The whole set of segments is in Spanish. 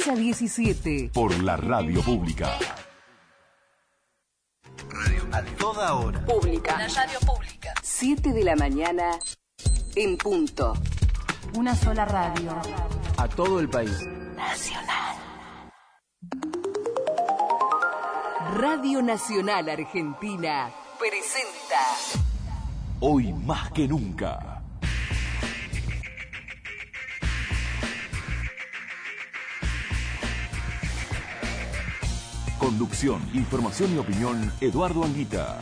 6 a 17. Por la radio pública. Radio a toda hora. Pública. La radio pública. 7 de la mañana en punto. Una sola radio. A todo el país. Nacional. Radio Nacional Argentina presenta Hoy más que nunca. Conducción, información y opinión, Eduardo Anguita.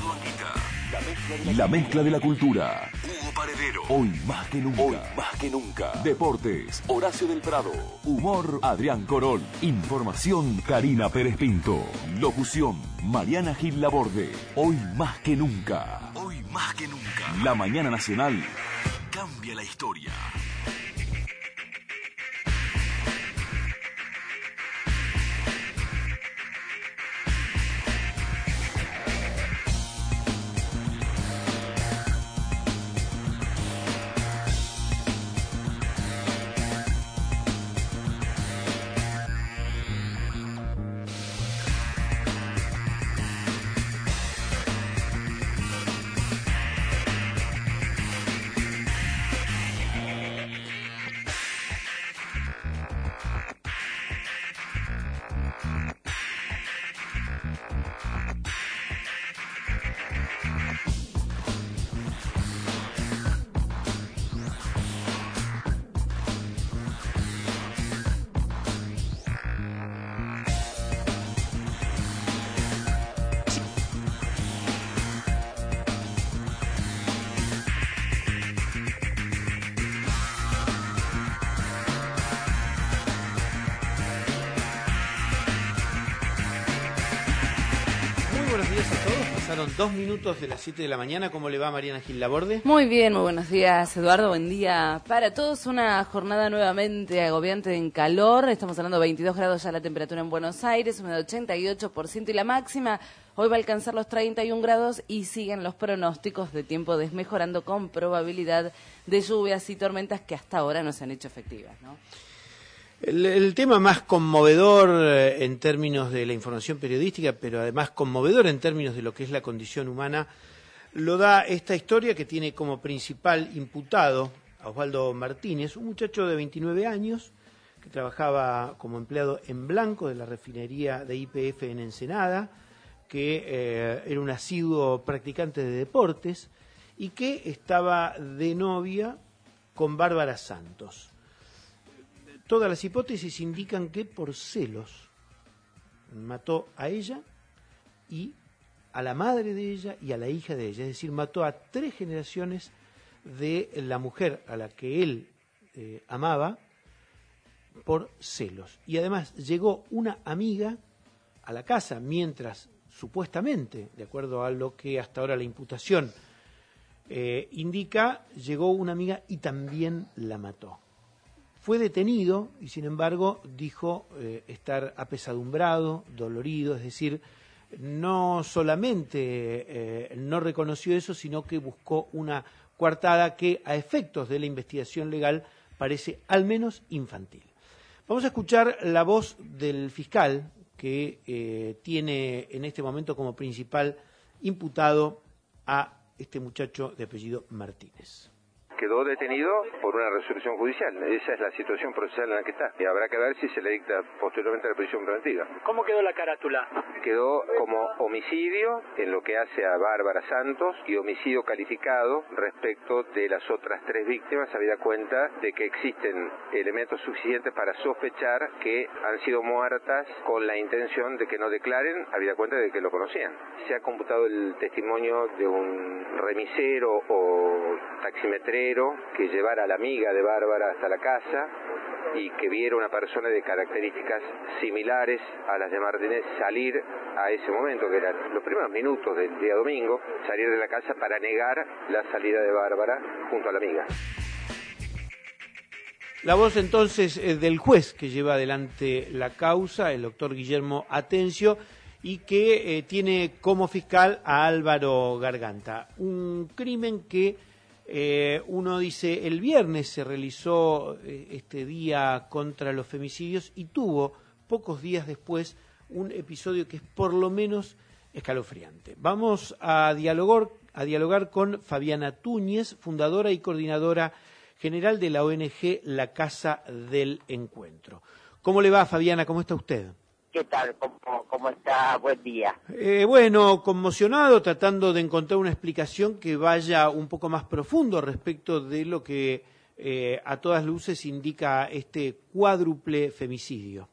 La mezcla de la cultura. Hugo Paredero. Hoy más que nunca. Deportes, Horacio del Prado. Humor, Adrián Corol. Información, Karina Pérez Pinto. Locución, Mariana Gil Laborde. Hoy más que nunca. La mañana nacional cambia la historia. Buenos días a todos, pasaron 2 minutos de las 7 de la mañana. ¿Cómo le va Mariana Gil Laborde? Muy bien, muy buenos días Eduardo, buen día para todos. Una jornada nuevamente agobiante en calor, estamos hablando de 22 grados ya la temperatura en Buenos Aires, humedad 88% y la máxima hoy va a alcanzar los 31 grados y siguen los pronósticos de tiempo desmejorando con probabilidad de lluvias y tormentas que hasta ahora no se han hecho efectivas, ¿no? El tema más conmovedor en términos de la información periodística, pero además conmovedor en términos de lo que es la condición humana, lo da esta historia que tiene como principal imputado a Osvaldo Martínez, un muchacho de 29 años que trabajaba como empleado en blanco de la refinería de YPF en Ensenada, que era un asiduo practicante de deportes y que estaba de novia con Bárbara Santos. Todas las hipótesis indican que por celos mató a ella y a la madre de ella y a la hija de ella. Es decir, mató a 3 generaciones de la mujer a la que él amaba por celos. Y además llegó una amiga a la casa mientras, supuestamente, de acuerdo a lo que hasta ahora la imputación indica, llegó una amiga y también la mató. Fue detenido y, sin embargo, dijo estar apesadumbrado, dolorido, es decir, no solamente no reconoció eso, sino que buscó una coartada que, a efectos de la investigación legal, parece al menos infantil. Vamos a escuchar la voz del fiscal que tiene en este momento como principal imputado a este muchacho de apellido Martínez. Quedó detenido por una resolución judicial. Esa es la situación procesal en la que está. Y habrá que ver si se le dicta posteriormente la prisión preventiva. ¿Cómo quedó la carátula? Quedó como homicidio en lo que hace a Bárbara Santos y homicidio calificado respecto de las otras 3 víctimas, habida cuenta de que existen elementos suficientes para sospechar que han sido muertas con la intención de que no declaren, habida cuenta de que lo conocían. Se ha computado el testimonio de un remisero o taximetrero que llevara a la amiga de Bárbara hasta la casa y que viera una persona de características similares a las de Martínez salir a ese momento, que eran los primeros minutos del día domingo, salir de la casa para negar la salida de Bárbara junto a la amiga. La voz entonces del juez que lleva adelante la causa, el doctor Guillermo Atencio, y que tiene como fiscal a Álvaro Garganta. Un crimen que Uno dice, el viernes se realizó este día contra los femicidios y tuvo pocos días después un episodio que es por lo menos escalofriante. Vamos a dialogar con Fabiana Túñez, fundadora y coordinadora general de la ONG La Casa del Encuentro. ¿Cómo le va, Fabiana? ¿Cómo está usted? ¿Qué tal? ¿Cómo está? Buen día. Bueno, conmocionado, tratando de encontrar una explicación que vaya un poco más profundo respecto de lo que a todas luces indica este cuádruple femicidio.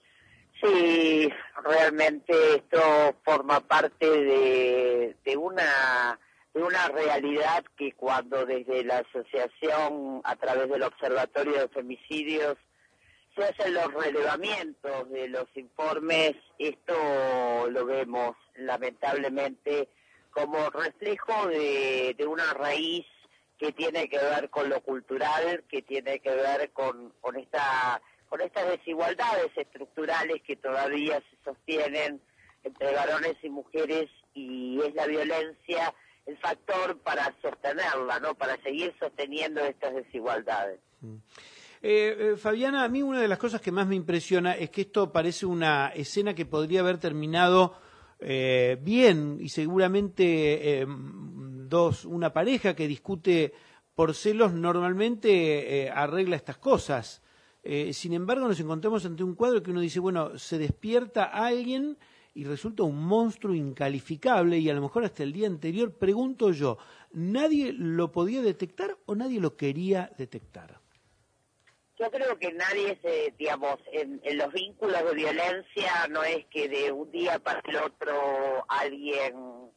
Sí, realmente esto forma parte de una realidad que cuando desde la asociación, a través del Observatorio de Femicidios, se hacen los relevamientos de los informes, esto lo vemos lamentablemente como reflejo de una raíz que tiene que ver con lo cultural, que tiene que ver con estas desigualdades estructurales que todavía se sostienen entre varones y mujeres, y es la violencia el factor para sostenerla, ¿no? Para seguir sosteniendo estas desigualdades. Fabiana, a mí una de las cosas que más me impresiona es que esto parece una escena que podría haber terminado bien, y seguramente una pareja que discute por celos normalmente arregla estas cosas. Sin embargo, nos encontramos ante un cuadro que uno dice, bueno, se despierta alguien y resulta un monstruo incalificable, y a lo mejor hasta el día anterior, pregunto yo, ¿nadie lo podía detectar o nadie lo quería detectar? Yo creo que nadie en los vínculos de violencia no es que de un día para el otro alguien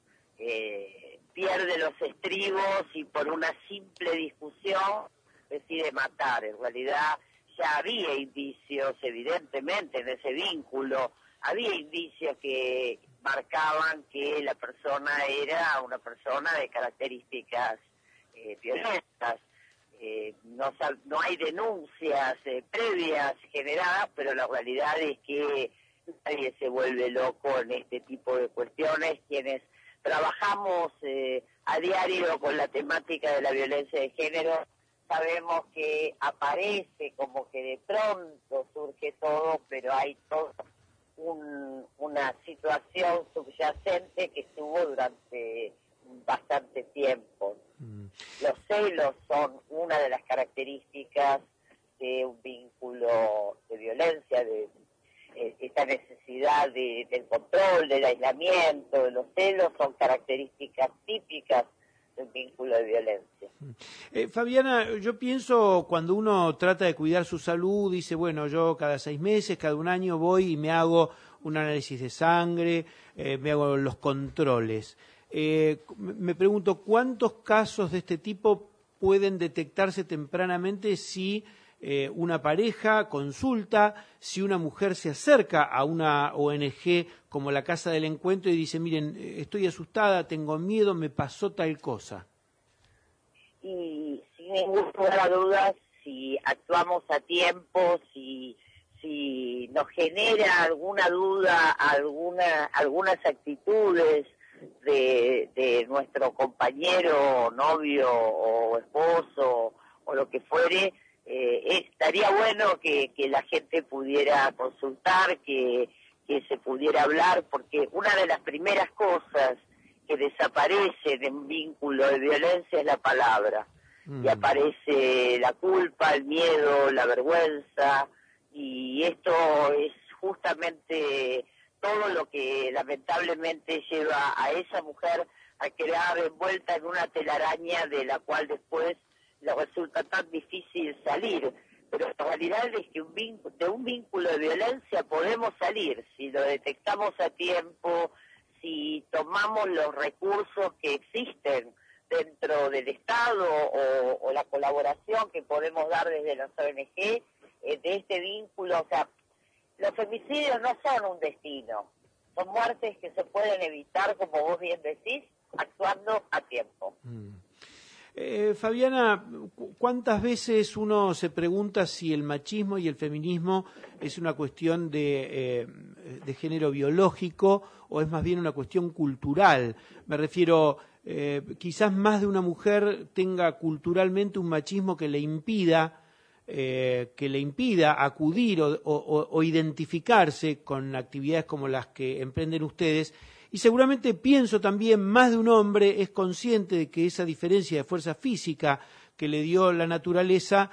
pierde los estribos y por una simple discusión decide matar. En realidad ya había indicios, evidentemente, en ese vínculo, había indicios que marcaban que la persona era una persona de características violentas. No hay denuncias previas generadas, pero la realidad es que nadie se vuelve loco en este tipo de cuestiones. Quienes trabajamos a diario con la temática de la violencia de género, sabemos que aparece como que de pronto surge todo, pero hay toda una situación subyacente que estuvo durante bastante tiempo. Los celos son una de las características de un vínculo de violencia, de esta necesidad del control, del aislamiento. De los celos son características típicas de un vínculo de violencia. Fabiana, yo pienso, cuando uno trata de cuidar su salud, dice, bueno, yo cada 6 meses, cada un año voy y me hago un análisis de sangre, me hago los controles. Me pregunto, ¿cuántos casos de este tipo pueden detectarse tempranamente si una pareja consulta, si una mujer se acerca a una ONG como la Casa del Encuentro y dice, miren, estoy asustada, tengo miedo, me pasó tal cosa? Y sin ninguna duda, si actuamos a tiempo, si nos genera alguna duda, algunas actitudes de nuestro compañero, novio o esposo o lo que fuere, estaría bueno que la gente pudiera consultar, que se pudiera hablar, porque una de las primeras cosas que desaparece de un vínculo de violencia es la palabra. Y aparece la culpa, el miedo, la vergüenza, y esto es justamente todo lo que lamentablemente lleva a esa mujer a quedar envuelta en una telaraña de la cual después le resulta tan difícil salir. Pero la realidad es que de un vínculo de violencia podemos salir si lo detectamos a tiempo, si tomamos los recursos que existen dentro del Estado o la colaboración que podemos dar desde las ONG de este vínculo. O sea, los femicidios no son un destino, son muertes que se pueden evitar, como vos bien decís, actuando a tiempo. Fabiana, ¿cuántas veces uno se pregunta si el machismo y el feminismo es una cuestión de género biológico o es más bien una cuestión cultural? Me refiero, quizás más de una mujer tenga culturalmente un machismo que le impida acudir o identificarse con actividades como las que emprenden ustedes. Y seguramente pienso también, más de un hombre es consciente de que esa diferencia de fuerza física que le dio la naturaleza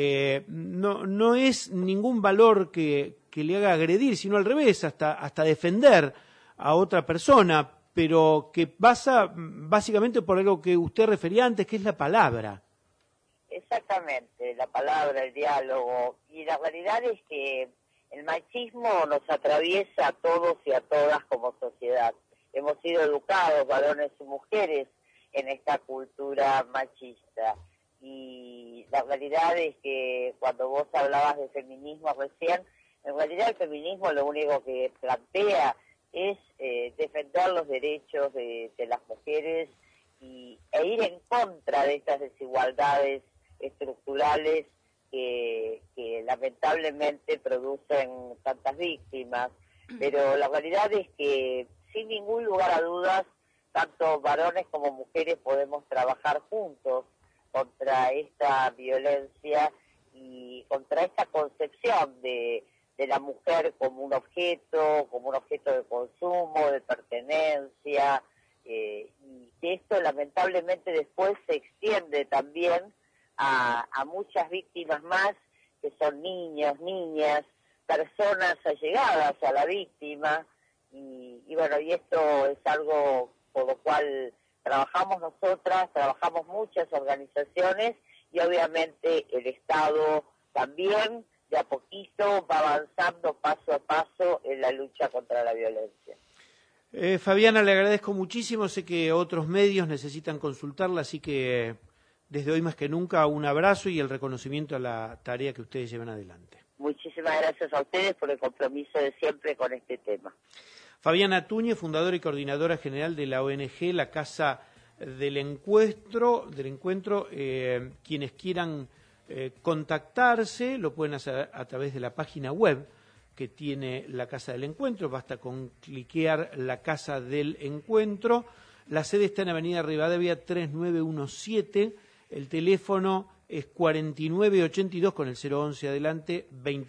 no es ningún valor que le haga agredir, sino al revés, hasta defender a otra persona, pero que pasa básicamente por algo que usted refería antes, que es la palabra. Exactamente, la palabra, el diálogo. Y la realidad es que el machismo nos atraviesa a todos y a todas como sociedad. Hemos sido educados, varones y mujeres, en esta cultura machista. Y la realidad es que cuando vos hablabas de feminismo recién, en realidad el feminismo lo único que plantea es defender los derechos de las mujeres e ir en contra de estas desigualdades estructurales que lamentablemente producen tantas víctimas. Pero la realidad es que sin ningún lugar a dudas, tanto varones como mujeres podemos trabajar juntos contra esta violencia y contra esta concepción de la mujer como un objeto de consumo, de pertenencia, y que esto lamentablemente después se extiende también a muchas víctimas más, que son niños, niñas, personas allegadas a la víctima, y bueno, y esto es algo por lo cual trabajamos nosotras, trabajamos muchas organizaciones, y obviamente el Estado también de a poquito va avanzando paso a paso en la lucha contra la violencia. Fabiana, le agradezco muchísimo, sé que otros medios necesitan consultarla, así que desde hoy más que nunca un abrazo y el reconocimiento a la tarea que ustedes llevan adelante. Muchísimas gracias a ustedes por el compromiso de siempre con este tema. Fabiana Túñez, fundadora y coordinadora general de la ONG La Casa del Encuentro, quienes quieran contactarse lo pueden hacer a través de la página web que tiene La Casa del Encuentro, basta con cliquear La Casa del Encuentro. La sede está en Avenida Rivadavia 3917, el teléfono es 4982 con el 011 adelante,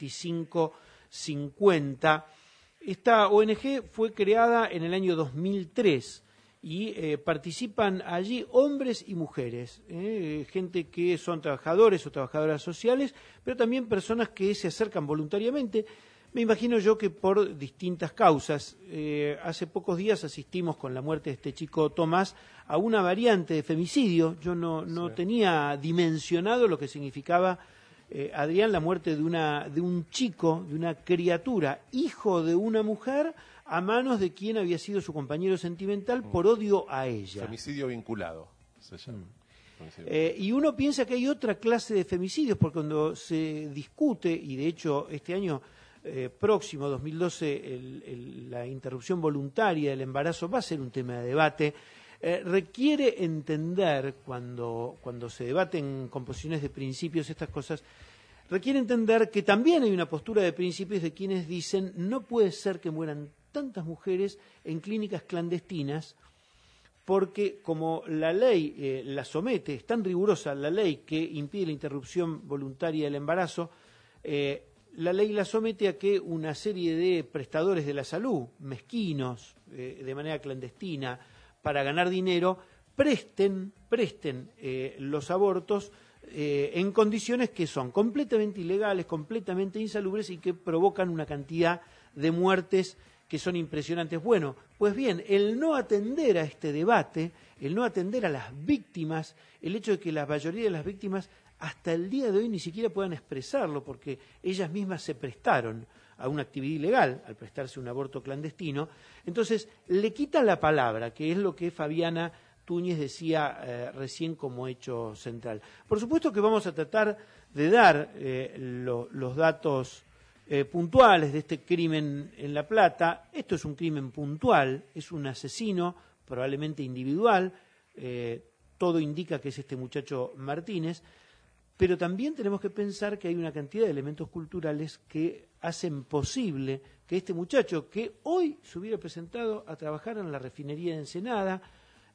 2550. Esta ONG fue creada en el año 2003 y participan allí hombres y mujeres, gente que son trabajadores o trabajadoras sociales, pero también personas que se acercan voluntariamente. Me imagino yo que por distintas causas. Hace pocos días asistimos con la muerte de este chico Tomás a una variante de femicidio. Yo no tenía dimensionado lo que significaba, Adrián, la muerte de un chico, de una criatura, hijo de una mujer, a manos de quien había sido su compañero sentimental por odio a ella. Femicidio vinculado, se llama. Y uno piensa que hay otra clase de femicidios, porque cuando se discute, y de hecho este año próximo, 2012, la interrupción voluntaria del embarazo va a ser un tema de debate, requiere entender, cuando se debaten composiciones de principios, estas cosas, requiere entender que también hay una postura de principios de quienes dicen no puede ser que mueran tantas mujeres en clínicas clandestinas, porque como la ley la somete, es tan rigurosa la ley que impide la interrupción voluntaria del embarazo, la ley la somete a que una serie de prestadores de la salud, mezquinos, de manera clandestina, para ganar dinero, presten los abortos en condiciones que son completamente ilegales, completamente insalubres y que provocan una cantidad de muertes que son impresionantes. Bueno, pues bien, el no atender a este debate, el no atender a las víctimas, el hecho de que la mayoría de las víctimas hasta el día de hoy ni siquiera puedan expresarlo porque ellas mismas se prestaron a una actividad ilegal al prestarse un aborto clandestino, entonces le quita la palabra, que es lo que Fabiana Túñez decía recién como hecho central. Por supuesto que vamos a tratar de dar los datos puntuales de este crimen en La Plata. Esto es un crimen puntual, es un asesino probablemente individual, todo indica que es este muchacho Martínez, pero también tenemos que pensar que hay una cantidad de elementos culturales que hacen posible que este muchacho, que hoy se hubiera presentado a trabajar en la refinería de Ensenada,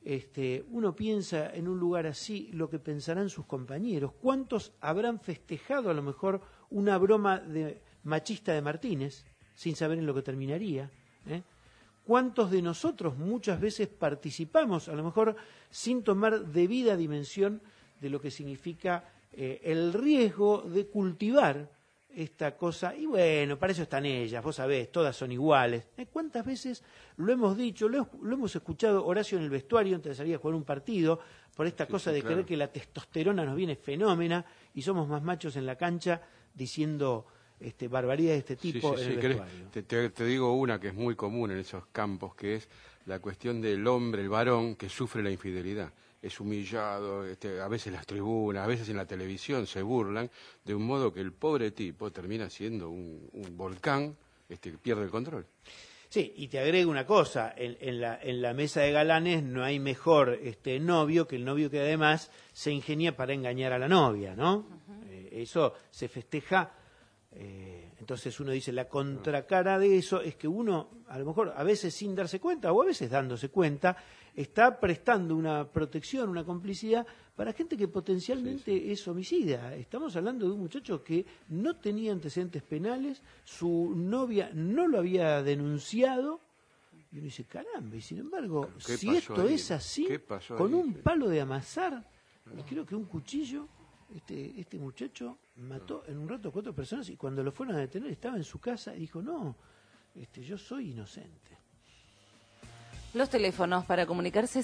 uno piensa en un lugar así lo que pensarán sus compañeros. ¿Cuántos habrán festejado a lo mejor una broma machista de Martínez sin saber en lo que terminaría? ¿Cuántos de nosotros muchas veces participamos, a lo mejor sin tomar debida dimensión de lo que significa el riesgo de cultivar esta cosa? Y bueno, para eso están ellas, vos sabés, todas son iguales. ¿Cuántas veces lo hemos dicho, lo hemos escuchado Horacio en el vestuario antes de salir a jugar un partido, por esta cosa de creer que la testosterona nos viene fenómena y somos más machos en la cancha diciendo barbaridades de este tipo en el vestuario? Te digo una que es muy común en esos campos, que es la cuestión del hombre, el varón, que sufre la infidelidad. Es humillado, a veces en las tribunas, a veces en la televisión se burlan, de un modo que el pobre tipo termina siendo un volcán, pierde el control. Sí, y te agrego una cosa, en la mesa de galanes no hay mejor novio que el novio que además se ingenia para engañar a la novia, ¿no? Eso se festeja. Entonces uno dice, la contracara de eso es que uno, a lo mejor a veces sin darse cuenta o a veces dándose cuenta, está prestando una protección, una complicidad para gente que potencialmente es homicida. Estamos hablando de un muchacho que no tenía antecedentes penales, su novia no lo había denunciado, y uno dice, caramba, y sin embargo, si esto ahí es así, con un palo de amasar, y creo que un cuchillo, este muchacho mató en un rato a 4 personas, y cuando lo fueron a detener estaba en su casa y dijo, no, yo soy inocente. Los teléfonos para comunicarse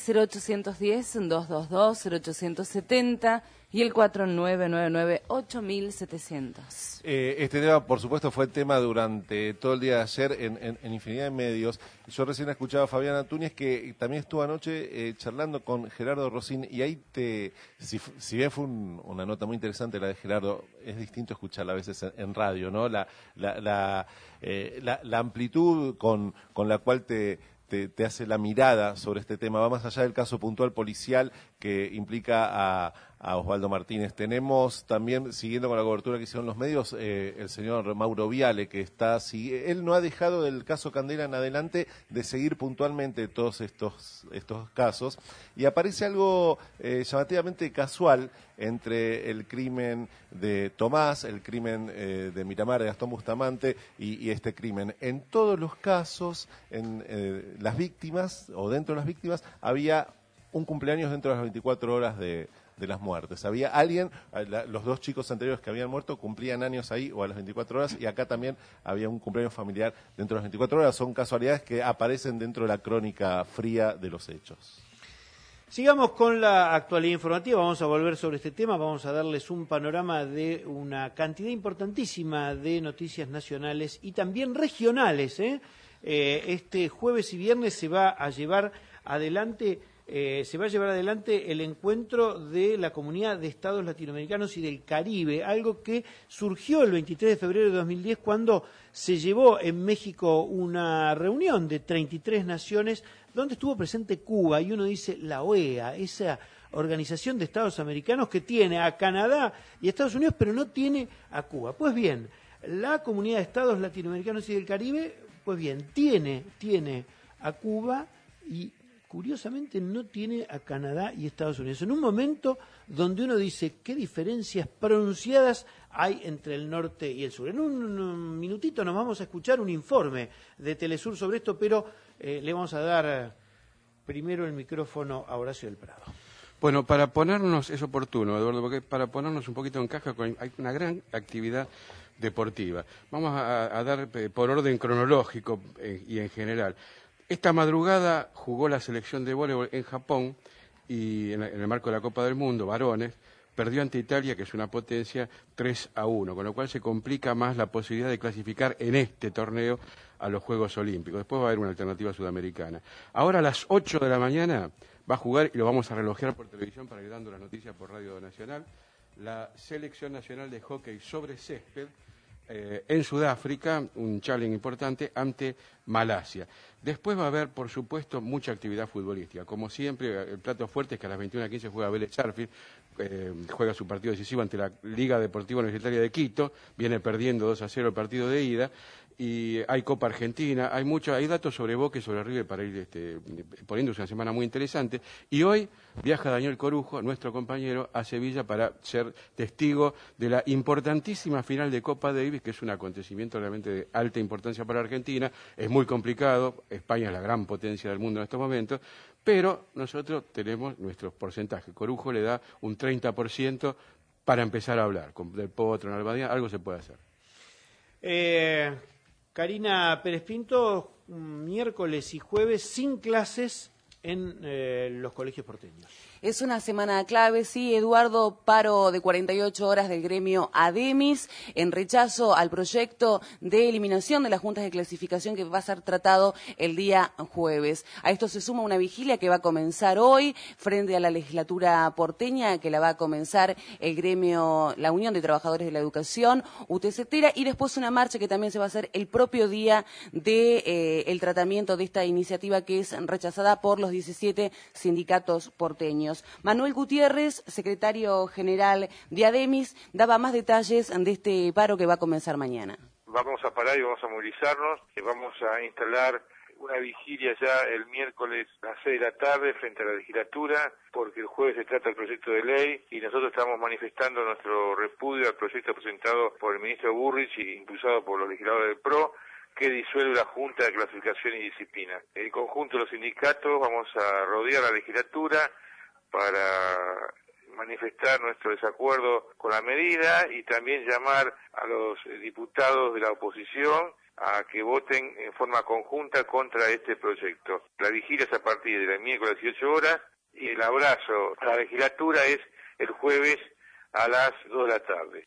0810-222-0870 y el 4999-8700. Este tema, por supuesto, fue tema durante todo el día de ayer en infinidad de medios. Yo recién escuchaba a Fabiana Túñez, que también estuvo anoche charlando con Gerardo Rosín, y ahí si bien fue una nota muy interesante la de Gerardo, es distinto escucharla a veces en radio, ¿no? La amplitud con la cual te hace la mirada sobre este tema, va más allá del caso puntual policial que implica a Osvaldo Martínez. Tenemos también, siguiendo con la cobertura que hicieron los medios, el señor Mauro Viale, que él no ha dejado del caso Candela en adelante de seguir puntualmente todos estos casos, y aparece algo llamativamente casual entre el crimen de Tomás, el crimen de Miramar, de Gastón Bustamante, y este crimen. En todos los casos, las víctimas, o dentro de las víctimas, había un cumpleaños dentro de las 24 horas de las muertes. Había alguien, los 2 chicos anteriores que habían muerto cumplían años ahí o a las 24 horas, y acá también había un cumpleaños familiar dentro de las 24 horas. Son casualidades que aparecen dentro de la crónica fría de los hechos. Sigamos con la actualidad informativa, vamos a volver sobre este tema, vamos a darles un panorama de una cantidad importantísima de noticias nacionales y también regionales. Este jueves y viernes se va a llevar adelante el encuentro de la Comunidad de Estados Latinoamericanos y del Caribe, algo que surgió el 23 de febrero de 2010 cuando se llevó en México una reunión de 33 naciones donde estuvo presente Cuba, y uno dice la OEA, esa organización de Estados americanos que tiene a Canadá y a Estados Unidos, pero no tiene a Cuba. Pues bien, la Comunidad de Estados Latinoamericanos y del Caribe, pues bien, tiene a Cuba y curiosamente no tiene a Canadá y Estados Unidos. En un momento donde uno dice qué diferencias pronunciadas hay entre el norte y el sur. En un minutito nos vamos a escuchar un informe de Telesur sobre esto, pero le vamos a dar primero el micrófono a Horacio del Prado. Bueno, para ponernos, es oportuno, Eduardo, porque para ponernos un poquito en caja, hay una gran actividad deportiva. Vamos a dar por orden cronológico y en general. Esta madrugada jugó la selección de voleibol en Japón, y en el marco de la Copa del Mundo, varones, perdió ante Italia, que es una potencia, 3-1, con lo cual se complica más la posibilidad de clasificar en este torneo a los Juegos Olímpicos. Después va a haber una alternativa sudamericana. Ahora a las 8 de la mañana va a jugar, y lo vamos a relojear por televisión para ir dando las noticias por Radio Nacional, la Selección Nacional de Hockey sobre Césped, en Sudáfrica, un challenge importante ante Malasia. Después va a haber, por supuesto, mucha actividad futbolística. Como siempre, el plato fuerte es que a las 21:15 juega Vélez Sarsfield, juega su partido decisivo ante la Liga Deportiva Universitaria de Quito, viene perdiendo 2-0 el partido de ida, y hay Copa Argentina, hay datos sobre Boca y sobre River para ir poniéndose una semana muy interesante. Y hoy viaja Daniel Corujo, nuestro compañero, a Sevilla para ser testigo de la importantísima final de Copa Davis, que es un acontecimiento realmente de alta importancia para Argentina. Es muy complicado, España es la gran potencia del mundo en estos momentos, pero nosotros tenemos nuestros porcentajes. Corujo le da un 30% para empezar a hablar. Con Del Potro, en Albadía, algo se puede hacer. Karina Pérez Pinto, miércoles y jueves sin clases en los colegios porteños. Es una semana clave, sí, Eduardo, paro de 48 horas del gremio ADEMIS en rechazo al proyecto de eliminación de las juntas de clasificación que va a ser tratado el día jueves. A esto se suma una vigilia que va a comenzar hoy frente a la legislatura porteña, que la va a comenzar el gremio, la Unión de Trabajadores de la Educación, UTCTera, y después una marcha que también se va a hacer el propio día de el tratamiento de esta iniciativa que es rechazada por los 17 sindicatos porteños. Manuel Gutiérrez, secretario general de ADEMIS, daba más detalles de este paro que va a comenzar mañana. Vamos a parar y vamos a movilizarnos, vamos a instalar una vigilia ya el miércoles a las 6 de la tarde frente a la legislatura, porque el jueves se trata el proyecto de ley y nosotros estamos manifestando nuestro repudio al proyecto presentado por el ministro Burrich y impulsado por los legisladores del PRO, que disuelve la Junta de Clasificación y Disciplina. El conjunto de los sindicatos vamos a rodear la legislatura para manifestar nuestro desacuerdo con la medida y también llamar a los diputados de la oposición a que voten en forma conjunta contra este proyecto. La vigilia es a partir del miércoles 18 horas y el abrazo a la legislatura es el jueves a las 2 de la tarde.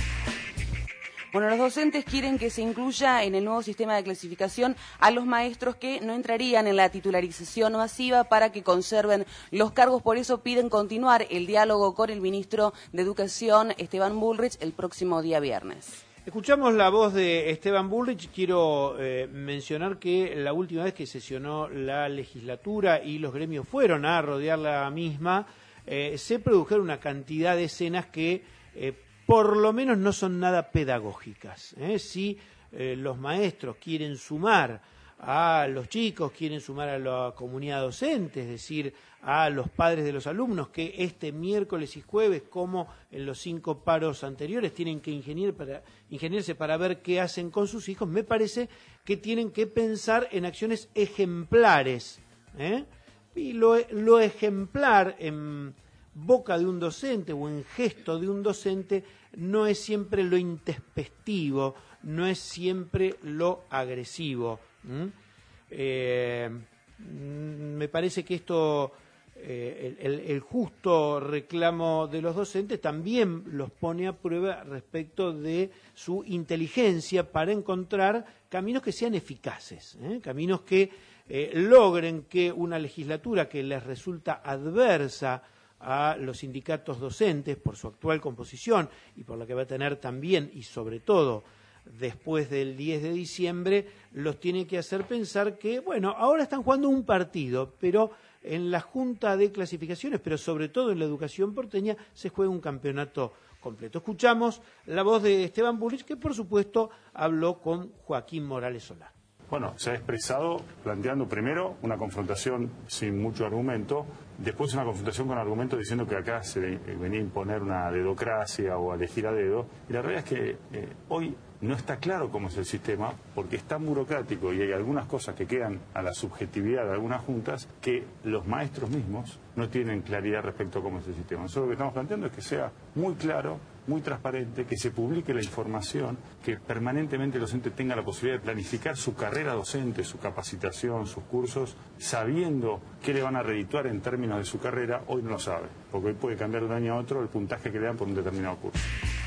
Bueno, los docentes quieren que se incluya en el nuevo sistema de clasificación a los maestros que no entrarían en la titularización masiva para que conserven los cargos. Por eso piden continuar el diálogo con el ministro de Educación, Esteban Bullrich, el próximo día viernes. Escuchamos la voz de Esteban Bullrich. Quiero mencionar que la última vez que sesionó la legislatura y los gremios fueron a rodear la misma, se produjeron una cantidad de escenas que por lo menos no son nada pedagógicas. Si los maestros quieren sumar a los chicos, quieren sumar a la comunidad docente, es decir, a los padres de los alumnos, que este miércoles y jueves, como en los 5 paros anteriores, tienen que ingeniarse para ver qué hacen con sus hijos, me parece que tienen que pensar en acciones ejemplares. Y lo ejemplar en boca de un docente o en gesto de un docente no es siempre lo intempestivo, no es siempre lo agresivo. Me parece que esto, el justo reclamo de los docentes también los pone a prueba respecto de su inteligencia para encontrar caminos que sean eficaces, caminos que logren que una legislatura que les resulta adversa a los sindicatos docentes por su actual composición y por la que va a tener también y sobre todo después del 10 de diciembre, los tiene que hacer pensar que, bueno, ahora están jugando un partido, pero en la Junta de Clasificaciones, pero sobre todo en la educación porteña, se juega un campeonato completo. Escuchamos la voz de Esteban Bullrich, que por supuesto habló con Joaquín Morales Solá. Bueno, se ha expresado planteando primero una confrontación sin mucho argumento, después una confrontación con argumentos diciendo que acá se venía a imponer una dedocracia o a elegir a dedo. Y la realidad es que hoy no está claro cómo es el sistema, porque es tan burocrático y hay algunas cosas que quedan a la subjetividad de algunas juntas que los maestros mismos no tienen claridad respecto a cómo es el sistema. Nosotros lo que estamos planteando es que sea muy claro, muy transparente, que se publique la información, que permanentemente el docente tenga la posibilidad de planificar su carrera docente, su capacitación, sus cursos, sabiendo qué le van a redituar en términos de su carrera. Hoy no lo sabe, porque hoy puede cambiar de un año a otro el puntaje que le dan por un determinado curso.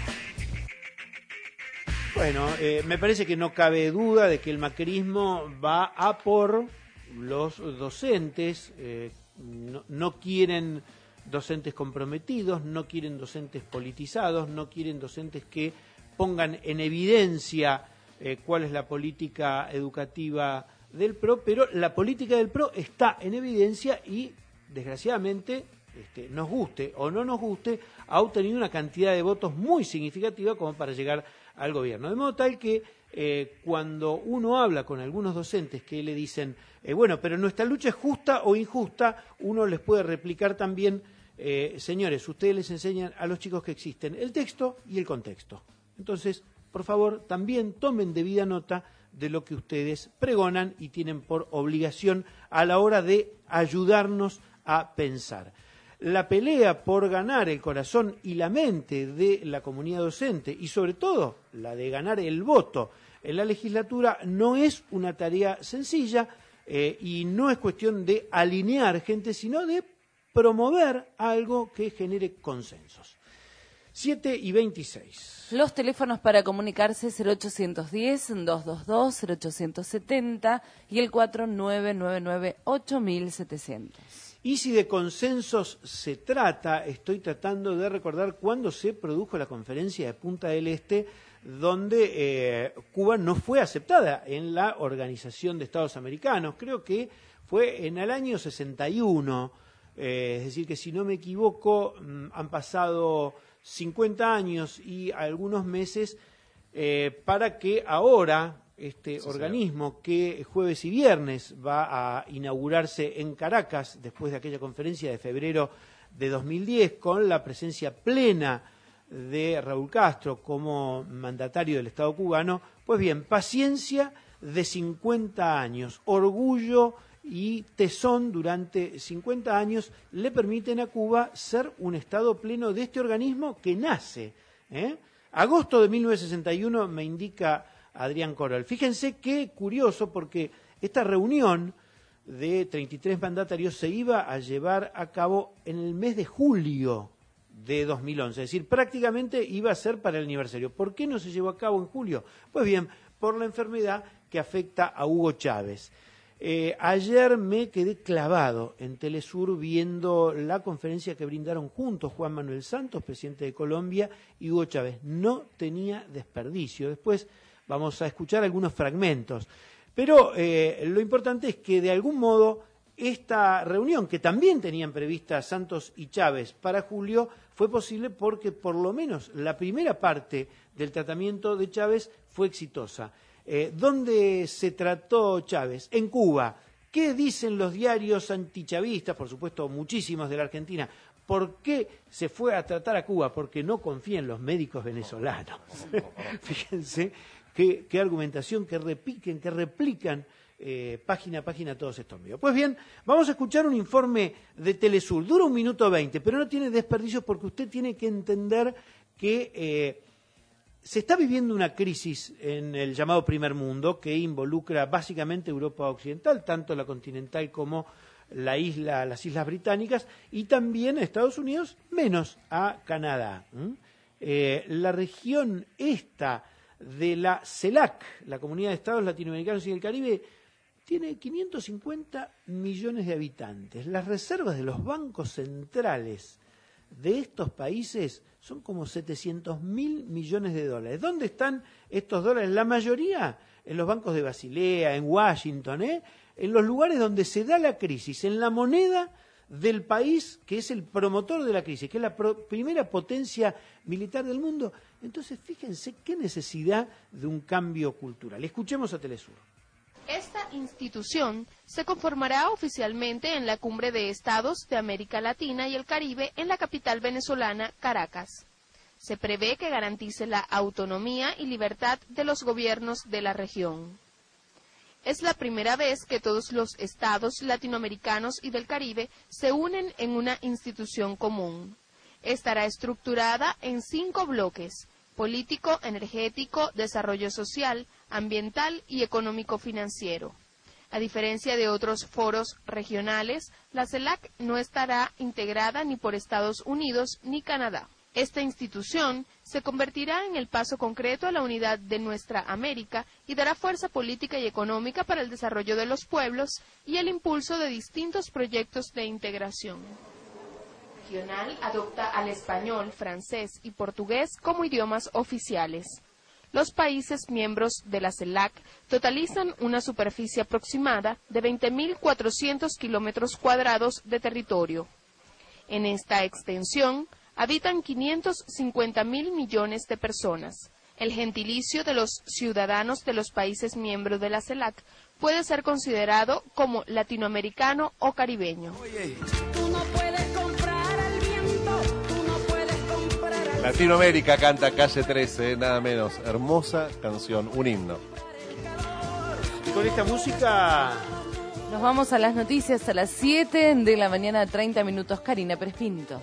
Bueno, me parece que no cabe duda de que el macrismo va a por los docentes, no quieren docentes comprometidos, no quieren docentes politizados, no quieren docentes que pongan en evidencia cuál es la política educativa del PRO, pero la política del PRO está en evidencia y, desgraciadamente, nos guste o no nos guste, ha obtenido una cantidad de votos muy significativa como para llegar al gobierno. De modo tal que cuando uno habla con algunos docentes que le dicen, bueno, pero nuestra lucha es justa o injusta, uno les puede replicar también, señores, ustedes les enseñan a los chicos que existen el texto y el contexto. Entonces, por favor, también tomen debida nota de lo que ustedes pregonan y tienen por obligación a la hora de ayudarnos a pensar. La pelea por ganar el corazón y la mente de la comunidad docente y sobre todo la de ganar el voto en la legislatura no es una tarea sencilla y no es cuestión de alinear gente, sino de promover algo que genere consensos. 7:26. Los teléfonos para comunicarse 0810-222-0870 y el 4999-8700. Y si de consensos se trata, estoy tratando de recordar cuándo se produjo la conferencia de Punta del Este, donde Cuba no fue aceptada en la Organización de Estados Americanos. Creo que fue en el año 61, es decir, que si no me equivoco, han pasado 50 años y algunos meses para que ahora este organismo que jueves y viernes va a inaugurarse en Caracas después de aquella conferencia de febrero de 2010 con la presencia plena de Raúl Castro como mandatario del Estado cubano, pues bien, paciencia de 50 años, orgullo y tesón durante 50 años le permiten a Cuba ser un Estado pleno de este organismo que nace. Agosto de 1961 me indica Adrián Corol. Fíjense qué curioso, porque esta reunión de 33 mandatarios se iba a llevar a cabo en el mes de julio de 2011, es decir, prácticamente iba a ser para el aniversario. ¿Por qué no se llevó a cabo en julio? Pues bien, por la enfermedad que afecta a Hugo Chávez. Ayer me quedé clavado en Telesur viendo la conferencia que brindaron juntos Juan Manuel Santos, presidente de Colombia, y Hugo Chávez. No tenía desperdicio. Después vamos a escuchar algunos fragmentos. Pero lo importante es que de algún modo esta reunión, que también tenían prevista Santos y Chávez para julio, fue posible porque por lo menos la primera parte del tratamiento de Chávez fue exitosa. ¿Dónde se trató Chávez? En Cuba. ¿Qué dicen los diarios antichavistas? Por supuesto, muchísimos de la Argentina. ¿Por qué se fue a tratar a Cuba? Porque no confía en los médicos venezolanos. Fíjense qué argumentación, que replican página a página todos estos medios. Pues bien, vamos a escuchar un informe de Telesur. Dura 1 minuto 20, pero no tiene desperdicio porque usted tiene que entender que se está viviendo una crisis en el llamado primer mundo que involucra básicamente Europa Occidental, tanto la continental como las Islas Británicas, y también a Estados Unidos, menos a Canadá. La región esta de la CELAC, la Comunidad de Estados Latinoamericanos y del Caribe, tiene 550 millones de habitantes. Las reservas de los bancos centrales de estos países son como 700.000 millones de dólares. ¿Dónde están estos dólares? La mayoría en los bancos de Basilea, en Washington, en los lugares donde se da la crisis, en la moneda del país que es el promotor de la crisis, que es la primera potencia militar del mundo. Entonces, fíjense qué necesidad de un cambio cultural. Escuchemos a Telesur. Esta institución se conformará oficialmente en la Cumbre de Estados de América Latina y el Caribe en la capital venezolana, Caracas. Se prevé que garantice la autonomía y libertad de los gobiernos de la región. Es la primera vez que todos los estados latinoamericanos y del Caribe se unen en una institución común. Estará estructurada en 5 bloques: político, energético, desarrollo social, ambiental y económico-financiero. A diferencia de otros foros regionales, la CELAC no estará integrada ni por Estados Unidos ni Canadá. Esta institución se convertirá en el paso concreto a la unidad de nuestra América y dará fuerza política y económica para el desarrollo de los pueblos y el impulso de distintos proyectos de integración. Regional adopta al español, francés y portugués como idiomas oficiales. Los países miembros de la CELAC totalizan una superficie aproximada de 20.400 kilómetros cuadrados de territorio. En esta extensión habitan 550.000 millones de personas. El gentilicio de los ciudadanos de los países miembros de la CELAC puede ser considerado como latinoamericano o caribeño. Latinoamérica canta Calle 13, nada menos. Hermosa canción, un himno. Y con esta música nos vamos a las noticias a las 7 de la mañana, 30 minutos. Karina Pérez Pintos.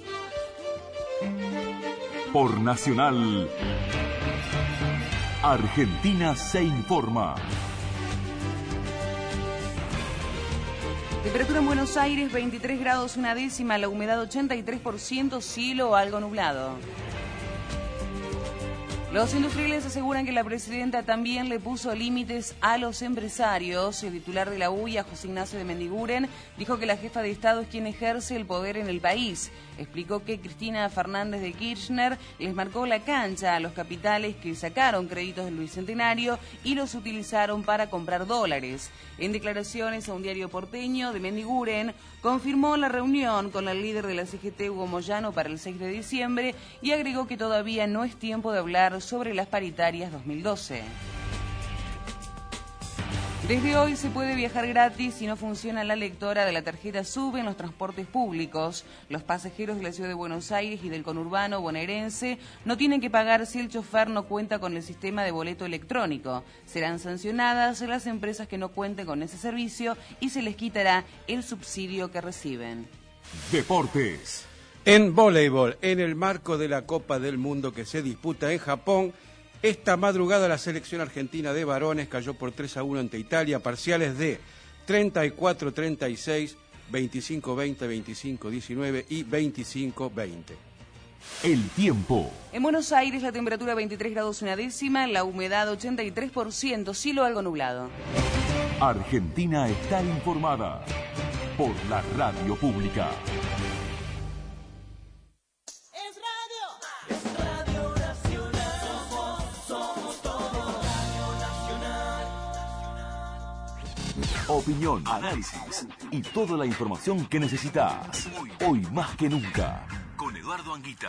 Por Nacional, Argentina se informa. Temperatura en Buenos Aires, 23 grados una décima, la humedad 83%, cielo algo nublado. Los industriales aseguran que la presidenta también le puso límites a los empresarios. El titular de la UIA, José Ignacio de Mendiguren, dijo que la jefa de Estado es quien ejerce el poder en el país. Explicó que Cristina Fernández de Kirchner les marcó la cancha a los capitales que sacaron créditos del Bicentenario y los utilizaron para comprar dólares. En declaraciones a un diario porteño, de Mendiguren confirmó la reunión con el líder de la CGT, Hugo Moyano, para el 6 de diciembre y agregó que todavía no es tiempo de hablar sobre las paritarias 2012. Desde hoy se puede viajar gratis si no funciona la lectora de la tarjeta SUBE en los transportes públicos. Los pasajeros de la ciudad de Buenos Aires y del conurbano bonaerense no tienen que pagar si el chofer no cuenta con el sistema de boleto electrónico. Serán sancionadas las empresas que no cuenten con ese servicio y se les quitará el subsidio que reciben. Deportes. En voleibol, en el marco de la Copa del Mundo que se disputa en Japón, esta madrugada la selección argentina de varones cayó por 3-1 ante Italia, parciales de 34-36, 25-20, 25-19 y 25-20. El tiempo. En Buenos Aires la temperatura 23 grados una décima, la humedad 83%, cielo algo nublado. Argentina está informada por la radio pública. Opinión, análisis y toda la información que necesitas. Hoy más que nunca. Con Eduardo Anguita.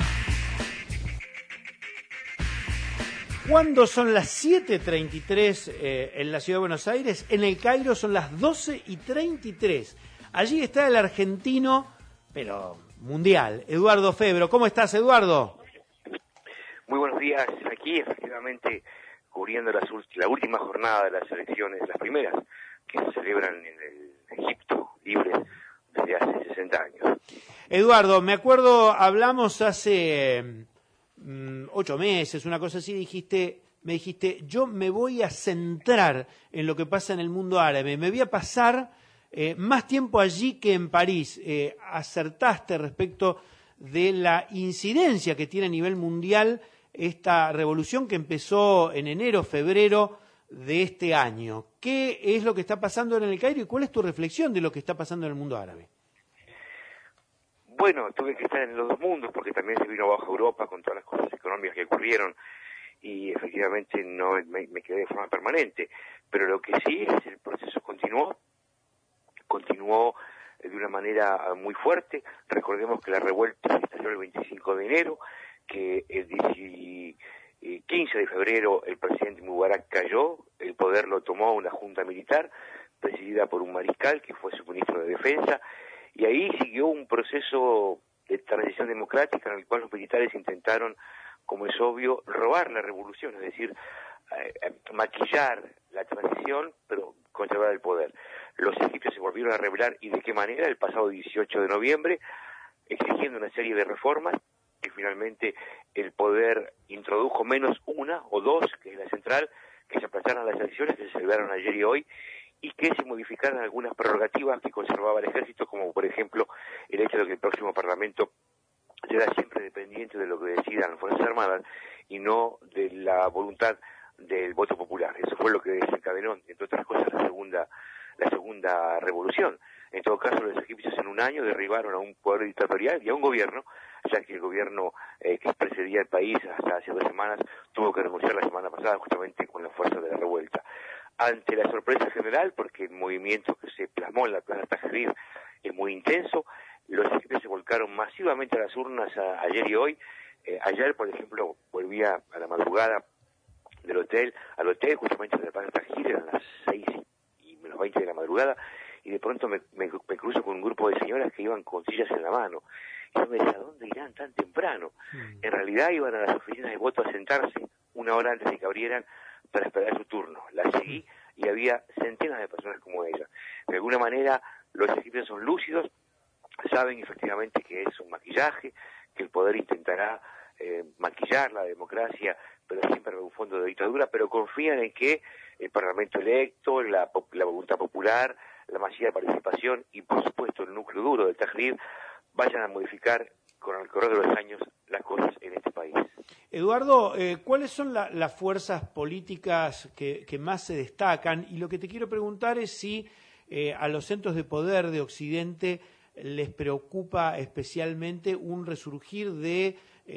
¿Cuándo son las 7:33 en la ciudad de Buenos Aires? En el Cairo son las 12:33. Allí está el argentino, pero mundial, Eduardo Febro. ¿Cómo estás, Eduardo? Muy buenos días. Aquí, efectivamente, cubriendo la última jornada de las elecciones, las primeras, que se celebran en el Egipto libre desde hace 60 años. Eduardo, me acuerdo, hablamos hace 8 meses, una cosa así, me dijiste, yo me voy a centrar en lo que pasa en el mundo árabe, me voy a pasar más tiempo allí que en París. Acertaste respecto de la incidencia que tiene a nivel mundial esta revolución que empezó en enero, febrero de este año. ¿Qué es lo que está pasando en el Cairo y cuál es tu reflexión de lo que está pasando en el mundo árabe? Bueno, tuve que estar en los dos mundos porque también se vino abajo Europa con todas las cosas económicas que ocurrieron y efectivamente no me quedé de forma permanente. Pero lo que sí es el proceso continuó de una manera muy fuerte. Recordemos que la revuelta estalló el 25 de enero, que el 15 de febrero el presidente Mubarak cayó, el poder lo tomó una junta militar presidida por un mariscal que fue su ministro de Defensa, y ahí siguió un proceso de transición democrática en el cual los militares intentaron, como es obvio, robar la revolución, es decir, maquillar la transición, pero conservar el poder. Los egipcios se volvieron a rebelar, y de qué manera, el pasado 18 de noviembre, exigiendo una serie de reformas, que finalmente el poder introdujo menos una o dos, que es la central, que se aplazaran las elecciones que se celebraron ayer y hoy, y que se modificaran algunas prerrogativas que conservaba el ejército, como por ejemplo el hecho de que el próximo Parlamento será siempre dependiente de lo que decidan las Fuerzas Armadas y no de la voluntad del voto popular. Eso fue lo que desencadenó, entre otras cosas, la segunda revolución. En todo caso, los egipcios en un año derribaron a un poder dictatorial y a un gobierno, ya que el gobierno que precedía el país hasta hace 2 semanas tuvo que renunciar la semana pasada justamente con la fuerza de la revuelta. Ante la sorpresa general, porque el movimiento que se plasmó en la plaza Tahrir es muy intenso, los egipcios se volcaron masivamente a las urnas ayer y hoy. Ayer, por ejemplo, volvía a la madrugada del hotel al hotel, justamente de la Plaza Tajir, eran las 6:20 de la madrugada, y de pronto me cruzo con un grupo de señoras que iban con sillas en la mano. Y yo me decía, ¿a dónde irán tan temprano? En realidad iban a las oficinas de voto a sentarse una hora antes de que abrieran para esperar su turno. La seguí y había centenas de personas como ella. De alguna manera, los egipcios son lúcidos, saben efectivamente que es un maquillaje, que el poder intentará maquillar la democracia, pero siempre en un fondo de dictadura, pero confían en que el Parlamento electo, la voluntad popular, la masiva participación y, por supuesto, el núcleo duro del Tahrir vayan a modificar con el correr de los años las cosas en este país. Eduardo, ¿cuáles son las fuerzas políticas que más se destacan? Y lo que te quiero preguntar es si a los centros de poder de Occidente les preocupa especialmente un resurgir de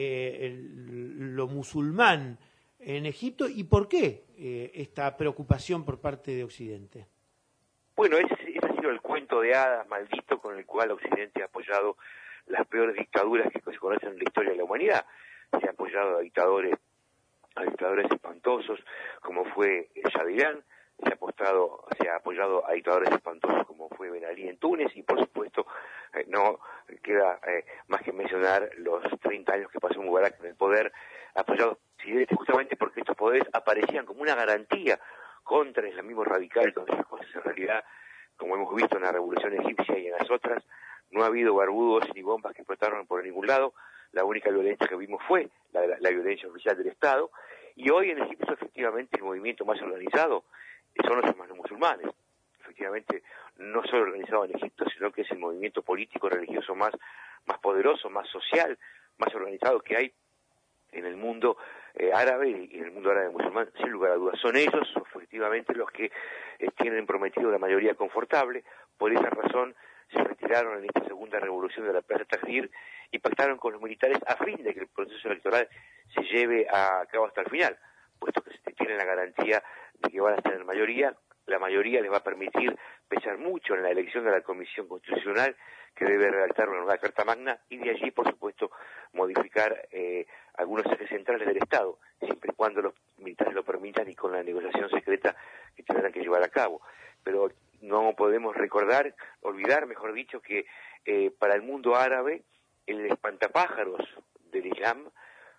lo musulmán en Egipto, y por qué esta preocupación por parte de Occidente. Bueno, ese ha sido el cuento de hadas maldito con el cual Occidente ha apoyado las peores dictaduras que se conocen en la historia de la humanidad. Se ha apoyado a dictadores espantosos como fue Shah de Irán, se ha apoyado a dictadores espantosos como fue Ben Ali en Túnez, y por supuesto no queda más que mencionar los 30 años que pasó Mubarak en el poder, apoyado justamente porque estos poderes aparecían como una garantía contra el islamismo radical y contra esas cosas. En realidad, como hemos visto en la revolución egipcia y en las otras, no ha habido barbudos ni bombas que explotaron por ningún lado. La única violencia que vimos fue la violencia oficial del Estado, y hoy en Egipto efectivamente el movimiento más organizado son los hermanos musulmanes. Efectivamente, no solo organizado en Egipto, sino que es el movimiento político religioso más poderoso, más social, más organizado que hay en el mundo árabe y en el mundo árabe musulmán, sin lugar a dudas. Son ellos, efectivamente, los que tienen prometido la mayoría confortable. Por esa razón se retiraron en esta segunda revolución de la Plaza Tahrir y pactaron con los militares a fin de que el proceso electoral se lleve a cabo hasta el final, puesto que tienen la garantía de que van a tener mayoría. La mayoría les va a permitir pesar mucho en la elección de la Comisión Constitucional, que debe redactar una nueva Carta Magna, y de allí, por supuesto, modificar algunos ejes centrales del Estado, siempre y cuando los militares lo permitan y con la negociación secreta que tendrán que llevar a cabo. Pero no podemos olvidar, mejor dicho, que para el mundo árabe el espantapájaros del Islam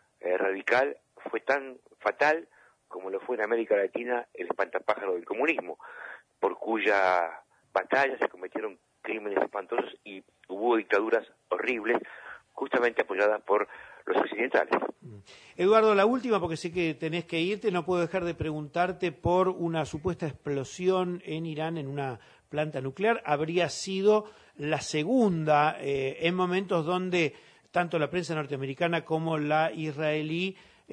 radical fue tan fatal como lo fue en América Latina el espantapájaro del comunismo, por cuya batalla se cometieron crímenes espantosos y hubo dictaduras horribles, justamente apoyadas por los occidentales. Eduardo, la última, porque sé que tenés que irte, no puedo dejar de preguntarte por una supuesta explosión en Irán en una planta nuclear. Habría sido la segunda en momentos donde tanto la prensa norteamericana como la israelí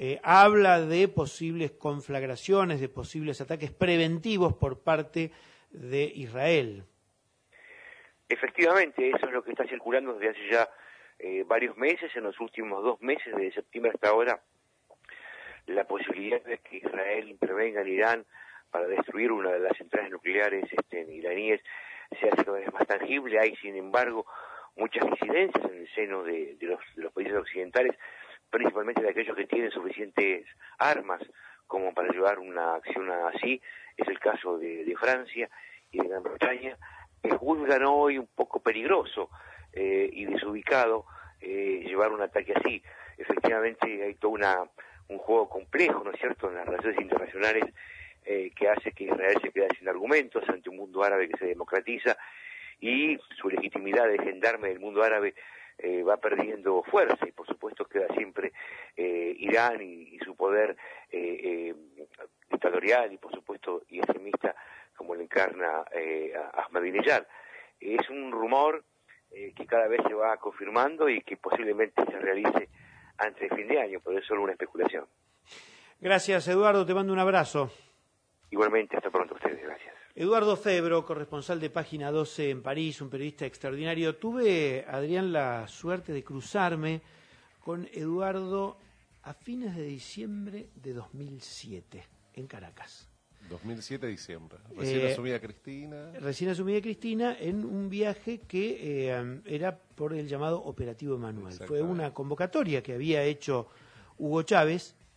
habla de posibles conflagraciones, de posibles ataques preventivos por parte de Israel. Efectivamente, eso es lo que está circulando desde hace ya varios meses. En los últimos 2 meses, de septiembre hasta ahora, la posibilidad de que Israel intervenga en Irán para destruir una de las centrales nucleares iraníes se hace cada vez más tangible. Hay, sin embargo, muchas disidencias en el seno de los países occidentales, principalmente de aquellos que tienen suficientes armas como para llevar una acción así. Es el caso de Francia y de Gran Bretaña, que juzgan hoy un poco peligroso y desubicado llevar un ataque así. Efectivamente hay todo un juego complejo, ¿no es cierto?, en las relaciones internacionales que hace que Israel se quede sin argumentos ante un mundo árabe que se democratiza, y su legitimidad de gendarme del mundo árabe va perdiendo fuerza, y por supuesto queda siempre Irán y su poder dictatorial y por supuesto y extremista como lo encarna Ahmadinejad. Es un rumor que cada vez se va confirmando y que posiblemente se realice antes de fin de año, pero es solo una especulación. Gracias, Eduardo, te mando un abrazo. Igualmente, hasta pronto ustedes, gracias. Eduardo Febro, corresponsal de Página 12 en París, un periodista extraordinario. Tuve, Adrián, la suerte de cruzarme con Eduardo a fines de diciembre de 2007, en Caracas. 2007 diciembre. Recién asumida Cristina. Recién asumida Cristina en un viaje que era por el llamado Operativo Emanuel. Fue una convocatoria que había hecho Hugo Chávez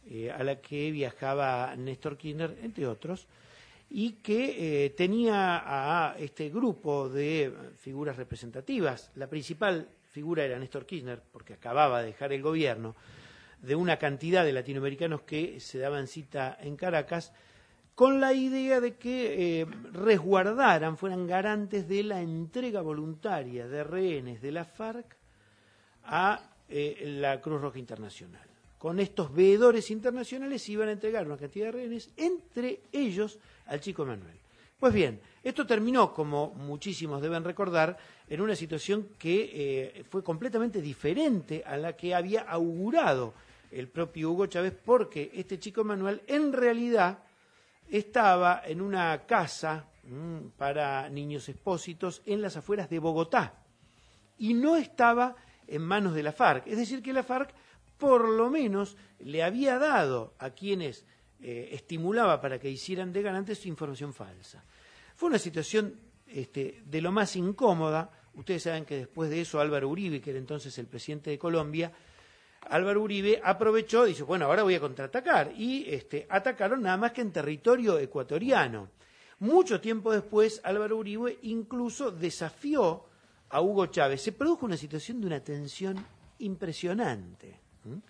a la que viajaba Néstor Kirchner, entre otros, y que tenía a este grupo de figuras representativas. La principal figura era Néstor Kirchner, porque acababa de dejar el gobierno, de una cantidad de latinoamericanos que se daban cita en Caracas, con la idea de que resguardaran, fueran garantes de la entrega voluntaria de rehenes de la FARC a la Cruz Roja Internacional. Con estos veedores internacionales iban a entregar una cantidad de rehenes, entre ellos al chico Manuel. Pues bien, esto terminó, como muchísimos deben recordar, en una situación que fue completamente diferente a la que había augurado el propio Hugo Chávez, porque este chico Manuel en realidad estaba en una casa para niños expósitos en las afueras de Bogotá y no estaba en manos de la FARC. Es decir, que la FARC por lo menos le había dado a quienes estimulaba para que hicieran de garantes información falsa. Fue una situación de lo más incómoda. Ustedes saben que después de eso Álvaro Uribe, que era entonces el presidente de Colombia, Álvaro Uribe aprovechó y dijo, bueno, ahora voy a contraatacar. Y atacaron nada más que en territorio ecuatoriano. Mucho tiempo después, Álvaro Uribe incluso desafió a Hugo Chávez. Se produjo una situación de una tensión impresionante.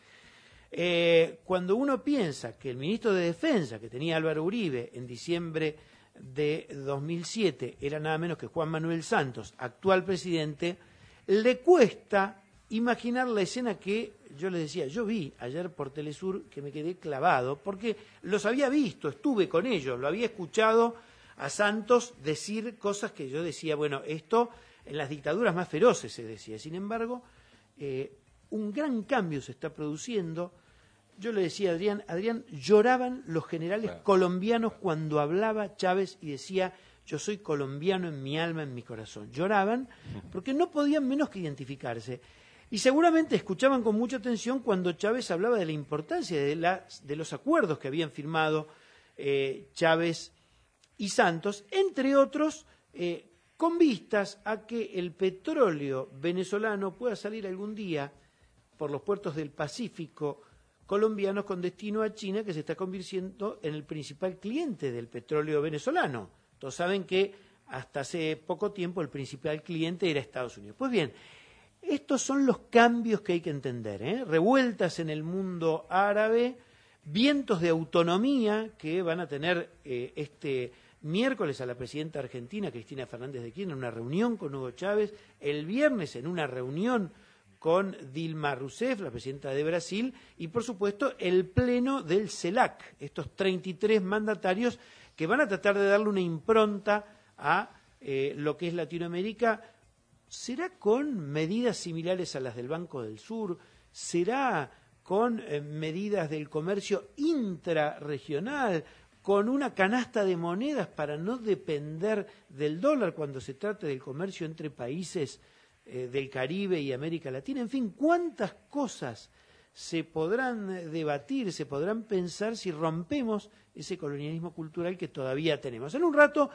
Cuando uno piensa que el ministro de Defensa que tenía Álvaro Uribe en diciembre de 2007 era nada menos que Juan Manuel Santos, actual presidente, le cuesta imaginar la escena que yo les decía, yo vi ayer por Telesur, que me quedé clavado, porque los había visto, estuve con ellos, lo había escuchado a Santos decir cosas que yo decía, bueno, esto en las dictaduras más feroces se decía. Sin embargo, un gran cambio se está produciendo. Yo le decía a Adrián, lloraban los generales colombianos cuando hablaba Chávez y decía, yo soy colombiano en mi alma, en mi corazón. Lloraban porque no podían menos que identificarse. Y seguramente escuchaban con mucha atención cuando Chávez hablaba de la importancia de los acuerdos que habían firmado Chávez y Santos, entre otros, con vistas a que el petróleo venezolano pueda salir algún día por los puertos del Pacífico colombianos con destino a China, que se está convirtiendo en el principal cliente del petróleo venezolano. Todos saben que hasta hace poco tiempo el principal cliente era Estados Unidos. Pues bien, estos son los cambios que hay que entender, revueltas en el mundo árabe, vientos de autonomía que van a tener este miércoles a la presidenta argentina, Cristina Fernández de Kirchner, en una reunión con Hugo Chávez, el viernes en una reunión con Dilma Rousseff, la presidenta de Brasil, y por supuesto el pleno del CELAC, estos 33 mandatarios que van a tratar de darle una impronta a lo que es Latinoamérica. ¿Será con medidas similares a las del Banco del Sur? ¿Será con medidas del comercio intrarregional? ¿Con una canasta de monedas para no depender del dólar cuando se trate del comercio entre países del Caribe y América Latina? En fin, ¿cuántas cosas se podrán debatir, se podrán pensar si rompemos ese colonialismo cultural que todavía tenemos? En un rato,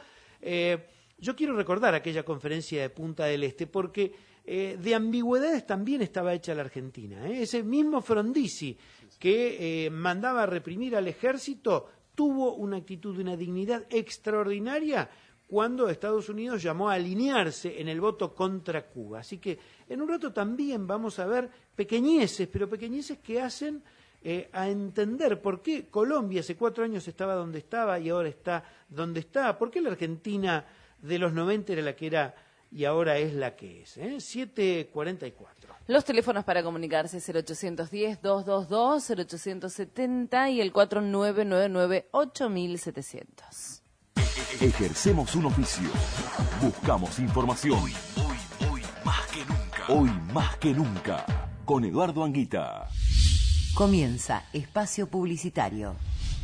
yo quiero recordar aquella conferencia de Punta del Este, porque de ambigüedades también estaba hecha la Argentina. Ese mismo Frondizi que mandaba a reprimir al ejército tuvo una actitud de una dignidad extraordinaria cuando Estados Unidos llamó a alinearse en el voto contra Cuba. Así que en un rato también vamos a ver pequeñeces, pero pequeñeces que hacen a entender por qué Colombia hace 4 años estaba donde estaba y ahora está donde está, por qué la Argentina de los 90 era la que era y ahora es la que es. 7:44. Los teléfonos para comunicarse 0810-222, 0870 y el 4999-8700. Ejercemos un oficio. Buscamos información. Hoy más que nunca. Hoy más que nunca. Con Eduardo Anguita. Comienza Espacio Publicitario.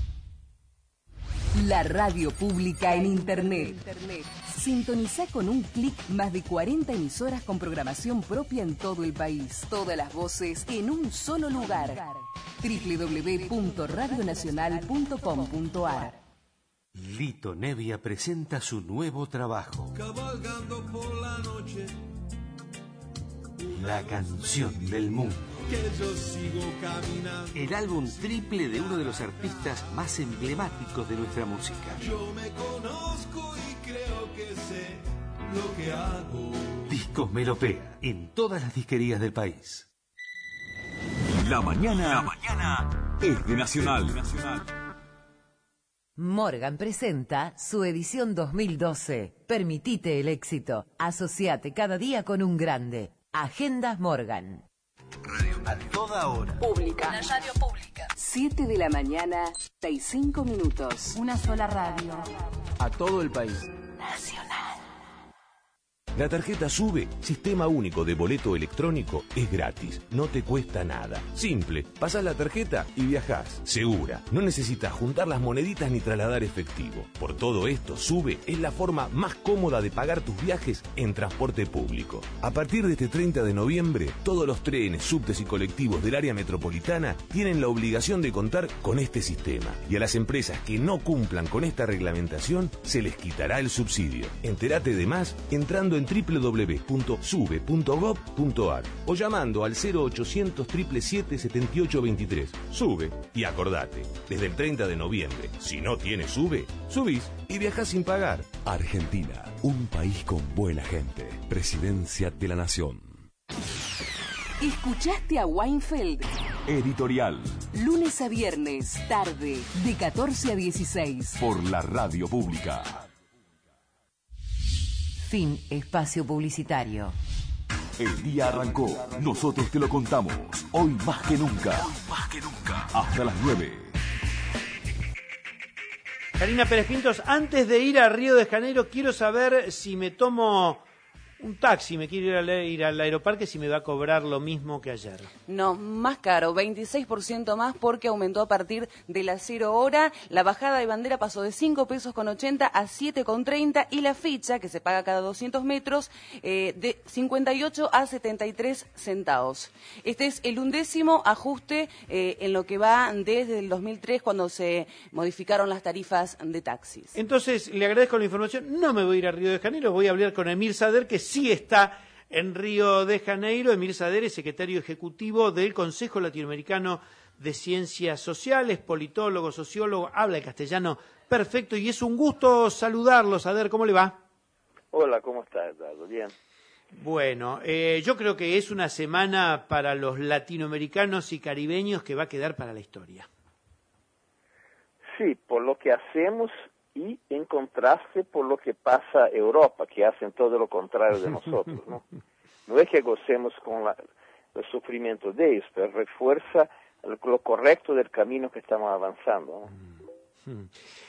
La radio pública en Internet. Sintoniza con un clic más de 40 emisoras con programación propia en todo el país. Todas las voces en un solo lugar. www.radionacional.com.ar. Lito Nevia presenta su nuevo trabajo. Cabalgando por la noche, la canción del mundo. El álbum triple de uno de los artistas más emblemáticos de nuestra música. Yo me conozco y creo que sé lo que hago. Discos Melopea en todas las disquerías del país. La mañana es de Nacional. Morgan presenta su edición 2012. Permitite el éxito. Asociate cada día con un grande. Agendas Morgan. Radio a toda hora. Pública. La radio pública. 7 de la mañana, 35 minutos. Una sola radio. A todo el país. Nacional. La tarjeta SUBE, Sistema Único de Boleto Electrónico, es gratis, no te cuesta nada. Simple, pasás la tarjeta y viajás. Segura, no necesitas juntar las moneditas ni trasladar efectivo. Por todo esto, SUBE es la forma más cómoda de pagar tus viajes en transporte público. A partir de este 30 de noviembre, todos los trenes, subtes y colectivos del área metropolitana tienen la obligación de contar con este sistema. Y a las empresas que no cumplan con esta reglamentación, se les quitará el subsidio. Entérate de más entrando en www.sube.gov.ar o llamando al 0800 777 7823. SUBE y acordate, desde el 30 de noviembre, si no tienes SUBE, subís y viajás sin pagar. Argentina, un país con buena gente. Presidencia de la Nación. ¿Escuchaste a Weinfeld? Editorial. Lunes a viernes, tarde, de 14 a 16. Por la radio pública. Fin espacio publicitario. El día arrancó. Nosotros te lo contamos. Hoy más que nunca. Hasta las 9. Karina Pérez Pintos, antes de ir a Río de Janeiro, quiero saber si me tomo un taxi, me quiero ir al aeroparque, si me va a cobrar lo mismo que ayer. No, más caro, 26% más porque aumentó a partir de las 0 hora. La bajada de bandera pasó de 5 pesos con 80 a 7 con 30 y la ficha, que se paga cada 200 metros, de 58 a 73 centavos. Este es el 11º ajuste en lo que va desde el 2003, cuando se modificaron las tarifas de taxis. Entonces, le agradezco la información. No me voy a ir a Río de Janeiro, voy a hablar con Emir Sader, que sí está en Río de Janeiro. Emir Sader es secretario ejecutivo del Consejo Latinoamericano de Ciencias Sociales, politólogo, sociólogo, habla el castellano perfecto y es un gusto saludarlo. Sader, ¿cómo le va? Hola, ¿cómo estás, Eduardo? Bien. Bueno, yo creo que es una semana para los latinoamericanos y caribeños que va a quedar para la historia. Sí, por lo que hacemos y en contraste por lo que pasa Europa, que hacen todo lo contrario de nosotros, ¿no? No es que gocemos con el sufrimiento de ellos, pero refuerza lo correcto del camino que estamos avanzando, ¿no?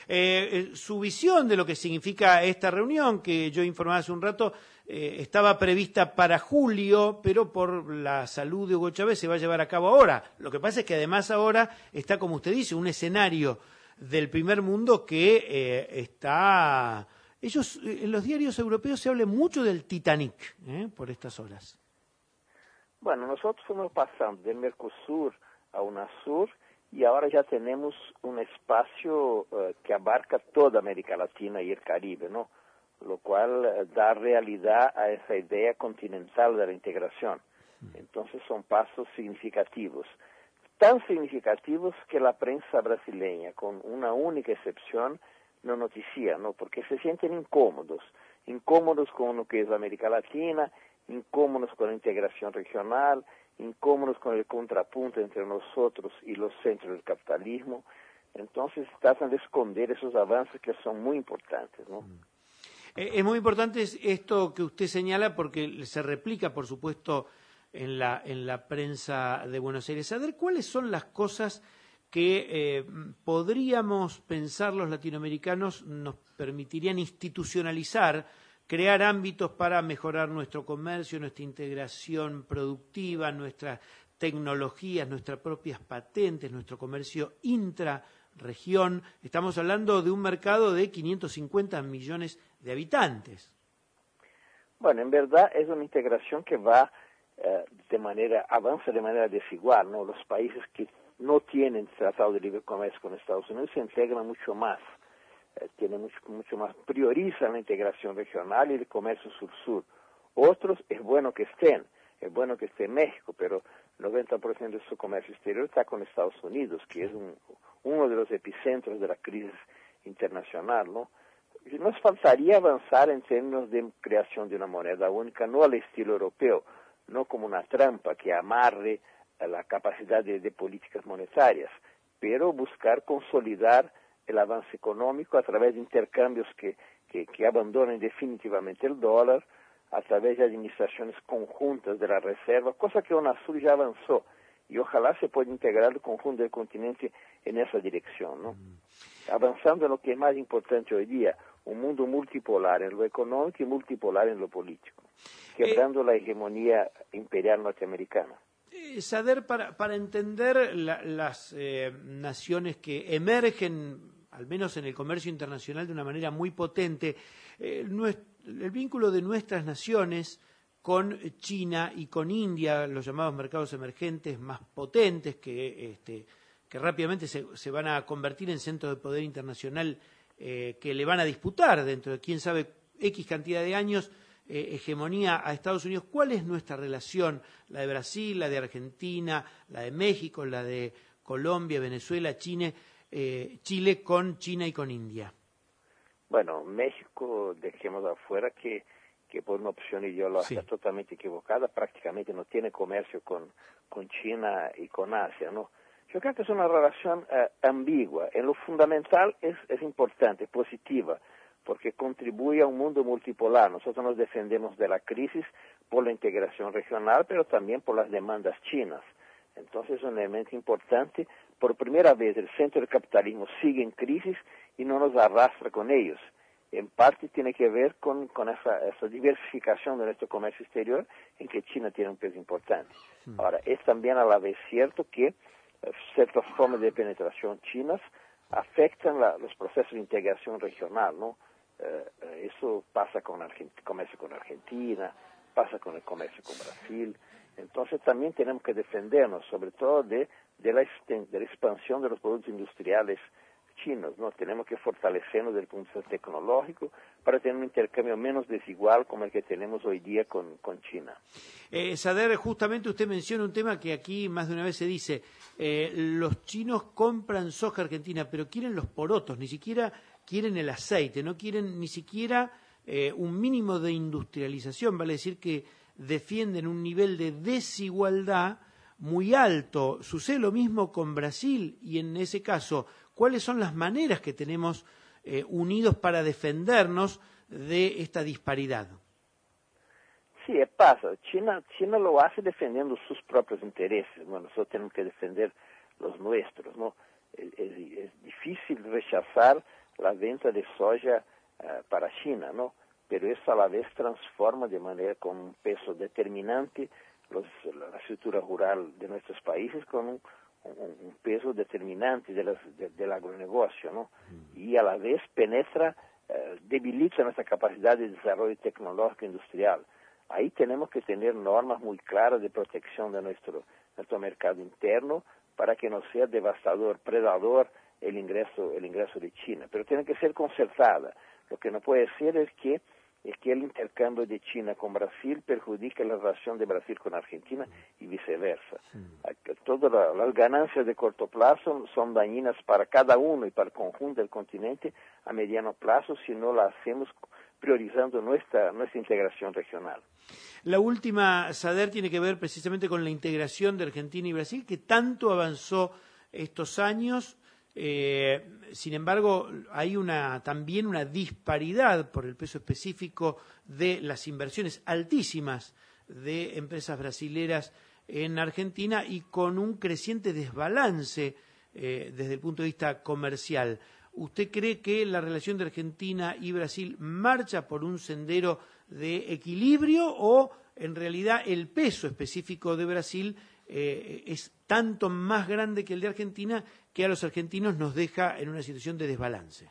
Su visión de lo que significa esta reunión, que yo informaba hace un rato, estaba prevista para julio, pero por la salud de Hugo Chávez se va a llevar a cabo ahora. Lo que pasa es que además ahora está, como usted dice, un escenario del primer mundo que está... Ellos, en los diarios europeos se habla mucho del Titanic, por estas horas. Bueno, nosotros fuimos pasando del Mercosur a UNASUR y ahora ya tenemos un espacio que abarca toda América Latina y el Caribe, ¿no? Lo cual da realidad a esa idea continental de la integración. Entonces son pasos significativos. Tan significativos que la prensa brasileña, con una única excepción, no noticia, ¿no? Porque se sienten incómodos con lo que es América Latina, incómodos con la integración regional, incómodos con el contrapunto entre nosotros y los centros del capitalismo. Entonces tratan de esconder esos avances que son muy importantes, ¿no? Es muy importante esto que usted señala porque se replica, por supuesto, en la prensa de Buenos Aires. Saber cuáles son las cosas que podríamos pensar los latinoamericanos nos permitirían institucionalizar, crear ámbitos para mejorar nuestro comercio, nuestra integración productiva, nuestras tecnologías, nuestras propias patentes, nuestro comercio intrarregión. Estamos hablando de un mercado de 550 millones de habitantes. Bueno, en verdad es una integración que va avanza de manera desigual, ¿no? Los países que no tienen tratado de libre comercio con Estados Unidos se integran mucho más, tienen mucho más, priorizan la integración regional y el comercio sur-sur. Otros es bueno que estén, es bueno que esté México, pero 90% de su comercio exterior está con Estados Unidos, que es uno de los epicentros de la crisis internacional, ¿no? Nos faltaría avanzar en términos de creación de una moneda única, no al estilo europeo, no como una trampa que amarre a la capacidad de políticas monetarias, pero buscar consolidar el avance económico a través de intercambios que abandonen definitivamente el dólar, a través de administraciones conjuntas de la reserva, cosa que UNASUR ya avanzó, y ojalá se pueda integrar el conjunto del continente en esa dirección, ¿no? Avanzando en lo que es más importante hoy día, un mundo multipolar en lo económico y multipolar en lo político, quebrando la hegemonía imperial norteamericana. Sader, para entender las naciones que emergen, al menos en el comercio internacional, de una manera muy potente, el vínculo de nuestras naciones con China y con India, los llamados mercados emergentes más potentes que rápidamente se van a convertir en centros de poder internacional que le van a disputar dentro de quién sabe X cantidad de años hegemonía a Estados Unidos. ¿Cuál es nuestra relación? La de Brasil, la de Argentina, la de México, la de Colombia, Venezuela, Chile con China y con India. Bueno, México, dejemos afuera que por una opción ideológica totalmente equivocada, prácticamente no tiene comercio con China y con Asia, ¿no? Yo creo que es una relación ambigua. En lo fundamental es importante, positiva, porque contribuye a un mundo multipolar. Nosotros nos defendemos de la crisis por la integración regional, pero también por las demandas chinas. Entonces es un elemento importante. Por primera vez el centro del capitalismo sigue en crisis y no nos arrastra con ellos. En parte tiene que ver con esa diversificación de nuestro comercio exterior, en que China tiene un peso importante. Ahora, es también a la vez cierto que ciertas formas de penetración chinas afectan los procesos de integración regional, ¿no? Eso pasa con el comercio con Argentina, pasa con el comercio con Brasil. Entonces también tenemos que defendernos, sobre todo de la expansión de los productos industriales chinos, ¿no? Tenemos que fortalecernos desde el punto de vista tecnológico para tener un intercambio menos desigual como el que tenemos hoy día con China. Sader, justamente usted menciona un tema que aquí más de una vez se dice, los chinos compran soja argentina, pero quieren los porotos, ni siquiera quieren el aceite, no quieren ni siquiera un mínimo de industrialización, vale decir que defienden un nivel de desigualdad muy alto. Sucede lo mismo con Brasil y en ese caso, ¿cuáles son las maneras que tenemos unidos para defendernos de esta disparidad? Sí, pasa. China lo hace defendiendo sus propios intereses. Bueno, nosotros tenemos que defender los nuestros, ¿no? Es difícil rechazar la venta de soja para China, ¿no? Pero eso a la vez transforma de manera con un peso determinante la estructura rural de nuestros países con un peso determinante del agronegocio, ¿no? Y a la vez penetra, debilita nuestra capacidad de desarrollo tecnológico industrial. Ahí tenemos que tener normas muy claras de protección de nuestro mercado interno para que no sea devastador, predador el ingreso de China. Pero tiene que ser concertada. Lo que no puede ser es que el intercambio de China con Brasil perjudique la relación de Brasil con Argentina y viceversa. Todas las ganancias de corto plazo son dañinas para cada uno y para el conjunto del continente a mediano plazo si no la hacemos priorizando nuestra integración regional. La última, Sader, tiene que ver precisamente con la integración de Argentina y Brasil, que tanto avanzó estos años. Sin embargo, hay también una disparidad por el peso específico de las inversiones altísimas de empresas brasileras en Argentina y con un creciente desbalance desde el punto de vista comercial. ¿Usted cree que la relación de Argentina y Brasil marcha por un sendero de equilibrio o en realidad el peso específico de Brasil es tanto más grande que el de Argentina que a los argentinos nos deja en una situación de desbalance?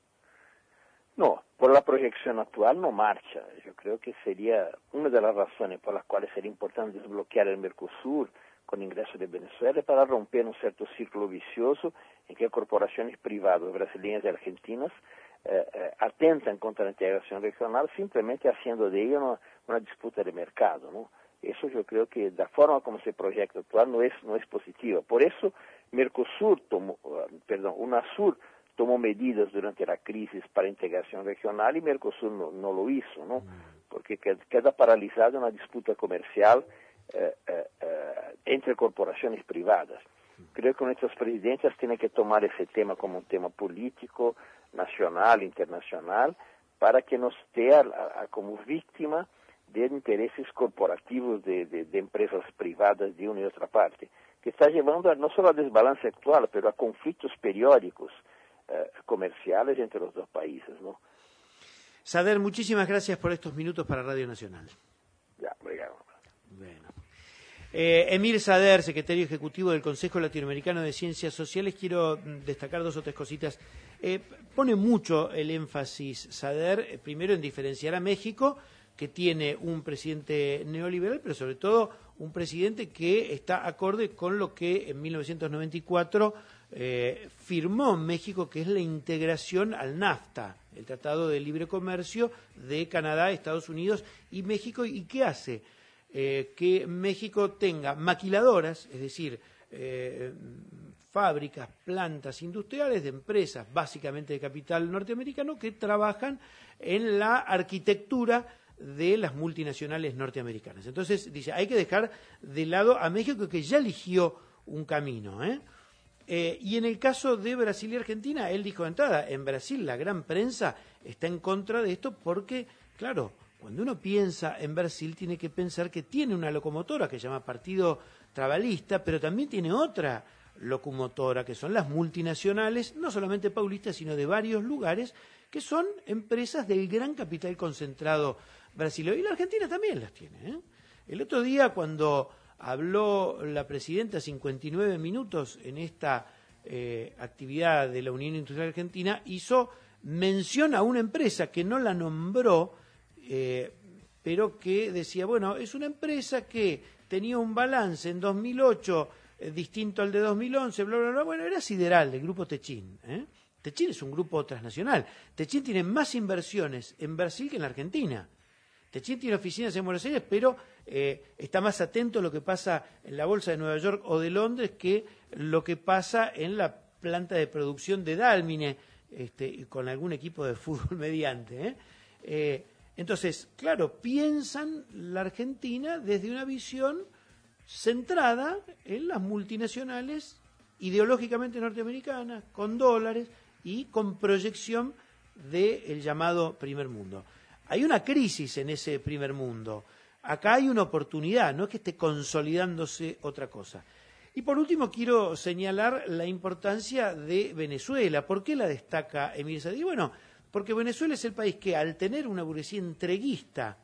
No, por la proyección actual no marcha. Yo creo que sería una de las razones por las cuales sería importante desbloquear el Mercosur con ingreso de Venezuela para romper un cierto círculo vicioso en que corporaciones privadas brasileñas y argentinas atentan contra la integración regional simplemente haciendo de ella una disputa de mercado, ¿no? Eso yo creo que la forma como se proyecta actual no es positiva. Por eso UNASUR tomó medidas durante la crisis para integración regional y Mercosur no lo hizo, ¿no? Porque queda paralizada una disputa comercial entre corporaciones privadas. Creo que nuestras presidencias tienen que tomar ese tema como un tema político, nacional, internacional, para que no esté como víctima de intereses corporativos de empresas privadas de una y otra parte, que está llevando no solo a desbalance actual, pero a conflictos periódicos comerciales entre los dos países, ¿no? Sader, muchísimas gracias por estos minutos para Radio Nacional. Ya, obrigado. Bueno. Emir Sader, secretario ejecutivo del Consejo Latinoamericano de Ciencias Sociales, quiero destacar 2 o 3 cositas. Pone mucho el énfasis, Sader, primero en diferenciar a México, que tiene un presidente neoliberal, pero sobre todo un presidente que está acorde con lo que en 1994 firmó México, que es la integración al NAFTA, el Tratado de Libre Comercio de Canadá, Estados Unidos y México. ¿Y qué hace? Que México tenga maquiladoras, es decir, fábricas, plantas industriales de empresas, básicamente de capital norteamericano, que trabajan en la arquitectura de las multinacionales norteamericanas. Entonces, dice, hay que dejar de lado a México, que ya eligió un camino, y en el caso de Brasil y Argentina, él dijo de entrada, en Brasil la gran prensa está en contra de esto porque, claro, cuando uno piensa en Brasil tiene que pensar que tiene una locomotora que se llama Partido Trabalhista, pero también tiene otra locomotora que son las multinacionales, no solamente paulistas, sino de varios lugares, que son empresas del gran capital concentrado brasileño. Y la Argentina también las tiene. El otro día, cuando habló la presidenta 59 minutos en esta actividad de la Unión Industrial Argentina, hizo mención a una empresa que no la nombró, pero que decía, bueno, es una empresa que tenía un balance en 2008 distinto al de 2011, bla, bla, bla. Bueno, era Sideral, del grupo Techin. Techin es un grupo transnacional. Techin tiene más inversiones en Brasil que en la Argentina. Techin tiene oficinas en Buenos Aires, pero está más atento a lo que pasa en la Bolsa de Nueva York o de Londres que lo que pasa en la planta de producción de Dálmine, con algún equipo de fútbol mediante. Entonces, claro, piensan la Argentina desde una visión centrada en las multinacionales ideológicamente norteamericanas, con dólares y con proyección del llamado primer mundo. Hay una crisis en ese primer mundo. Acá hay una oportunidad, no es que esté consolidándose otra cosa. Y por último quiero señalar la importancia de Venezuela. ¿Por qué la destaca Emir Sader? Bueno, porque Venezuela es el país que al tener una burguesía entreguista,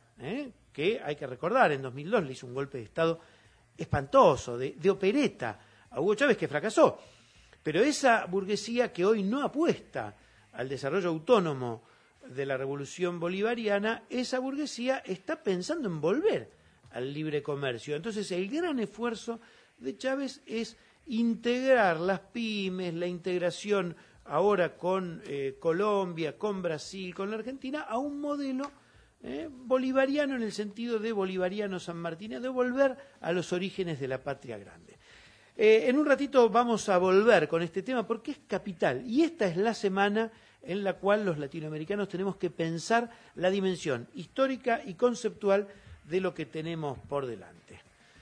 que hay que recordar, en 2002 le hizo un golpe de Estado espantoso, de opereta, a Hugo Chávez, que fracasó. Pero esa burguesía que hoy no apuesta al desarrollo autónomo de la revolución bolivariana, esa burguesía está pensando en volver al libre comercio. Entonces el gran esfuerzo de Chávez es integrar las pymes, la integración ahora con Colombia, con Brasil, con la Argentina, a un modelo bolivariano en el sentido de bolivariano sanmartino, de volver a los orígenes de la patria grande. En un ratito vamos a volver con este tema porque es capital y esta es la semana en la cual los latinoamericanos tenemos que pensar la dimensión histórica y conceptual de lo que tenemos por delante.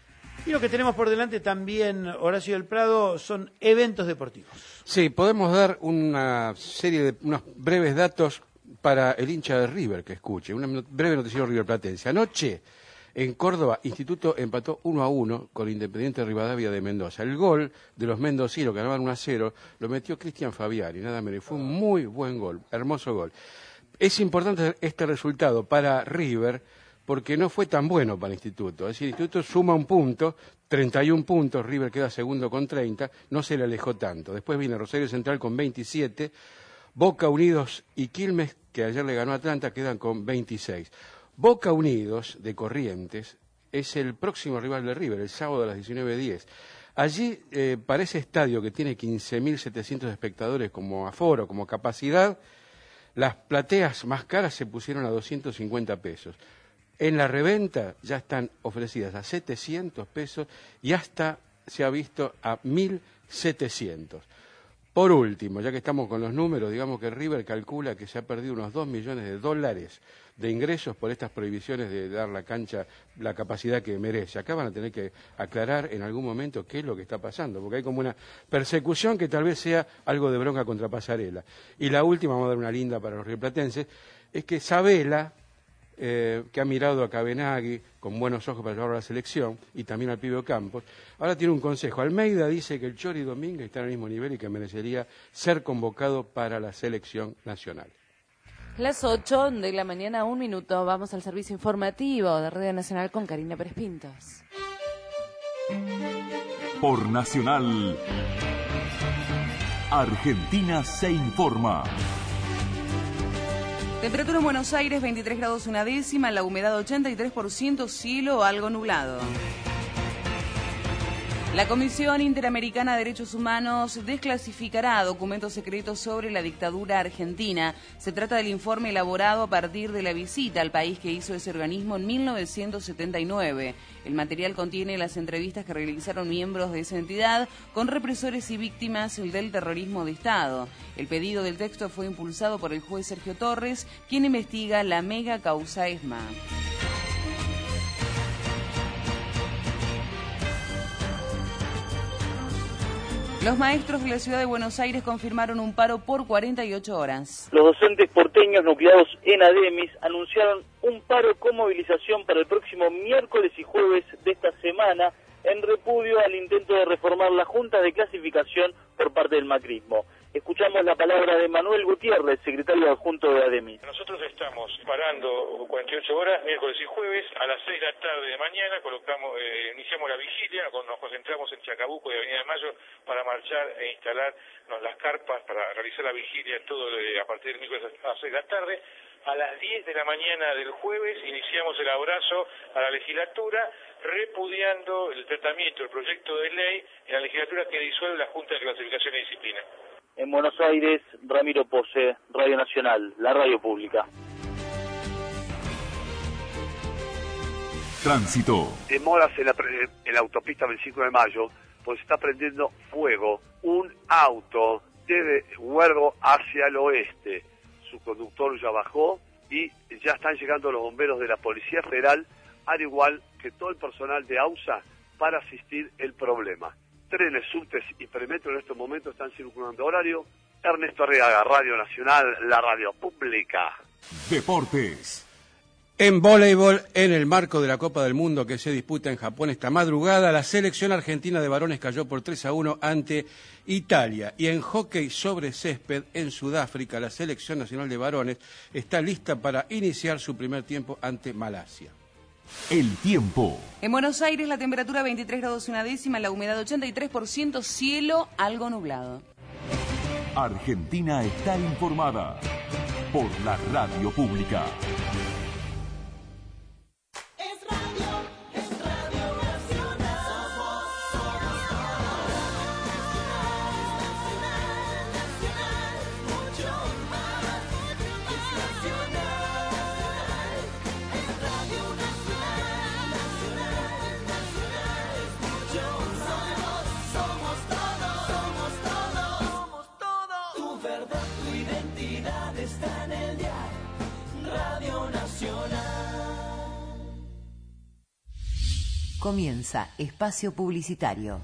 Y lo que tenemos por delante también, Horacio del Prado, son eventos deportivos. Sí, podemos dar una serie de unos breves datos para el hincha de River que escuche. Una breve noticiero riverplatense. Anoche, en Córdoba, Instituto empató 1-1 con Independiente Rivadavia de Mendoza. El gol de los mendocinos, que ganaban 1-0, lo metió Cristian Fabiani, nada menos. Fue un muy buen gol, hermoso gol. Es importante este resultado para River porque no fue tan bueno para el Instituto. Es decir, el Instituto suma un punto, 31 puntos, River queda segundo con 30, no se le alejó tanto. Después viene Rosario Central con 27, Boca Unidos y Quilmes, que ayer le ganó a Atlanta, quedan con 26. Boca Unidos, de Corrientes, es el próximo rival de River, el sábado a las 19:10. Allí, para ese estadio que tiene 15.700 espectadores como aforo, como capacidad, las plateas más caras se pusieron a 250 pesos. En la reventa ya están ofrecidas a 700 pesos y hasta se ha visto a 1.700. Por último, ya que estamos con los números, digamos que River calcula que se ha perdido unos $2 millones de ingresos por estas prohibiciones de dar la cancha la capacidad que merece. Acá van a tener que aclarar en algún momento qué es lo que está pasando, porque hay como una persecución que tal vez sea algo de bronca contra Pasarela. Y la última, vamos a dar una linda para los rioplatenses, es que Sabela, que ha mirado a Cabenagui con buenos ojos para llevarlo a la selección, y también al Pibe Campos, ahora tiene un consejo. Almeida dice que el Chori Domínguez está al mismo nivel y que merecería ser convocado para la selección nacional. Las 8 de la mañana, 1 minuto, vamos al servicio informativo de Radio Nacional con Karina Pérez Pintos. Por Nacional, Argentina se informa. Temperatura en Buenos Aires, 23 grados una décima, la humedad 83%, cielo algo nublado. La Comisión Interamericana de Derechos Humanos desclasificará documentos secretos sobre la dictadura argentina. Se trata del informe elaborado a partir de la visita al país que hizo ese organismo en 1979. El material contiene las entrevistas que realizaron miembros de esa entidad con represores y víctimas del terrorismo de Estado. El pedido del texto fue impulsado por el juez Sergio Torres, quien investiga la mega causa ESMA. Los maestros de la ciudad de Buenos Aires confirmaron un paro por 48 horas. Los docentes porteños nucleados en ADEMIS anunciaron un paro con movilización para el próximo miércoles y jueves de esta semana en repudio al intento de reformar la Junta de Clasificación por parte del macrismo. Escuchamos la palabra de Manuel Gutiérrez, secretario adjunto de ADEMIS. Nosotros estamos parando 48 horas, miércoles y jueves, a las 6 de la tarde de mañana, iniciamos la vigilia, nos concentramos en Chacabuco y Avenida de Mayo para marchar e instalarnos las carpas para realizar la vigilia a partir del miércoles a las 6 de la tarde. A las 10 de la mañana del jueves iniciamos el abrazo a la legislatura, repudiando el tratamiento, el proyecto de ley en la legislatura que disuelve la Junta de Clasificación y Disciplina. En Buenos Aires, Ramiro Pose, Radio Nacional, la radio pública. Tránsito. Demoras en la autopista 25 de Mayo, pues está prendiendo fuego un auto de Huergo hacia el oeste. Su conductor ya bajó y ya están llegando los bomberos de la Policía Federal, al igual que todo el personal de AUSA, para asistir el problema. Trenes, subtes y perimetro en estos momentos están circulando horario. Ernesto Arriaga, Radio Nacional, la radio pública. Deportes. En voleibol, en el marco de la Copa del Mundo que se disputa en Japón esta madrugada, la selección argentina de varones cayó por 3-1 ante Italia. Y en hockey sobre césped, en Sudáfrica, la selección nacional de varones está lista para iniciar su primer tiempo ante Malasia. El tiempo. En Buenos Aires la temperatura 23 grados una décima, la humedad 83%, cielo algo nublado. Argentina está informada por la radio pública. Comienza Espacio Publicitario.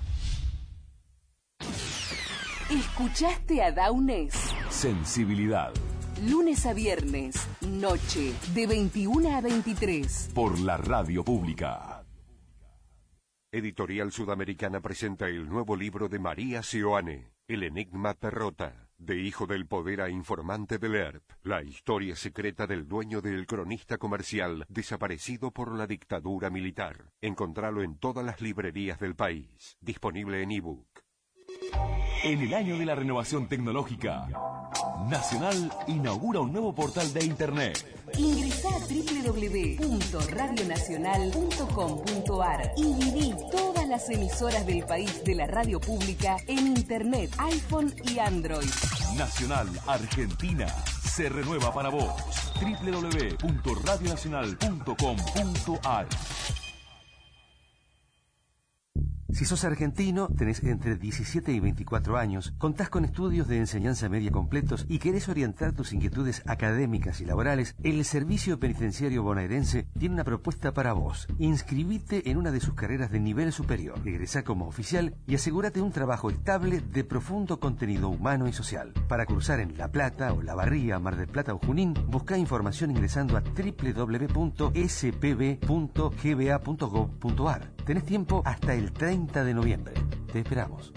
¿Escuchaste a Downes? Sensibilidad. Lunes a viernes, noche, de 21 a 23. Por la radio pública. Editorial Sudamericana presenta el nuevo libro de María Seoane, El enigma Perrota, de hijo del poder a informante del ERP, la historia secreta del dueño del cronista comercial desaparecido por la dictadura militar. Encontralo en todas las librerías del país. Disponible en ebook. En el año de la renovación tecnológica, Nacional inaugura un nuevo portal de Internet. Ingresá a www.radionacional.com.ar y viví todas las emisoras del país de la radio pública en Internet, iPhone y Android. Nacional Argentina se renueva para vos. www.radionacional.com.ar. Si sos argentino, tenés entre 17 y 24 años, contás con estudios de enseñanza media completos y querés orientar tus inquietudes académicas y laborales, el Servicio Penitenciario Bonaerense tiene una propuesta para vos. Inscribite en una de sus carreras de nivel superior, egresá como oficial y asegúrate un trabajo estable de profundo contenido humano y social. Para cursar en La Plata, Olavarría, Mar del Plata o Junín, buscá información ingresando a www.spb.gba.gov.ar. Tenés tiempo hasta el 30 de noviembre. Te esperamos.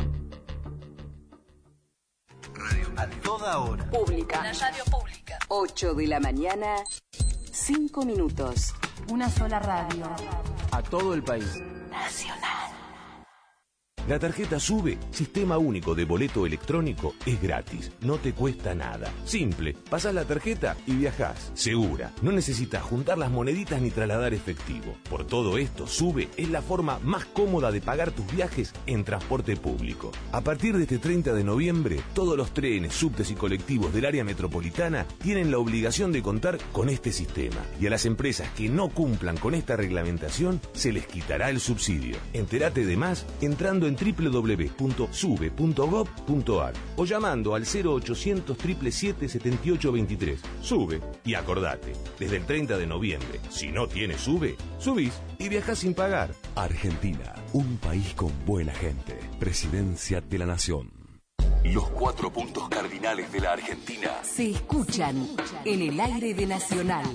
A toda hora. Pública. La radio pública. 8 de la mañana, 5 minutos. Una sola radio. A todo el país. Nacional. La tarjeta SUBE, Sistema Único de Boleto Electrónico, es gratis, no te cuesta nada. Simple, pasás la tarjeta y viajás. Segura, no necesitas juntar las moneditas ni trasladar efectivo. Por todo esto, SUBE es la forma más cómoda de pagar tus viajes en transporte público. A partir de este 30 de noviembre, todos los trenes, subtes y colectivos del área metropolitana tienen la obligación de contar con este sistema. Y a las empresas que no cumplan con esta reglamentación, se les quitará el subsidio. Entérate de más entrando en www.sube.gov.ar o llamando al 0800 777 7823. SUBE y acordate, desde el 30 de noviembre, si no tienes SUBE, subís y viajás sin pagar. Argentina, un país con buena gente. Presidencia de la Nación. Los 4 puntos cardinales de la Argentina se escuchan en el aire de Nacional.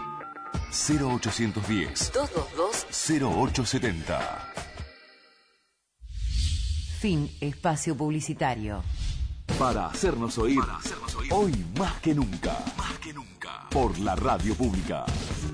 0810 222 0870. Fin espacio publicitario. Para hacernos oír, hoy más que nunca, por la radio pública.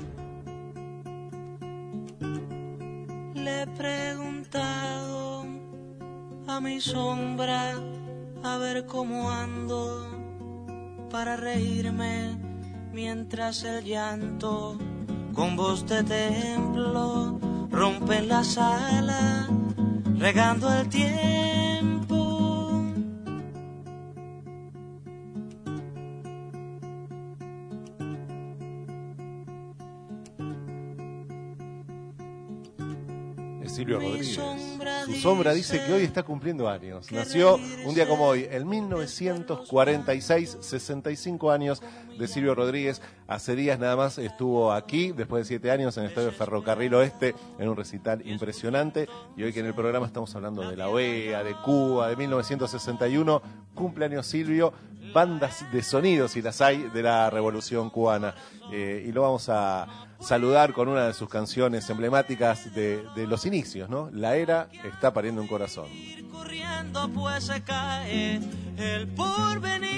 Le he preguntado a mi sombra a ver cómo ando para reírme mientras el llanto con voz de templo rompe en la sala regando el tiempo. Silvio Rodríguez. Su sombra dice que hoy está cumpliendo años. Nació un día como hoy, en 1946, 65 años de Silvio Rodríguez. Hace días nada más estuvo aquí, después de 7 años, en el Estadio Ferrocarril Oeste, en un recital impresionante. Y hoy que en el programa estamos hablando de la OEA, de Cuba, de 1961, cumpleaños Silvio, bandas de sonidos, si las hay, de la Revolución Cubana. Y lo vamos a saludar con una de sus canciones emblemáticas de los inicios, ¿no? La era está pariendo un corazón. Corriendo pues se cae el porvenir.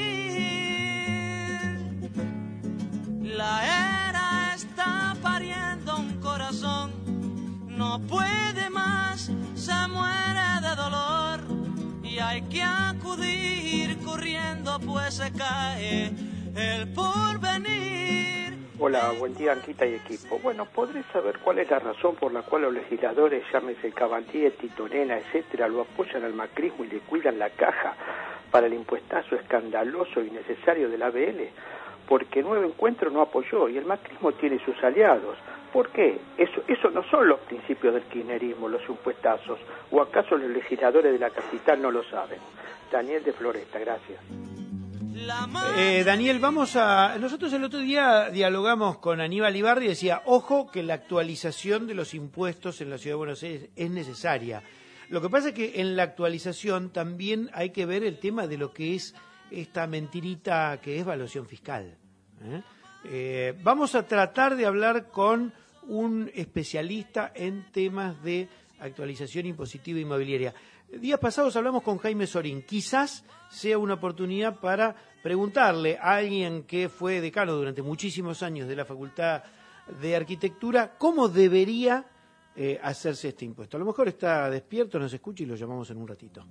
La era está pariendo un corazón, no puede más, se muere de dolor y hay que acudir corriendo pues se cae el porvenir. Hola, buen día Anquita y equipo. Bueno, ¿podré saber cuál es la razón por la cual los legisladores, llámese Cabandier, Titonena, etcétera, lo apoyan al macrismo y le cuidan la caja para el impuestazo escandaloso e innecesario del ABL? Porque Nuevo Encuentro no apoyó y el macrismo tiene sus aliados. ¿Por qué? Eso no son los principios del kirchnerismo, los impuestazos. ¿O acaso los legisladores de la capital no lo saben? Daniel de Floresta, gracias. Daniel, nosotros el otro día dialogamos con Aníbal Ibarri y decía, ojo que la actualización de los impuestos en la Ciudad de Buenos Aires es necesaria. Lo que pasa es que en la actualización también hay que ver el tema de lo que es esta mentirita que es evaluación fiscal. Vamos a tratar de hablar con un especialista en temas de actualización impositiva inmobiliaria. Días pasados hablamos con Jaime Sorín. Quizás sea una oportunidad para preguntarle a alguien que fue decano durante muchísimos años de la Facultad de Arquitectura cómo debería hacerse este impuesto. A lo mejor está despierto, nos escucha y lo llamamos en un ratito.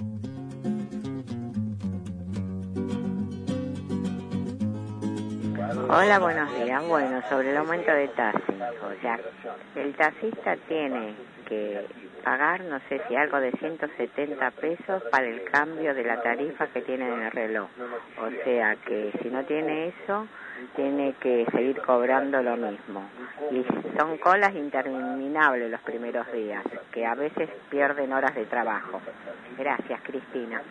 Hola, buenos días. Bueno, sobre el aumento de tasas, o sea, el taxista tiene que pagar, no sé si algo de 170 pesos para el cambio de la tarifa que tiene en el reloj. O sea que si no tiene eso, tiene que seguir cobrando lo mismo. Y son colas interminables los primeros días, que a veces pierden horas de trabajo. Gracias, Cristina.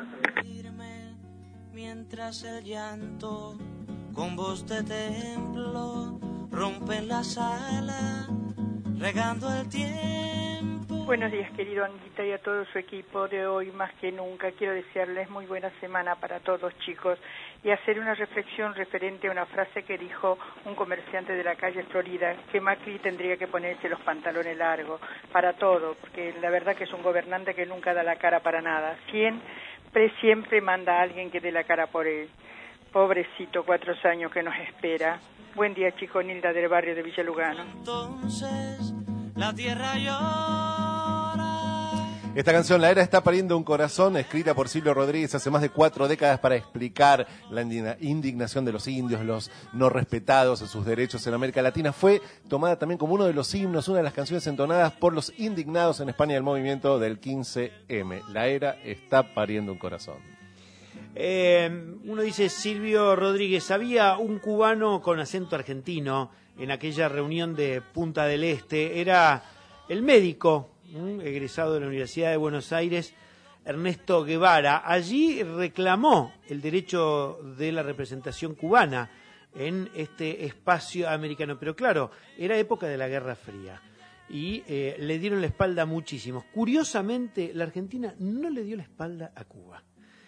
Mientras el llanto con voz de templo rompe en la sala, regando el tiempo. Buenos días, querido Anguita, y a todo su equipo de Hoy Más que Nunca. Quiero desearles muy buena semana para todos, chicos, y hacer una reflexión referente a una frase que dijo un comerciante de la calle Florida, que Macri tendría que ponerse los pantalones largos para todo, porque la verdad que es un gobernante que nunca da la cara para nada. Siempre manda a alguien que dé la cara por él. Pobrecito, 4 años que nos espera. Buen día, chico. Nilda del barrio de Villa Lugano. Entonces la tierra llora. Esta canción, La Era está pariendo un corazón, escrita por Silvio Rodríguez hace más de 4 décadas para explicar la indignación de los indios, los no respetados en sus derechos en América Latina, fue tomada también como uno de los himnos, una de las canciones entonadas por los indignados en España del movimiento del 15M. La Era está pariendo un corazón. Uno dice, Silvio Rodríguez, había un cubano con acento argentino en aquella reunión de Punta del Este, era el médico egresado de la Universidad de Buenos Aires, Ernesto Guevara. Allí reclamó el derecho de la representación cubana en este espacio americano, pero claro, era época de la Guerra Fría y le dieron la espalda a muchísimos. Curiosamente, la Argentina no le dio la espalda a Cuba.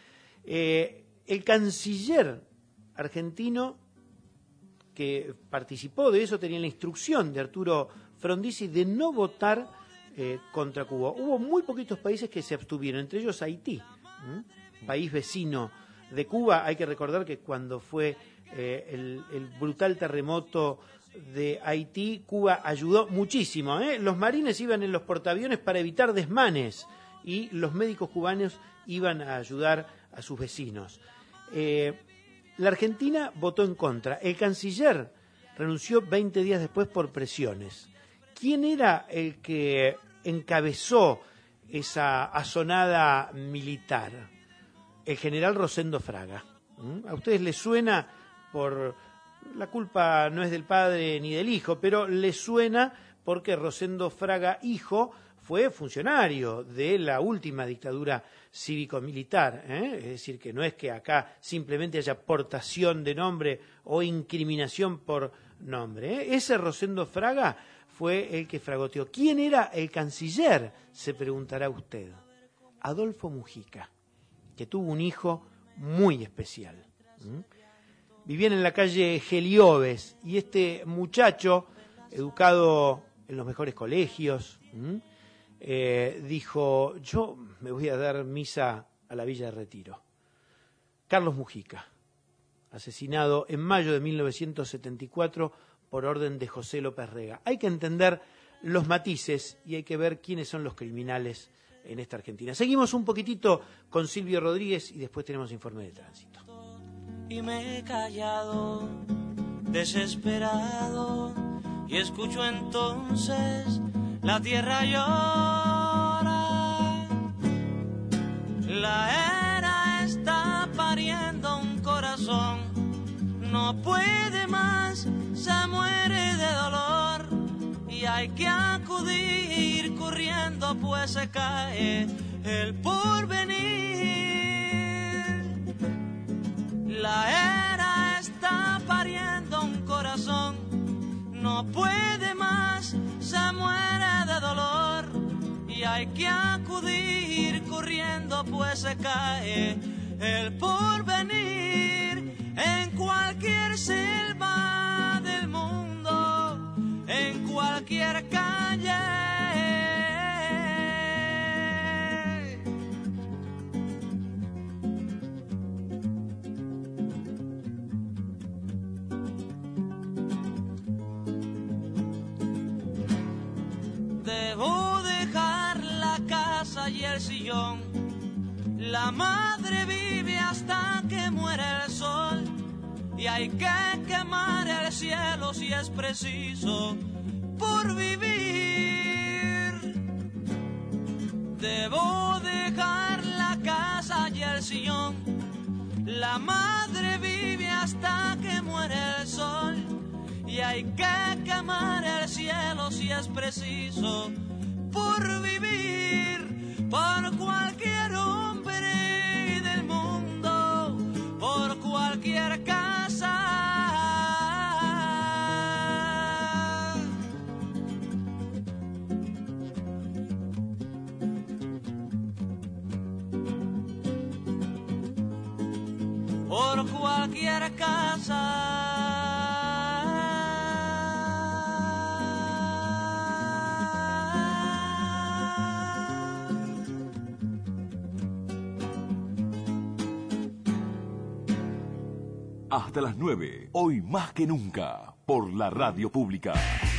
El canciller argentino que participó de eso tenía la instrucción de Arturo Frondizi de no votar contra Cuba. Hubo muy poquitos países que se abstuvieron, entre ellos Haití, país vecino de Cuba. Hay que recordar que cuando fue el brutal terremoto de Haití, Cuba ayudó muchísimo. Los marines iban en los portaaviones para evitar desmanes y los médicos cubanos iban a ayudar a sus vecinos. La Argentina votó en contra. El canciller renunció 20 días después por presiones. ¿Quién era el que encabezó esa asonada militar? El general Rosendo Fraga. ¿A ustedes les suena? Por la culpa no es del padre ni del hijo, pero les suena porque Rosendo Fraga, hijo, fue funcionario de la última dictadura cívico-militar, Es decir, que no es que acá simplemente haya portación de nombre o incriminación por nombre, Ese Rosendo Fraga fue el que fragoteó. ¿Quién era el canciller? Se preguntará usted. Adolfo Mujica, que tuvo un hijo muy especial. Vivían en la calle Geliobes y este muchacho, educado en los mejores colegios, dijo, yo me voy a dar misa a la Villa de Retiro. Carlos Mujica, asesinado en mayo de 1974 por orden de José López Rega. Hay que entender los matices y hay que ver quiénes son los criminales en esta Argentina. Seguimos un poquitito con Silvio Rodríguez y después tenemos informe de tránsito. Y me he callado, desesperado, y escucho entonces la tierra llora. La era está pariendo un corazón, no puede más, se muere de dolor y hay que acudir corriendo pues se cae el porvenir. La era está pariendo un corazón, no puede más, se muere de dolor y hay que acudir corriendo pues se cae el porvenir. En cualquier selva del mundo, en cualquier calle, debo dejar la casa y el sillón. La madre vive hasta que muere el sol y hay que quemar el cielo si es preciso por vivir. Debo dejar la casa y el sillón. La madre vive hasta que muere el y hay que quemar el cielo si es preciso por vivir, por cualquier hombre del mundo, por cualquier casa. Por cualquier casa. Hasta las 9, hoy más que nunca, por la radio pública.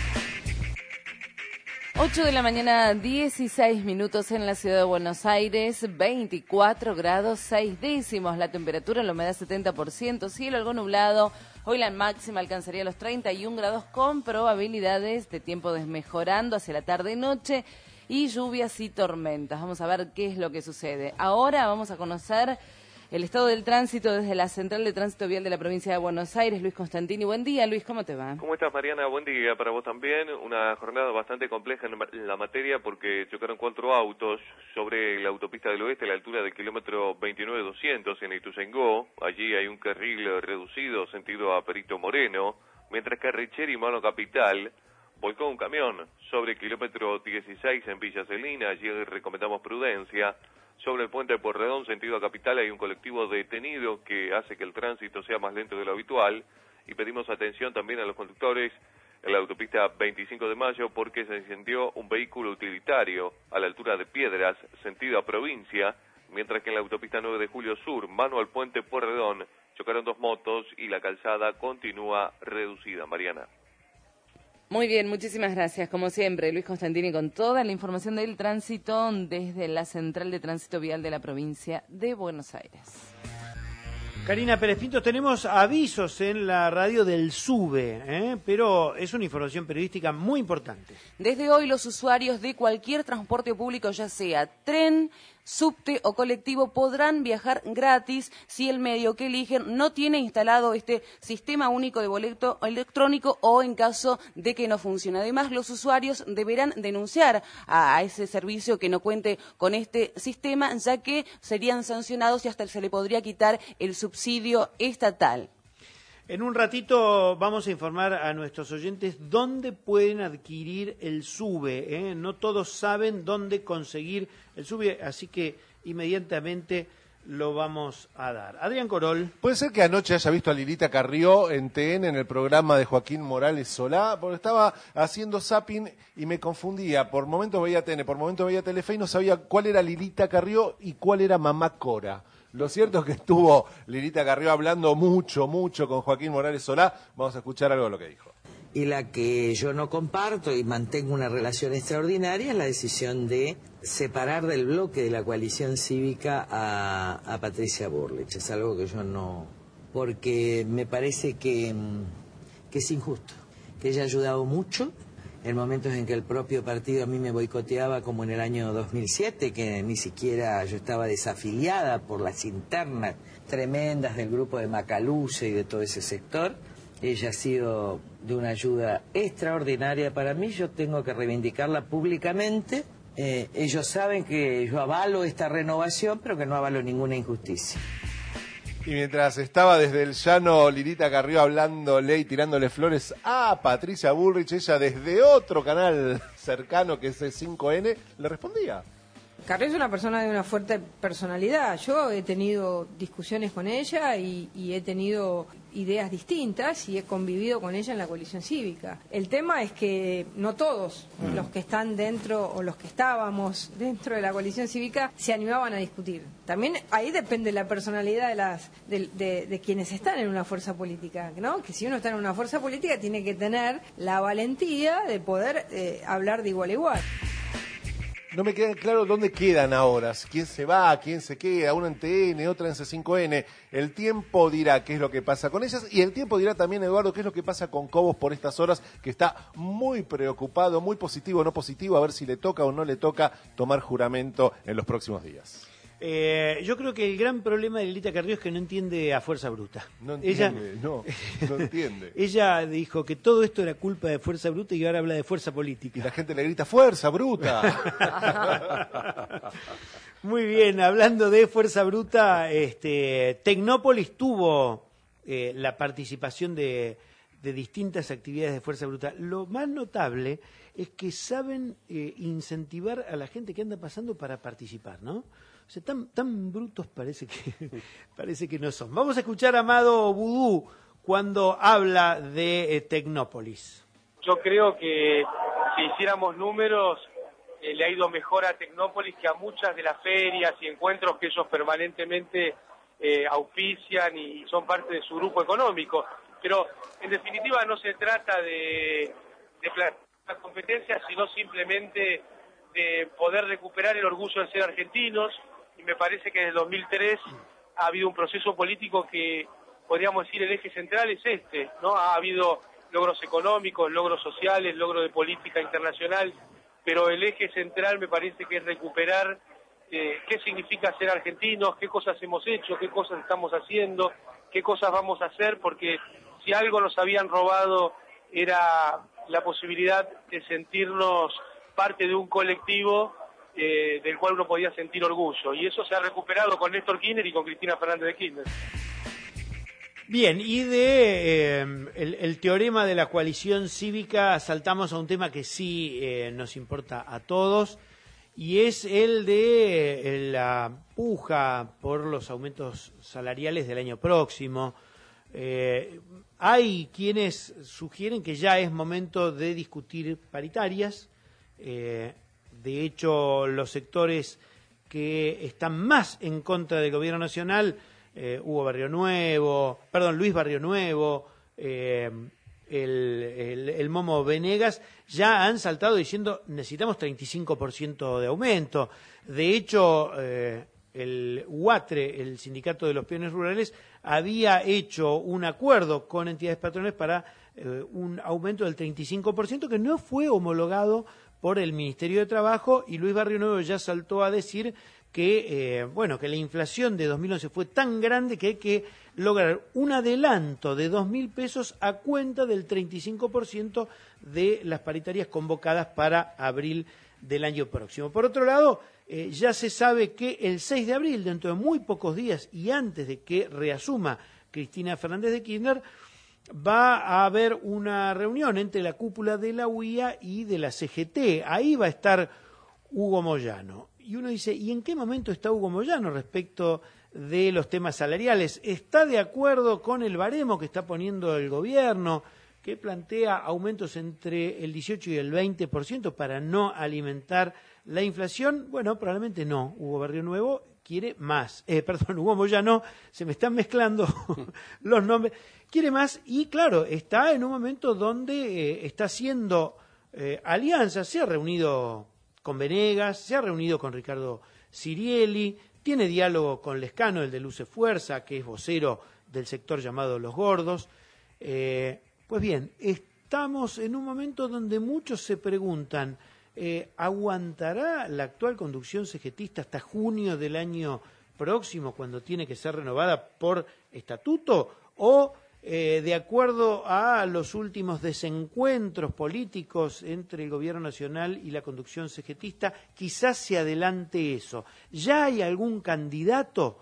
8 de la mañana, 16 minutos en la ciudad de Buenos Aires, 24 grados 6 décimos la temperatura, la humedad 70%, cielo algo nublado. Hoy la máxima alcanzaría los 31 grados con probabilidades de tiempo desmejorando hacia la tarde-noche y lluvias y tormentas. Vamos a ver qué es lo que sucede. Ahora vamos a conocer el estado del tránsito desde la Central de Tránsito Vial de la provincia de Buenos Aires. Luis Constantini, buen día. Luis, ¿cómo te va? ¿Cómo estás, Mariana? Buen día para vos también. Una jornada bastante compleja en la materia porque chocaron 4 autos sobre la autopista del oeste a la altura del kilómetro 29-200 en Ituzaingó. Allí hay un carril reducido sentido a Perito Moreno, mientras que Richeri y Mano Capital volcó un camión sobre el kilómetro 16 en Villa Celina. Allí recomendamos prudencia. Sobre el puente de Pueyrredón, sentido a Capital, hay un colectivo detenido que hace que el tránsito sea más lento de lo habitual y pedimos atención también a los conductores en la autopista 25 de Mayo porque se incendió un vehículo utilitario a la altura de Piedras, sentido a provincia, mientras que en la autopista 9 de Julio Sur, mano al puente Pueyrredón, chocaron 2 motos y la calzada continúa reducida. Mariana. Muy bien, muchísimas gracias. Como siempre, Luis Constantini con toda la información del tránsito desde la Central de Tránsito Vial de la provincia de Buenos Aires. Karina Pérez Pinto, tenemos avisos en la radio del SUBE, pero es una información periodística muy importante. Desde hoy los usuarios de cualquier transporte público, ya sea tren, subte o colectivo, podrán viajar gratis si el medio que eligen no tiene instalado este sistema único de boleto electrónico o en caso de que no funcione. Además, los usuarios deberán denunciar a ese servicio que no cuente con este sistema, ya que serían sancionados y hasta se le podría quitar el subsidio estatal. En un ratito vamos a informar a nuestros oyentes dónde pueden adquirir el SUBE. No todos saben dónde conseguir el SUBE, así que inmediatamente lo vamos a dar. Adrián Corol. Puede ser que anoche haya visto a Lilita Carrió en TN, en el programa de Joaquín Morales Solá, porque estaba haciendo zapping y me confundía. Por momentos veía TN, por momentos veía Telefe y no sabía cuál era Lilita Carrió y cuál era Mamá Cora. Lo cierto es que estuvo Lilita Carrió hablando mucho con Joaquín Morales Solá. Vamos a escuchar algo de lo que dijo. Y la que yo no comparto y mantengo una relación extraordinaria es la decisión de separar del bloque de la coalición cívica a Patricia Bullrich. Es algo que yo no... porque me parece que es injusto, que ella ha ayudado mucho en momentos en que el propio partido a mí me boicoteaba, como en el año 2007, que ni siquiera yo estaba desafiliada por las internas tremendas del grupo de Macaluce y de todo ese sector. Ella ha sido de una ayuda extraordinaria para mí, yo tengo que reivindicarla públicamente. Ellos saben que yo avalo esta renovación, pero que no avalo ninguna injusticia. Y mientras estaba desde el llano Lilita Carrió hablándole y tirándole flores a Patricia Bullrich, ella desde otro canal cercano que es C5N, le respondía. Carrió es una persona de una fuerte personalidad. Yo he tenido discusiones con ella y he tenido ideas distintas y he convivido con ella en la coalición cívica. El tema es que no todos los que están dentro o los que estábamos dentro de la coalición cívica se animaban a discutir. También ahí depende la personalidad de quienes están en una fuerza política, ¿no? Que si uno está en una fuerza política tiene que tener la valentía de poder hablar de igual a igual. No me queda claro dónde quedan ahora, quién se va, quién se queda, una en TN, otra en C5N. El tiempo dirá qué es lo que pasa con ellas y el tiempo dirá también, Eduardo, qué es lo que pasa con Cobos por estas horas, que está muy preocupado, muy positivo o no positivo, a ver si le toca o no le toca tomar juramento en los próximos días. Yo creo que el gran problema de Lilita Carrió es que no entiende a Fuerza Bruta. No entiende, no entiende. Ella dijo que todo esto era culpa de Fuerza Bruta y ahora habla de fuerza política. Y la gente le grita, ¡Fuerza Bruta! Muy bien, hablando de Fuerza Bruta, Tecnópolis tuvo la participación de distintas actividades de Fuerza Bruta. Lo más notable es que saben incentivar a la gente que anda pasando para participar, ¿no? O sea, tan brutos parece que no son. Vamos a escuchar a Amado Vudú cuando habla de Tecnópolis. Yo creo que si hiciéramos números, le ha ido mejor a Tecnópolis que a muchas de las ferias y encuentros que ellos permanentemente auspician y son parte de su grupo económico. Pero en definitiva no se trata de la competencia, sino simplemente de poder recuperar el orgullo de ser argentinos, y me parece que desde el 2003 ha habido un proceso político que podríamos decir el eje central es ¿no? Ha habido logros económicos, logros sociales, logros de política internacional, pero el eje central me parece que es recuperar qué significa ser argentinos, qué cosas hemos hecho, qué cosas estamos haciendo, qué cosas vamos a hacer, porque si algo nos habían robado era la posibilidad de sentirnos parte de un colectivo del cual uno podía sentir orgullo, y eso se ha recuperado con Néstor Kirchner y con Cristina Fernández de Kirchner. Bien, y de el teorema de la coalición cívica saltamos a un tema que sí nos importa a todos, y es el de la puja por los aumentos salariales del año próximo. Hay quienes sugieren que ya es momento de discutir paritarias. De hecho, los sectores que están más en contra del gobierno nacional, Luis Barrio Nuevo, el Momo Venegas, ya han saltado diciendo necesitamos 35% de aumento. De hecho, el UATRE, el Sindicato de los Peones Rurales, había hecho un acuerdo con entidades patronales para un aumento del 35% que no fue homologado por el Ministerio de Trabajo, y Luis Barrio Nuevo ya saltó a decir que que la inflación de 2011 fue tan grande que hay que lograr un adelanto de 2.000 pesos a cuenta del 35% de las paritarias convocadas para abril del año próximo. Por otro lado, ya se sabe que el 6 de abril, dentro de muy pocos días y antes de que reasuma Cristina Fernández de Kirchner, va a haber una reunión entre la cúpula de la UIA y de la CGT. Ahí va a estar Hugo Moyano. Y uno dice, ¿y en qué momento está Hugo Moyano respecto de los temas salariales? ¿Está de acuerdo con el baremo que está poniendo el gobierno, que plantea aumentos entre el 18 y el 20% para no alimentar la inflación? Bueno, probablemente no. Hugo Barrio Nuevo quiere más. Hugo Moyano, se me están mezclando los nombres. Quiere más y, claro, está en un momento donde está haciendo alianzas. Se ha reunido con Venegas, se ha reunido con Ricardo Sirieli, tiene diálogo con Lescano, el de Luce Fuerza, que es vocero del sector llamado Los Gordos. Pues bien, estamos en un momento donde muchos se preguntan, ¿aguantará la actual conducción cegetista hasta junio del año próximo, cuando tiene que ser renovada por estatuto? ¿O, de acuerdo a los últimos desencuentros políticos entre el gobierno nacional y la conducción cegetista, quizás se adelante eso? ¿Ya hay algún candidato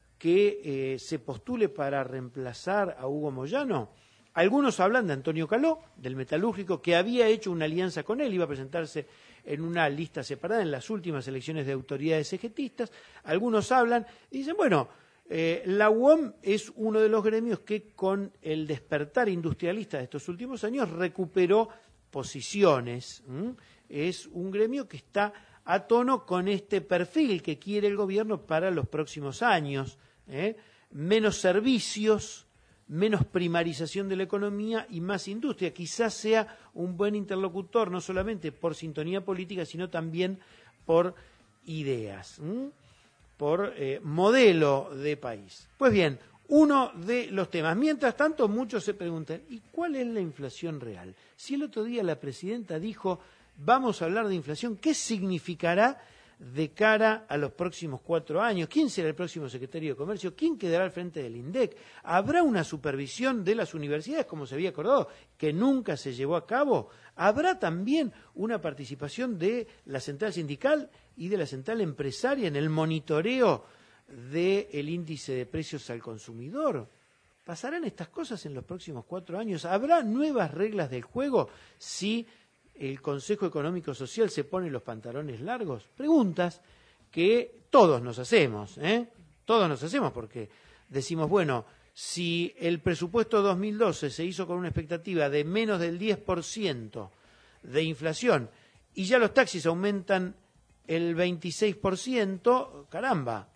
que se postule para reemplazar a Hugo Moyano? Algunos hablan de Antonio Caló, del metalúrgico, que había hecho una alianza con él, iba a presentarse en una lista separada en las últimas elecciones de autoridades cegetistas. Algunos hablan y dicen, bueno, la UOM es uno de los gremios que con el despertar industrialista de estos últimos años recuperó posiciones. Es un gremio que está a tono con este perfil que quiere el gobierno para los próximos años. Menos servicios, menos primarización de la economía y más industria. Quizás sea un buen interlocutor, no solamente por sintonía política, sino también por ideas, por modelo de país. Pues bien, uno de los temas. Mientras tanto, muchos se preguntan, ¿y cuál es la inflación real? Si el otro día la presidenta dijo, vamos a hablar de inflación, ¿qué significará de cara a los próximos 4 años? ¿Quién será el próximo secretario de Comercio? ¿Quién quedará al frente del INDEC? ¿Habrá una supervisión de las universidades, como se había acordado, que nunca se llevó a cabo? ¿Habrá también una participación de la central sindical y de la central empresaria en el monitoreo del índice de precios al consumidor? ¿Pasarán estas cosas en los próximos 4 años? ¿Habrá nuevas reglas del juego si el Consejo Económico Social se pone los pantalones largos? Preguntas que todos nos hacemos, Todos nos hacemos porque decimos, bueno, si el presupuesto 2012 se hizo con una expectativa de menos del 10% de inflación y ya los taxis aumentan el 26%, caramba,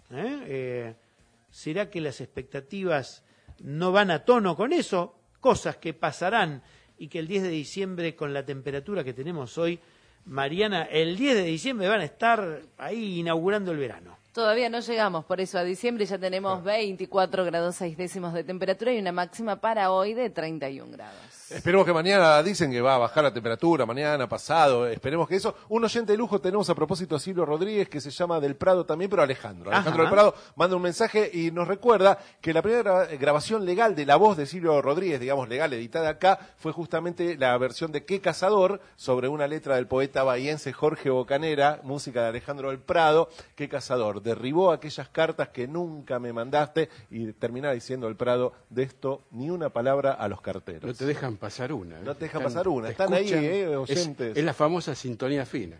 ¿será que las expectativas no van a tono con eso? Cosas que pasarán y que el 10 de diciembre, con la temperatura que tenemos hoy, Mariana, el 10 de diciembre van a estar ahí inaugurando el verano. Todavía no llegamos, por eso a diciembre ya tenemos 24 grados 6 décimos de temperatura y una máxima para hoy de 31 grados. Esperemos que mañana, dicen que va a bajar la temperatura, mañana, pasado, esperemos que eso. Un oyente de lujo tenemos a propósito a Silvio Rodríguez, que se llama Del Prado también, pero Alejandro. Alejandro Del Prado manda un mensaje y nos recuerda que la primera grabación legal de la voz de Silvio Rodríguez, digamos legal, editada acá, fue justamente la versión de Qué Cazador, sobre una letra del poeta bahiense Jorge Bocanera, música de Alejandro Del Prado. Qué Cazador, derribó aquellas cartas que nunca me mandaste, y termina diciendo El Prado, de esto ni una palabra a los carteros. No te dejan pasar una. No te dejan pasar una. Están ahí, oyentes. Es la famosa sintonía fina.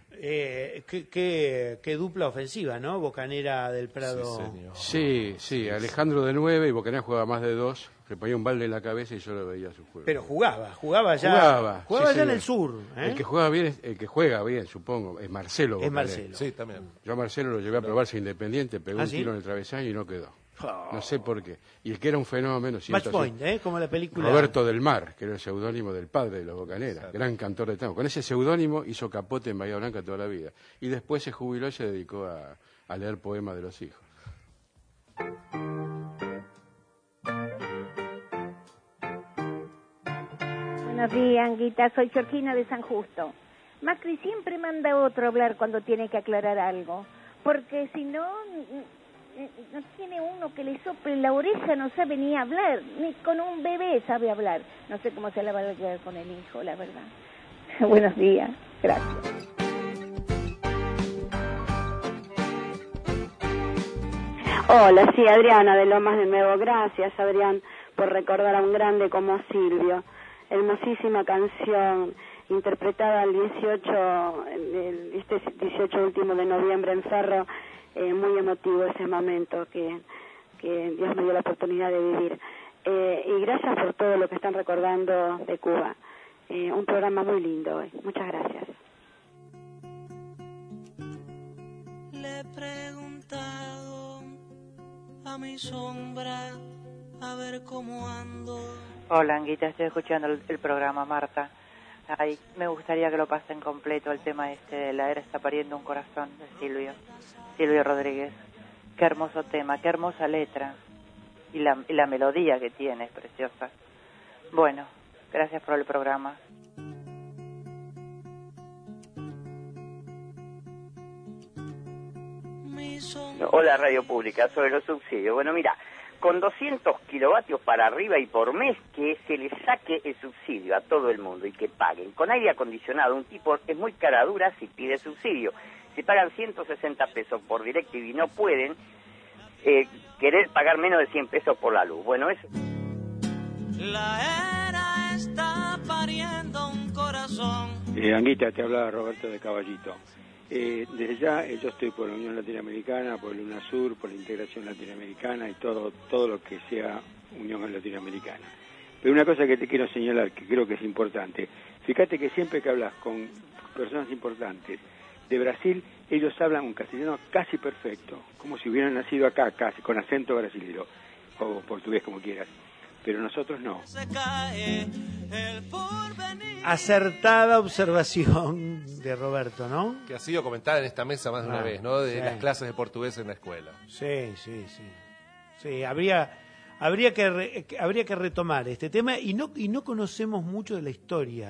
Qué dupla ofensiva, ¿no? Bocanera Del Prado. Sí, Alejandro de 9 y Bocanera jugaba más de 2. Le ponía un balde en la cabeza y yo lo veía a su juego. Pero jugaba ya en el sur. El que juega bien, supongo, es Marcelo Bocanera. Es Marcelo. Sí, también. Yo a Marcelo lo llevé a probarse Independiente, pegó un tiro en el travesaño y no quedó. No sé por qué. Y el que era un fenómeno... Match Point, como la película... Roberto del Mar, que era el seudónimo del padre de los Bocaneras, gran cantor de tango. Con ese seudónimo hizo capote en Bahía Blanca toda la vida. Y después se jubiló y se dedicó a leer poemas de los hijos. Buenos días, Anguita. Soy Georgina de San Justo. Macri siempre manda a otro a hablar cuando tiene que aclarar algo, porque si no tiene uno que le sople la oreja, no sabe ni hablar, ni con un bebé sabe hablar. No sé cómo se la va a quedar con el hijo, la verdad. Buenos días, gracias. Hola, sí, Adriana de Lomas de Nuevo. Gracias, Adrián, por recordar a un grande como Silvio. Hermosísima canción, interpretada el 18 último de noviembre en Ferro. Muy emotivo ese momento que Dios me dio la oportunidad de vivir. Y gracias por todo lo que están recordando de Cuba. Un programa muy lindo hoy. Muchas gracias. Le he preguntado a mi sombra a ver cómo ando. Hola, Anguita, estoy escuchando el programa, Marta. Ay, me gustaría que lo pasen completo, el tema de La era está pariendo un corazón, de Silvio Rodríguez. Qué hermoso tema, qué hermosa letra. Y la melodía que tiene es preciosa. Bueno, gracias por el programa. Hola, Radio Pública, sobre los subsidios. Bueno, mira, con 200 kilovatios para arriba y por mes, que se le saque el subsidio a todo el mundo y que paguen. Con aire acondicionado, un tipo es muy cara dura si pide subsidio. Si pagan 160 pesos por DirecTV y no pueden querer pagar menos de 100 pesos por la luz. Bueno, eso... La era está pariendo un corazón. Anguita, te habla Roberto de Caballito. Desde ya yo estoy por la Unión Latinoamericana, por el UNASUR, por la integración latinoamericana y todo lo que sea Unión Latinoamericana. Pero una cosa que te quiero señalar, que creo que es importante, fíjate que siempre que hablas con personas importantes de Brasil, ellos hablan un castellano casi perfecto, como si hubieran nacido acá, casi, con acento brasilero, o portugués, como quieras. Pero nosotros no. Acertada observación de Roberto, ¿no? Que ha sido comentada en esta mesa más de una vez, ¿no? De las clases de portugués en la escuela. Sí. Sí, habría que retomar este tema y no conocemos mucho de la historia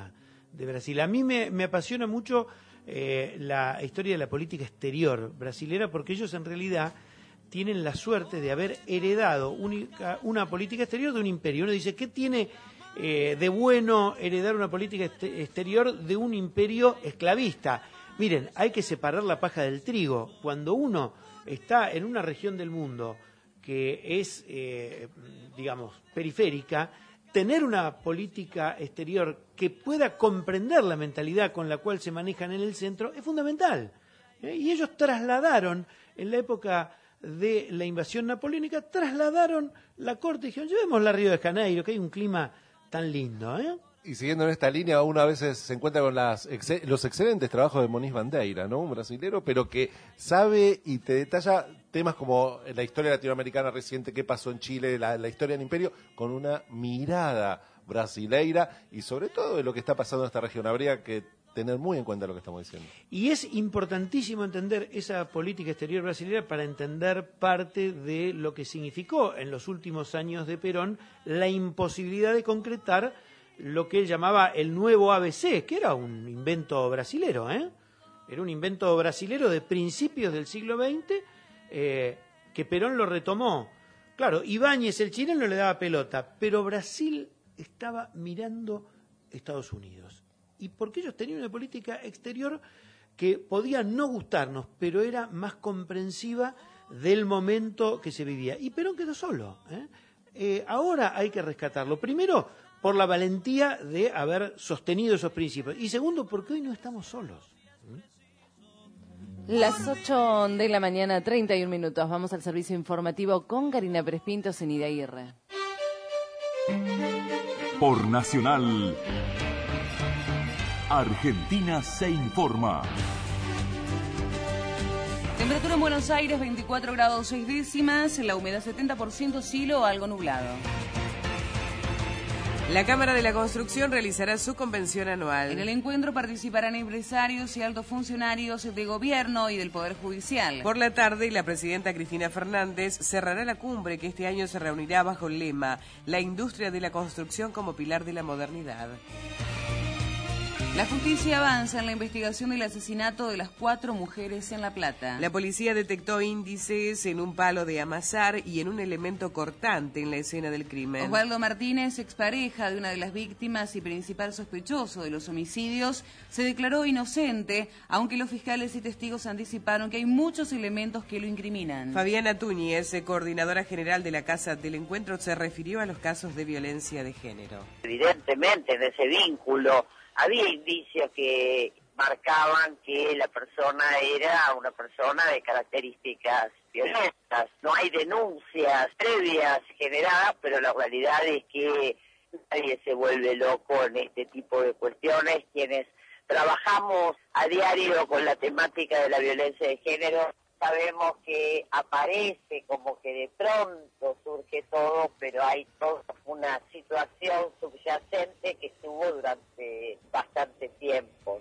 de Brasil. A mí me apasiona mucho la historia de la política exterior brasilera, porque ellos en realidad tienen la suerte de haber heredado una política exterior de un imperio. Uno dice, ¿qué tiene de bueno heredar una política exterior de un imperio esclavista? Miren, hay que separar la paja del trigo. Cuando uno está en una región del mundo que es, digamos, periférica, tener una política exterior que pueda comprender la mentalidad con la cual se manejan en el centro es fundamental. Y ellos trasladaron, en la época de la invasión napoleónica, trasladaron la corte y dijeron, llevémosla a Río de Janeiro, que hay un clima tan lindo, Y siguiendo en esta línea, uno a veces se encuentra con los excelentes trabajos de Moniz Bandeira, ¿no? Un brasilero, pero que sabe y te detalla temas como la historia latinoamericana reciente, qué pasó en Chile, la historia del imperio, con una mirada brasileira y sobre todo de lo que está pasando en esta región. Habría que tener muy en cuenta lo que estamos diciendo. Y es importantísimo entender esa política exterior brasileña para entender parte de lo que significó en los últimos años de Perón la imposibilidad de concretar lo que él llamaba el nuevo ABC, que era un invento brasilero, Era un invento brasilero de principios del siglo XX, que Perón lo retomó. Claro, Ibáñez, el chileno, le daba pelota, pero Brasil estaba mirando Estados Unidos. Y porque ellos tenían una política exterior que podía no gustarnos, pero era más comprensiva del momento que se vivía. Y Perón quedó solo. Ahora hay que rescatarlo. Primero, por la valentía de haber sostenido esos principios. Y segundo, porque hoy no estamos solos. Las 8 de la mañana, 31 minutos. Vamos al servicio informativo con Karina Pérez Pinto, Zenida Aguirre. Por Nacional, Argentina se informa. Temperatura en Buenos Aires, 24 grados 6 décimas, la humedad 70%, cielo algo nublado. La Cámara de la Construcción realizará su convención anual. En el encuentro participarán empresarios y altos funcionarios de gobierno y del Poder Judicial. Por la tarde, la presidenta Cristina Fernández cerrará la cumbre que este año se reunirá bajo el lema La industria de la construcción como pilar de la modernidad. La justicia avanza en la investigación del asesinato de las 4 mujeres en La Plata. La policía detectó índices en un palo de amasar y en un elemento cortante en la escena del crimen. Osvaldo Martínez, expareja de una de las víctimas y principal sospechoso de los homicidios, se declaró inocente, aunque los fiscales y testigos anticiparon que hay muchos elementos que lo incriminan. Fabiana Túñez, coordinadora general de la Casa del Encuentro, se refirió a los casos de violencia de género. Evidentemente, en ese vínculo había indicios que marcaban que la persona era una persona de características violentas. No hay denuncias previas generadas, pero la realidad es que nadie se vuelve loco en este tipo de cuestiones. Quienes trabajamos a diario con la temática de la violencia de género, sabemos que aparece como que de pronto surge todo, pero hay toda una situación subyacente que estuvo durante bastante tiempo.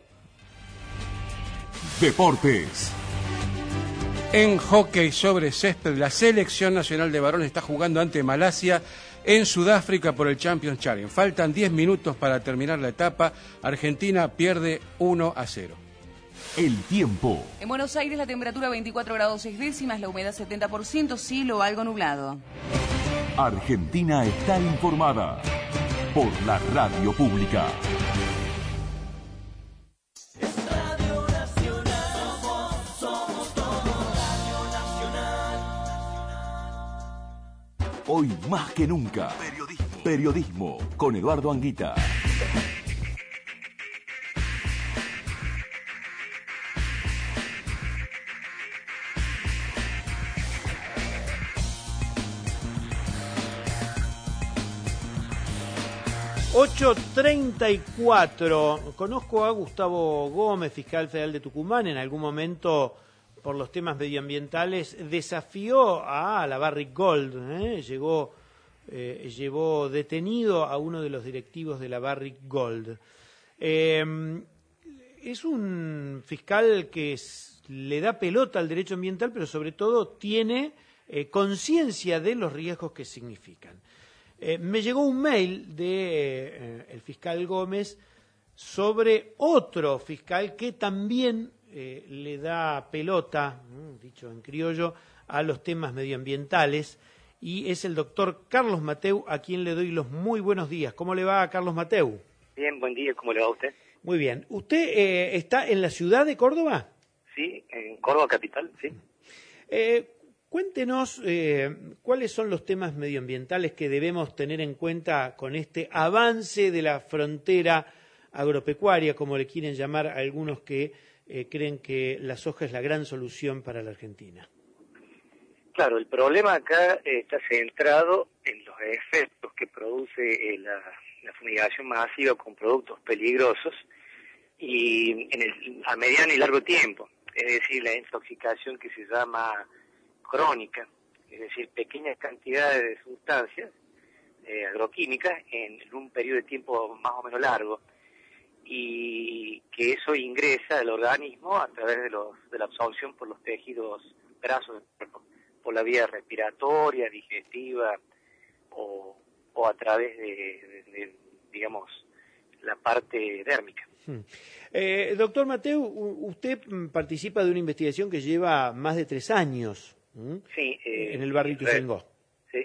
Deportes. En hockey sobre césped, la selección nacional de varones está jugando ante Malasia en Sudáfrica por el Champions Challenge. Faltan 10 minutos para terminar la etapa. Argentina pierde 1-0. El tiempo. En Buenos Aires la temperatura 24 grados 6 décimas, la humedad 70%, cielo algo nublado. Argentina está informada por la radio pública. Radio Nacional, somos todo Radio Nacional. Hoy más que nunca, periodismo con Eduardo Anguita. ...8:34... Conozco a Gustavo Gómez, fiscal federal de Tucumán. En algún momento, por los temas medioambientales, desafió a la Barrick Gold. Llevó detenido a uno de los directivos de la Barrick Gold. Es un fiscal que le da pelota al derecho ambiental, pero sobre todo tiene conciencia de los riesgos que significan. Me llegó un mail de el fiscal Gómez sobre otro fiscal que también le da pelota, dicho en criollo, a los temas medioambientales, y es el doctor Carlos Mateu, a quien le doy los muy buenos días. ¿Cómo le va, Carlos Mateu? Bien, buen día, ¿cómo le va a usted? Muy bien. ¿Usted está en la ciudad de Córdoba? Sí, en Córdoba capital, sí. Cuéntenos cuáles son los temas medioambientales que debemos tener en cuenta con este avance de la frontera agropecuaria, como le quieren llamar a algunos que creen que la soja es la gran solución para la Argentina. Claro, el problema acá está centrado en los efectos que produce la fumigación masiva con productos peligrosos y a mediano y largo tiempo, es decir, la intoxicación que se llama crónica, es decir, pequeñas cantidades de sustancias agroquímicas en un periodo de tiempo más o menos largo, y que eso ingresa al organismo a través de la absorción por los tejidos grasos del cuerpo, por la vía respiratoria, digestiva o a través de digamos, la parte dérmica. Doctor Mateu, usted participa de una investigación que lleva más de 3 años sí, en el barrio Ituzaingó. Sí,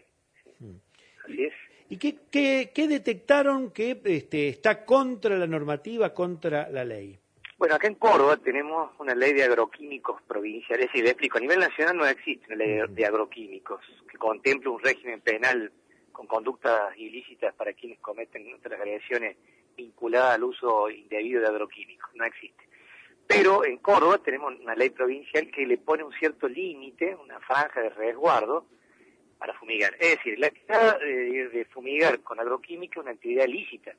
así es. ¿Y qué detectaron que está contra la normativa, contra la ley? Bueno, acá en Córdoba tenemos una ley de agroquímicos provincial, es decir, le explico, a nivel nacional no existe una ley de agroquímicos que contemple un régimen penal con conductas ilícitas para quienes cometen transgresiones vinculadas al uso indebido de agroquímicos, no existe. Pero en Córdoba tenemos una ley provincial que le pone un cierto límite, una franja de resguardo para fumigar. Es decir, la actividad de fumigar con agroquímica es una actividad lícita.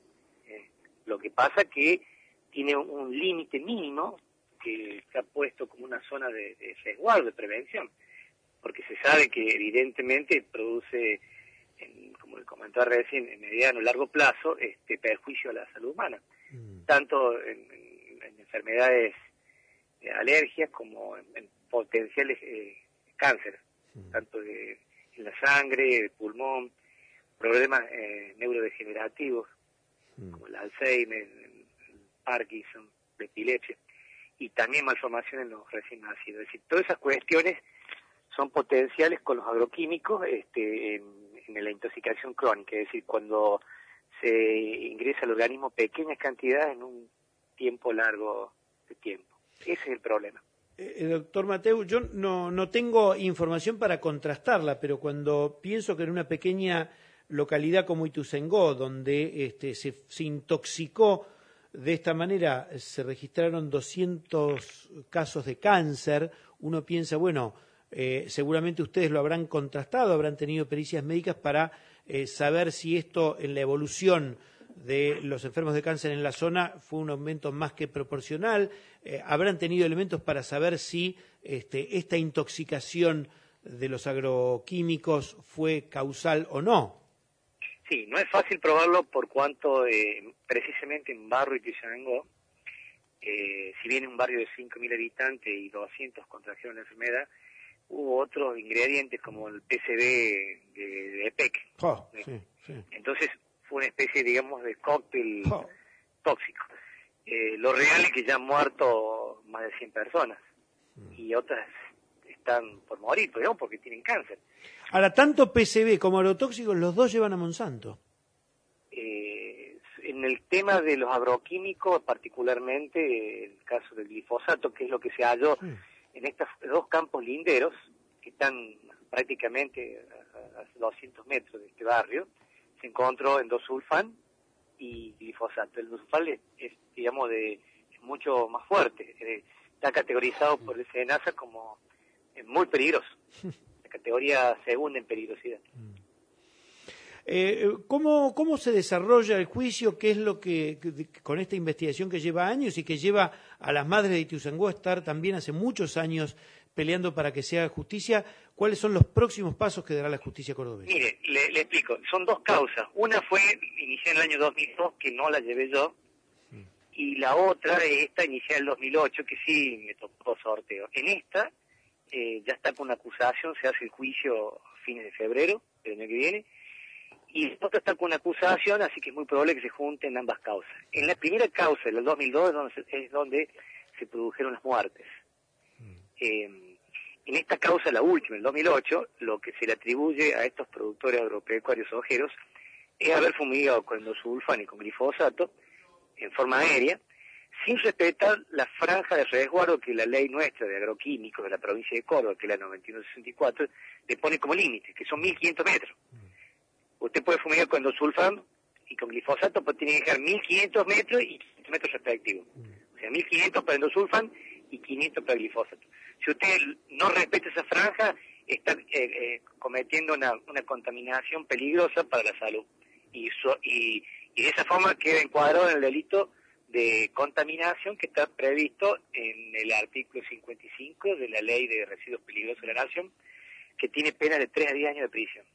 Lo que pasa que tiene un límite mínimo que está puesto como una zona de resguardo, de prevención, porque se sabe que evidentemente produce, como le comentaba recién, en mediano y largo plazo, perjuicio a la salud humana, tanto en enfermedades de alergias como en potenciales cánceres, tanto en la sangre, el pulmón, problemas neurodegenerativos, como el Alzheimer, el Parkinson, la epilepsia, y también malformación en los recién nacidos. Es decir, todas esas cuestiones son potenciales con los agroquímicos en la intoxicación crónica, es decir, cuando se ingresa al organismo pequeñas cantidades en un tiempo largo de tiempo. Ese es el problema. Doctor Mateu, yo no tengo información para contrastarla, pero cuando pienso que en una pequeña localidad como Ituzaingó, donde se intoxicó de esta manera, se registraron 200 casos de cáncer, uno piensa, bueno, seguramente ustedes lo habrán contrastado, habrán tenido pericias médicas para saber si esto en la evolución de los enfermos de cáncer en la zona fue un aumento más que proporcional. Habrán tenido elementos para saber si esta intoxicación de los agroquímicos fue causal o no. Sí, no es fácil probarlo por cuanto precisamente en barrio Ituzaingó, si bien un barrio de 5.000 habitantes y 200 contrajeron la enfermedad, hubo otros ingredientes como el PCB de EPEC. Sí. Entonces fue una especie, digamos, de cóctel tóxico. Lo real es que ya han muerto más de 100 personas y otras están por morir, digamos, porque tienen cáncer. Ahora, tanto PCB como agrotóxicos, los dos llevan a Monsanto. En el tema de los agroquímicos, particularmente el caso del glifosato, que es lo que se halló en estos 2 campos linderos, que están prácticamente a 200 metros de este barrio, se encontró endosulfán y glifosato. El endosulfán es digamos, es mucho más fuerte. Está categorizado por el SENASA como muy peligroso. La categoría segunda en peligrosidad. ¿Cómo se desarrolla el juicio? ¿Qué es lo que, con esta investigación que lleva años y que lleva a las madres de Ituzaingó a estar también hace muchos años peleando para que se haga justicia? ¿Cuáles son los próximos pasos que dará la justicia cordobesa? Mire, le explico. Son 2 causas. Una fue iniciada en el año 2002, que no la llevé yo, y la otra, esta, iniciada en el 2008, que sí me tocó sorteo. En esta, ya está con una acusación, se hace el juicio a fines de febrero del año que viene, y el otro está con una acusación, así que es muy probable que se junten ambas causas. En la primera causa, del 2002, es donde se produjeron las muertes. En esta causa, la última, el 2008, lo que se le atribuye a estos productores agropecuarios ojeros es haber fumigado con endosulfán y con glifosato en forma aérea, sin respetar la franja de resguardo que la ley nuestra de agroquímicos de la provincia de Córdoba, que es la 9164, le pone como límite, que son 1.500 metros. Usted puede fumigar con endosulfán y con glifosato, pues tiene que dejar 1.500 metros y 500 metros respectivos. O sea, 1.500 para endosulfán y 500 para glifosato. Si usted no respeta esa franja, está cometiendo una contaminación peligrosa para la salud. Y de esa forma queda encuadrado en el delito de contaminación que está previsto en el artículo 55 de la Ley de Residuos Peligrosos de la Nación, que tiene pena de 3 a 10 años de prisión.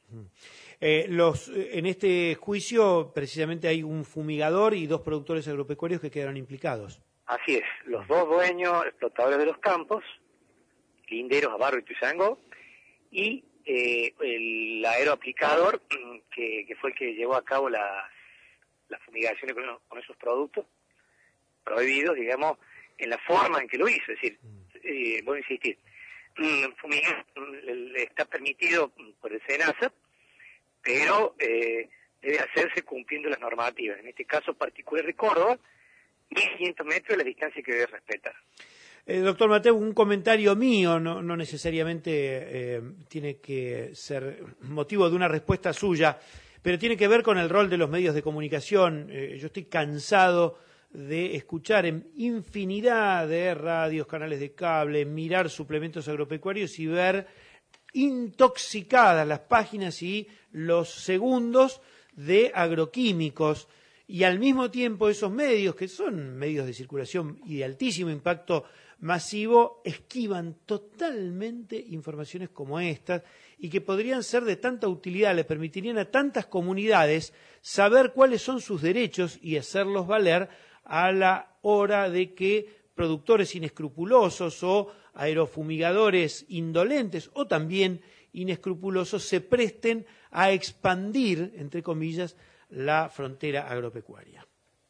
En este juicio, precisamente, hay un fumigador y 2 productores agropecuarios que quedaron implicados. Así es, los 2 dueños explotadores de los campos, Linderos, Abarro y Tuzangó, y el aeroaplicador, que fue el que llevó a cabo las fumigaciones con esos productos prohibidos, digamos, en la forma en que lo hizo. Es decir, voy a insistir, fumigar está permitido por el SENASA, pero debe hacerse cumpliendo las normativas. En este caso particular de Córdoba, 1.500 metros es la distancia que debe respetar. Doctor Mateu, un comentario mío, no necesariamente tiene que ser motivo de una respuesta suya, pero tiene que ver con el rol de los medios de comunicación. Yo estoy cansado de escuchar en infinidad de radios, canales de cable, mirar suplementos agropecuarios y ver intoxicadas las páginas y los segundos de agroquímicos, y al mismo tiempo esos medios, que son medios de circulación y de altísimo impacto masivo, esquivan totalmente informaciones como estas y que podrían ser de tanta utilidad, le permitirían a tantas comunidades saber cuáles son sus derechos y hacerlos valer a la hora de que productores inescrupulosos o aerofumigadores indolentes o también inescrupulosos se presten a expandir, entre comillas, la frontera agropecuaria.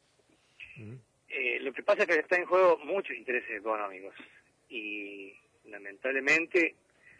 Lo que pasa es que está en juego muchos intereses económicos y lamentablemente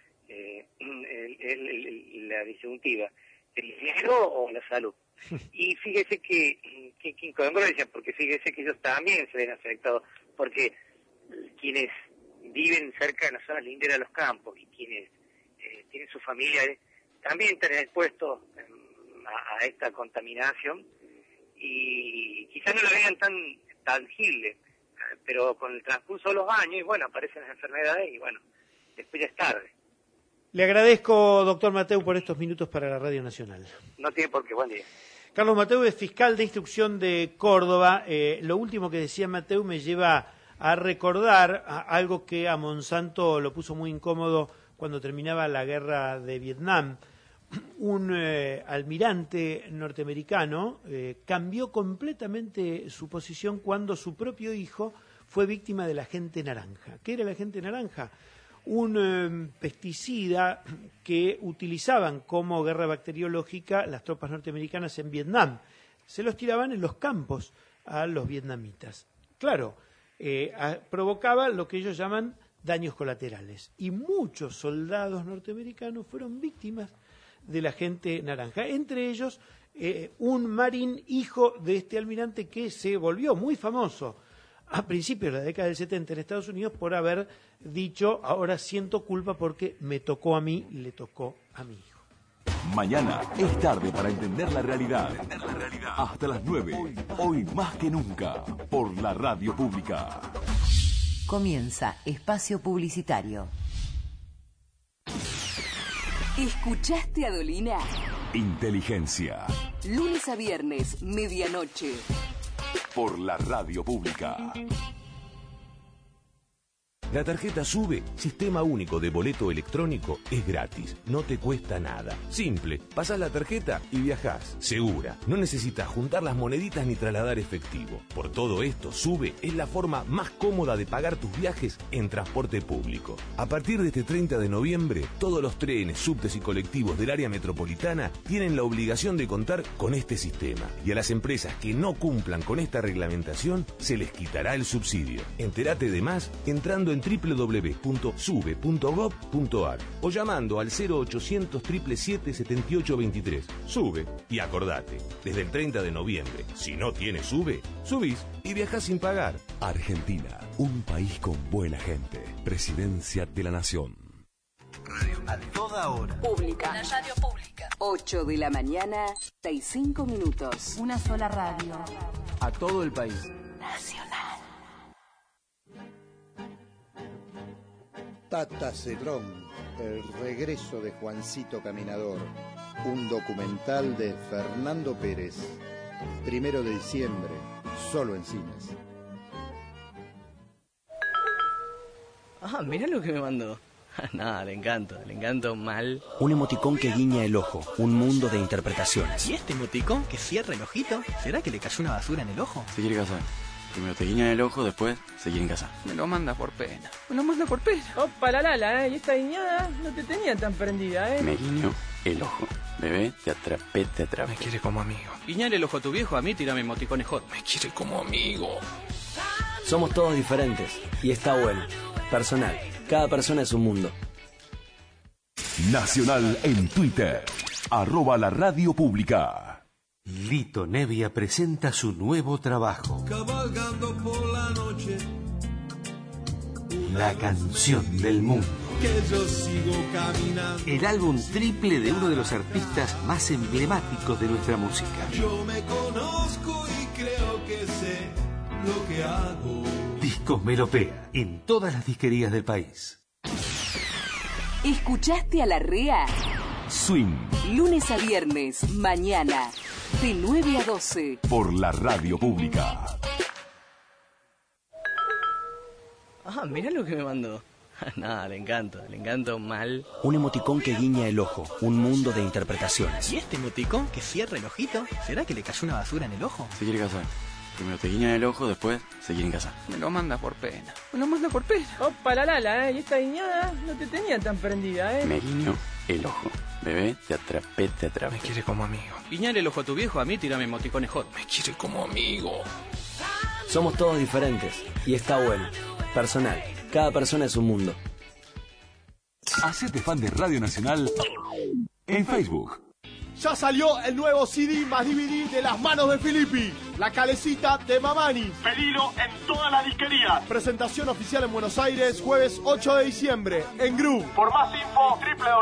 la disyuntiva, el dinero o la salud. Y fíjese que incongruencia, porque fíjese que ellos también se ven afectados, porque quienes viven cerca de las zonas linderas de los campos y quienes tienen sus familiares también están expuestos a esta contaminación y quizás no lo vean tan tangible, pero con el transcurso de los años, y bueno, aparecen las enfermedades y bueno, después ya es tarde. Le agradezco, doctor Mateu, por estos minutos para la Radio Nacional. No tiene por qué, buen día. Carlos Mateu es fiscal de instrucción de Córdoba. Lo último que decía Mateu me lleva a recordar algo que a Monsanto lo puso muy incómodo cuando terminaba la guerra de Vietnam. Un almirante norteamericano cambió completamente su posición cuando su propio hijo fue víctima de la agente naranja. ¿Qué era la agente naranja? Un pesticida que utilizaban como guerra bacteriológica las tropas norteamericanas en Vietnam. Se los tiraban en los campos a los vietnamitas. Claro, provocaba lo que ellos llaman daños colaterales. Y muchos soldados norteamericanos fueron víctimas de la agente naranja. Entre ellos, un marín hijo de este almirante que se volvió muy famoso a principios de la década del 70 en Estados Unidos por haber dicho: ahora siento culpa porque me tocó a mí, le tocó a mi hijo. Mañana es tarde para entender la realidad. Hasta las 9, hoy más que nunca, por la radio pública. Comienza Espacio Publicitario. ¿Escuchaste a Dolina? Inteligencia. Lunes a viernes, medianoche. Por la radio pública. La tarjeta SUBE, Sistema Único de Boleto Electrónico, es gratis, no te cuesta nada. Simple, pasás la tarjeta y viajás. Segura, no necesitas juntar las moneditas ni trasladar efectivo. Por todo esto, SUBE es la forma más cómoda de pagar tus viajes en transporte público. A partir de este 30 de noviembre, todos los trenes, subtes y colectivos del área metropolitana tienen la obligación de contar con este sistema. Y a las empresas que no cumplan con esta reglamentación, se les quitará el subsidio. Entérate de más entrando en www.sube.gov.ar o llamando al 0800 777 7823. SUBE y acordate, desde el 30 de noviembre, si no tienes SUBE, subís y viajás sin pagar. Argentina, un país con buena gente. Presidencia de la Nación. A toda hora. Pública. La radio pública. 8 de la mañana, 35 minutos. Una sola radio. A todo el país. Nacional. Tata Cedrón, el regreso de Juancito Caminador, un documental de Fernando Pérez, 1 de diciembre, solo en cines. Ah, mirá lo que me mandó. Nada, le encanto mal. Un emoticón que guiña el ojo, un mundo de interpretaciones. ¿Y este emoticón que cierra el ojito? ¿Será que le cayó una basura en el ojo? Se quiere casar. Primero te guiñan el ojo, después se quieren casar. Me lo manda por pena. Opa, la, y esta guiñada no te tenía tan prendida, Me guiñó el ojo. Bebé, te atrapé. Me quiere como amigo. Guiñale el ojo a tu viejo, a mí tirame emoticones hot. Me quiere como amigo. Somos todos diferentes y está bueno. Personal. Cada persona es un mundo. Nacional en Twitter. @la radio pública. Lito Nevia presenta su nuevo trabajo. Cabalgando por la noche. La canción del mundo. Que yo sigo caminando. El álbum triple de uno de los artistas más emblemáticos de nuestra música. Yo me conozco y creo que sé lo que hago. Discos Melopea en todas las disquerías del país. ¿Escuchaste a la REA? Swing. Lunes a viernes, mañana, de 9 a 12. Por la radio pública. Ah, mirá lo que me mandó. Nada, le encanto mal. Un emoticón que guiña el ojo, un mundo de interpretaciones. ¿Y este emoticón que cierra el ojito? ¿Será que le cayó una basura en el ojo? Se quiere casar. Primero te guiñan el ojo, después se quieren casar. Me lo manda por pena. Opa, la, y esta guiñada no te tenía tan prendida, Me guiñó el ojo. Bebé, te atrapé. Me quiere como amigo. Guiñale el ojo a tu viejo, a mí tirame emoticones hot. Me quiere como amigo. Somos todos diferentes y está bueno. Personal. Cada persona es un mundo. Hacete fan de Radio Nacional en Facebook. Ya salió el nuevo CD más DVD de Las Manos de Filippi, La Calecita de Mamani. Pedilo en todas las disquerías. Presentación oficial en Buenos Aires, jueves 8 de diciembre, en Gru. Por más info,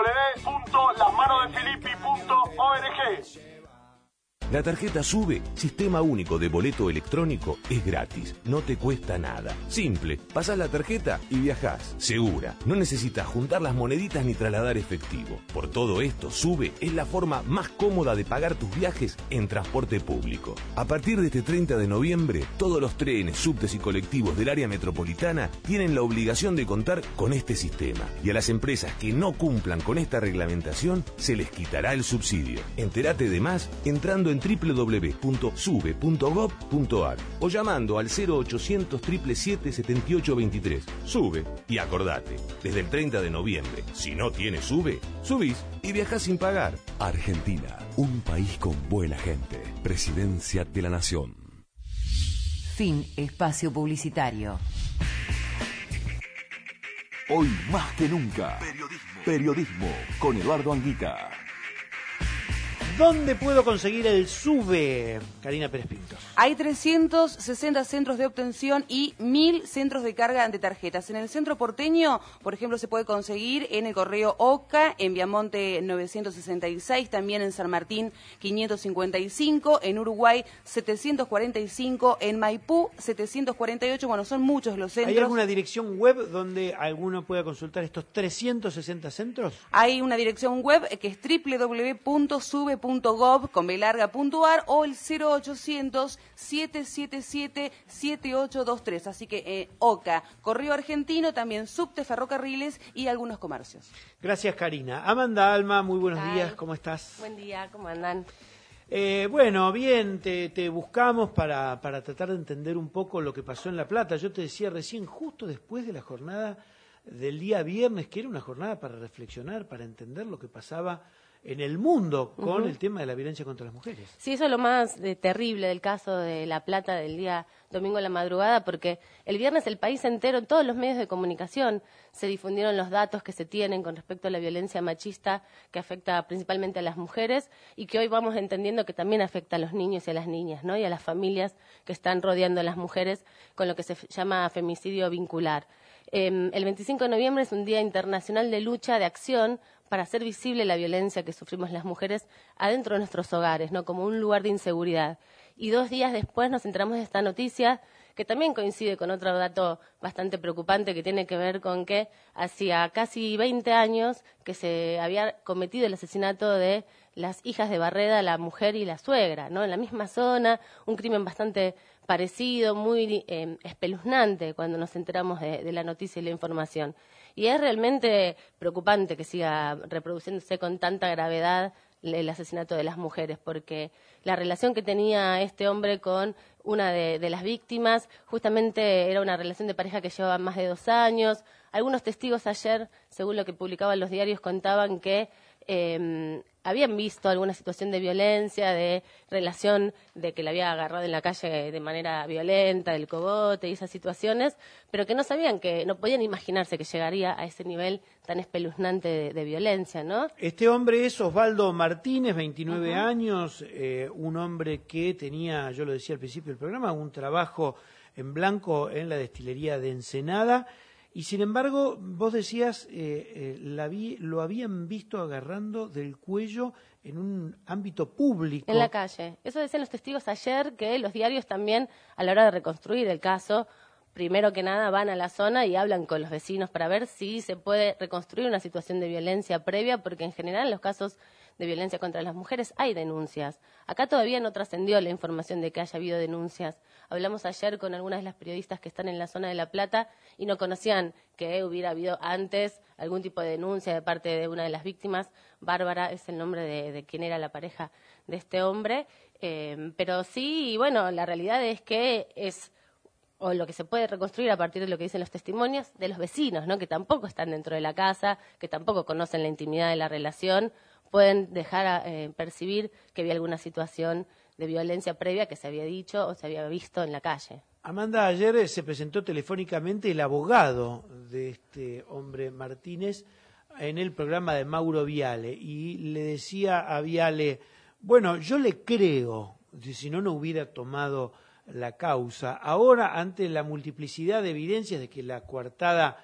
www.lasmanosdefilippi.org. La tarjeta SUBE, Sistema Único de Boleto Electrónico, es gratis, no te cuesta nada. Simple, pasás la tarjeta y viajás. Segura, no necesitas juntar las moneditas ni trasladar efectivo. Por todo esto, SUBE es la forma más cómoda de pagar tus viajes en transporte público. A partir de este 30 de noviembre, todos los trenes, subtes y colectivos del área metropolitana tienen la obligación de contar con este sistema. Y a las empresas que no cumplan con esta reglamentación, se les quitará el subsidio. Entérate de más entrando en www.sube.gov.ar o llamando al 0800 777 7823. SUBE y acordate, desde el 30 de noviembre, si no tienes SUBE, subís y viajás sin pagar. Argentina, un país con buena gente. Presidencia de la Nación. Fin espacio publicitario. Hoy más que nunca. Periodismo con Eduardo Anguita. ¿Dónde puedo conseguir el SUBE, Karina Pérez Pinto? Hay 360 centros de obtención y 1000 centros de carga de tarjetas. En el centro porteño, por ejemplo, se puede conseguir en el correo OCA, en Viamonte 966, también en San Martín 555, en Uruguay 745, en Maipú 748. Bueno, son muchos los centros. ¿Hay alguna dirección web donde alguno pueda consultar estos 360 centros? Hay una dirección web que es www.sube.gov.ar o el 0800 777-7823. Así que OCA, Correo Argentino, también subte, ferrocarriles y algunos comercios. Gracias, Karina. Amanda Alma, muy buenos días, ¿cómo estás? Buen día, ¿cómo andan? Bueno, bien, te buscamos para tratar de entender un poco lo que pasó en La Plata. Yo te decía recién, justo después de la jornada del día viernes, que era una jornada para reflexionar, para entender lo que pasaba en el mundo con el tema de la violencia contra las mujeres. Sí, eso es lo más terrible del caso de La Plata del día domingo a la madrugada, porque el viernes el país entero, en todos los medios de comunicación, se difundieron los datos que se tienen con respecto a la violencia machista que afecta principalmente a las mujeres y que hoy vamos entendiendo que también afecta a los niños y a las niñas, ¿no? Y a las familias que están rodeando a las mujeres con lo que se llama femicidio vincular. El 25 de noviembre es un día internacional de lucha, de acción, para hacer visible la violencia que sufrimos las mujeres adentro de nuestros hogares, ¿no? Como un lugar de inseguridad. Y 2 días después nos enteramos de esta noticia, que también coincide con otro dato bastante preocupante que tiene que ver con que hacía casi 20 años que se había cometido el asesinato de las hijas de Barreda, la mujer y la suegra, ¿no? En la misma zona, un crimen bastante parecido, muy espeluznante cuando nos enteramos de la noticia y la información. Y es realmente preocupante que siga reproduciéndose con tanta gravedad el asesinato de las mujeres, porque la relación que tenía este hombre con una de las víctimas justamente era una relación de pareja que llevaba más de 2 años. Algunos testigos ayer, según lo que publicaban los diarios, contaban que habían visto alguna situación de violencia, de relación, de que la había agarrado en la calle de manera violenta, del cogote y esas situaciones, pero que no sabían, que no podían imaginarse que llegaría a ese nivel tan espeluznante de violencia, ¿no? Este hombre es Osvaldo Martínez, 29 años, un hombre que tenía, yo lo decía al principio del programa, un trabajo en blanco en la destilería de Ensenada. Y sin embargo, vos decías, lo habían visto agarrando del cuello en un ámbito público. En la calle. Eso decían los testigos ayer, que los diarios también, a la hora de reconstruir el caso, primero que nada van a la zona y hablan con los vecinos para ver si se puede reconstruir una situación de violencia previa, porque en general en los casos de violencia contra las mujeres hay denuncias. Acá todavía no trascendió la información de que haya habido denuncias. Hablamos ayer con algunas de las periodistas que están en la zona de La Plata y no conocían que hubiera habido antes algún tipo de denuncia de parte de una de las víctimas. Bárbara es el nombre de quien era la pareja de este hombre. Pero sí, y bueno, la realidad es que es o lo que se puede reconstruir a partir de lo que dicen los testimonios de los vecinos, ¿no? Que tampoco están dentro de la casa, que tampoco conocen la intimidad de la relación, pueden dejar percibir que había alguna situación de violencia previa que se había dicho o se había visto en la calle. Amanda, ayer se presentó telefónicamente el abogado de este hombre Martínez en el programa de Mauro Viale y le decía a Viale, bueno, yo le creo, si no hubiera tomado la causa. Ahora, ante la multiplicidad de evidencias de que la coartada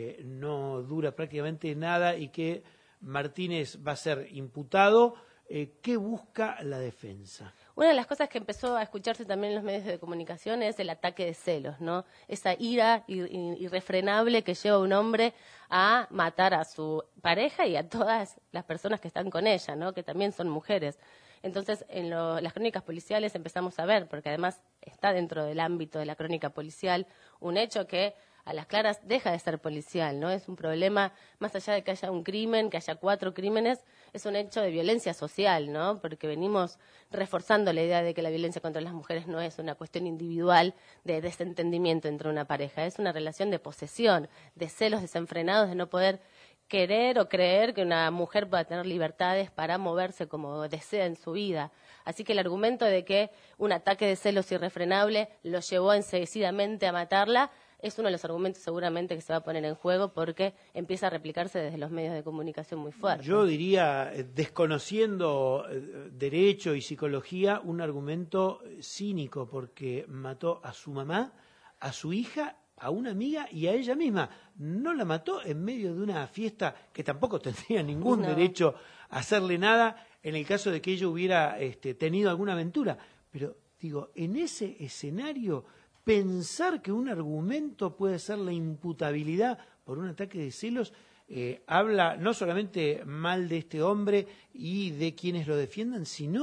no dura prácticamente nada y que Martínez va a ser imputado, ¿qué busca la defensa? Una de las cosas que empezó a escucharse también en los medios de comunicación es el ataque de celos, ¿no? Esa ira irrefrenable que lleva a un hombre a matar a su pareja y a todas las personas que están con ella, ¿no? Que también son mujeres. Entonces, en las crónicas policiales empezamos a ver, porque además está dentro del ámbito de la crónica policial, un hecho que a las claras deja de ser policial, ¿no? Es un problema, más allá de que haya un crimen, que haya 4 crímenes, es un hecho de violencia social, ¿no? Porque venimos reforzando la idea de que la violencia contra las mujeres no es una cuestión individual de desentendimiento entre una pareja, es una relación de posesión, de celos desenfrenados, de no poder querer o creer que una mujer pueda tener libertades para moverse como desea en su vida. Así que el argumento de que un ataque de celos irrefrenable lo llevó enseguidamente a matarla es uno de los argumentos seguramente que se va a poner en juego porque empieza a replicarse desde los medios de comunicación muy fuerte. Yo diría, desconociendo derecho y psicología, un argumento cínico porque mató a su mamá, a su hija, a una amiga y a ella misma. No la mató en medio de una fiesta que tampoco tendría ningún derecho a hacerle nada en el caso de que ella hubiera tenido alguna aventura. Pero, digo, en ese escenario, pensar que un argumento puede ser la imputabilidad por un ataque de celos habla no solamente mal de este hombre y de quienes lo defiendan, sino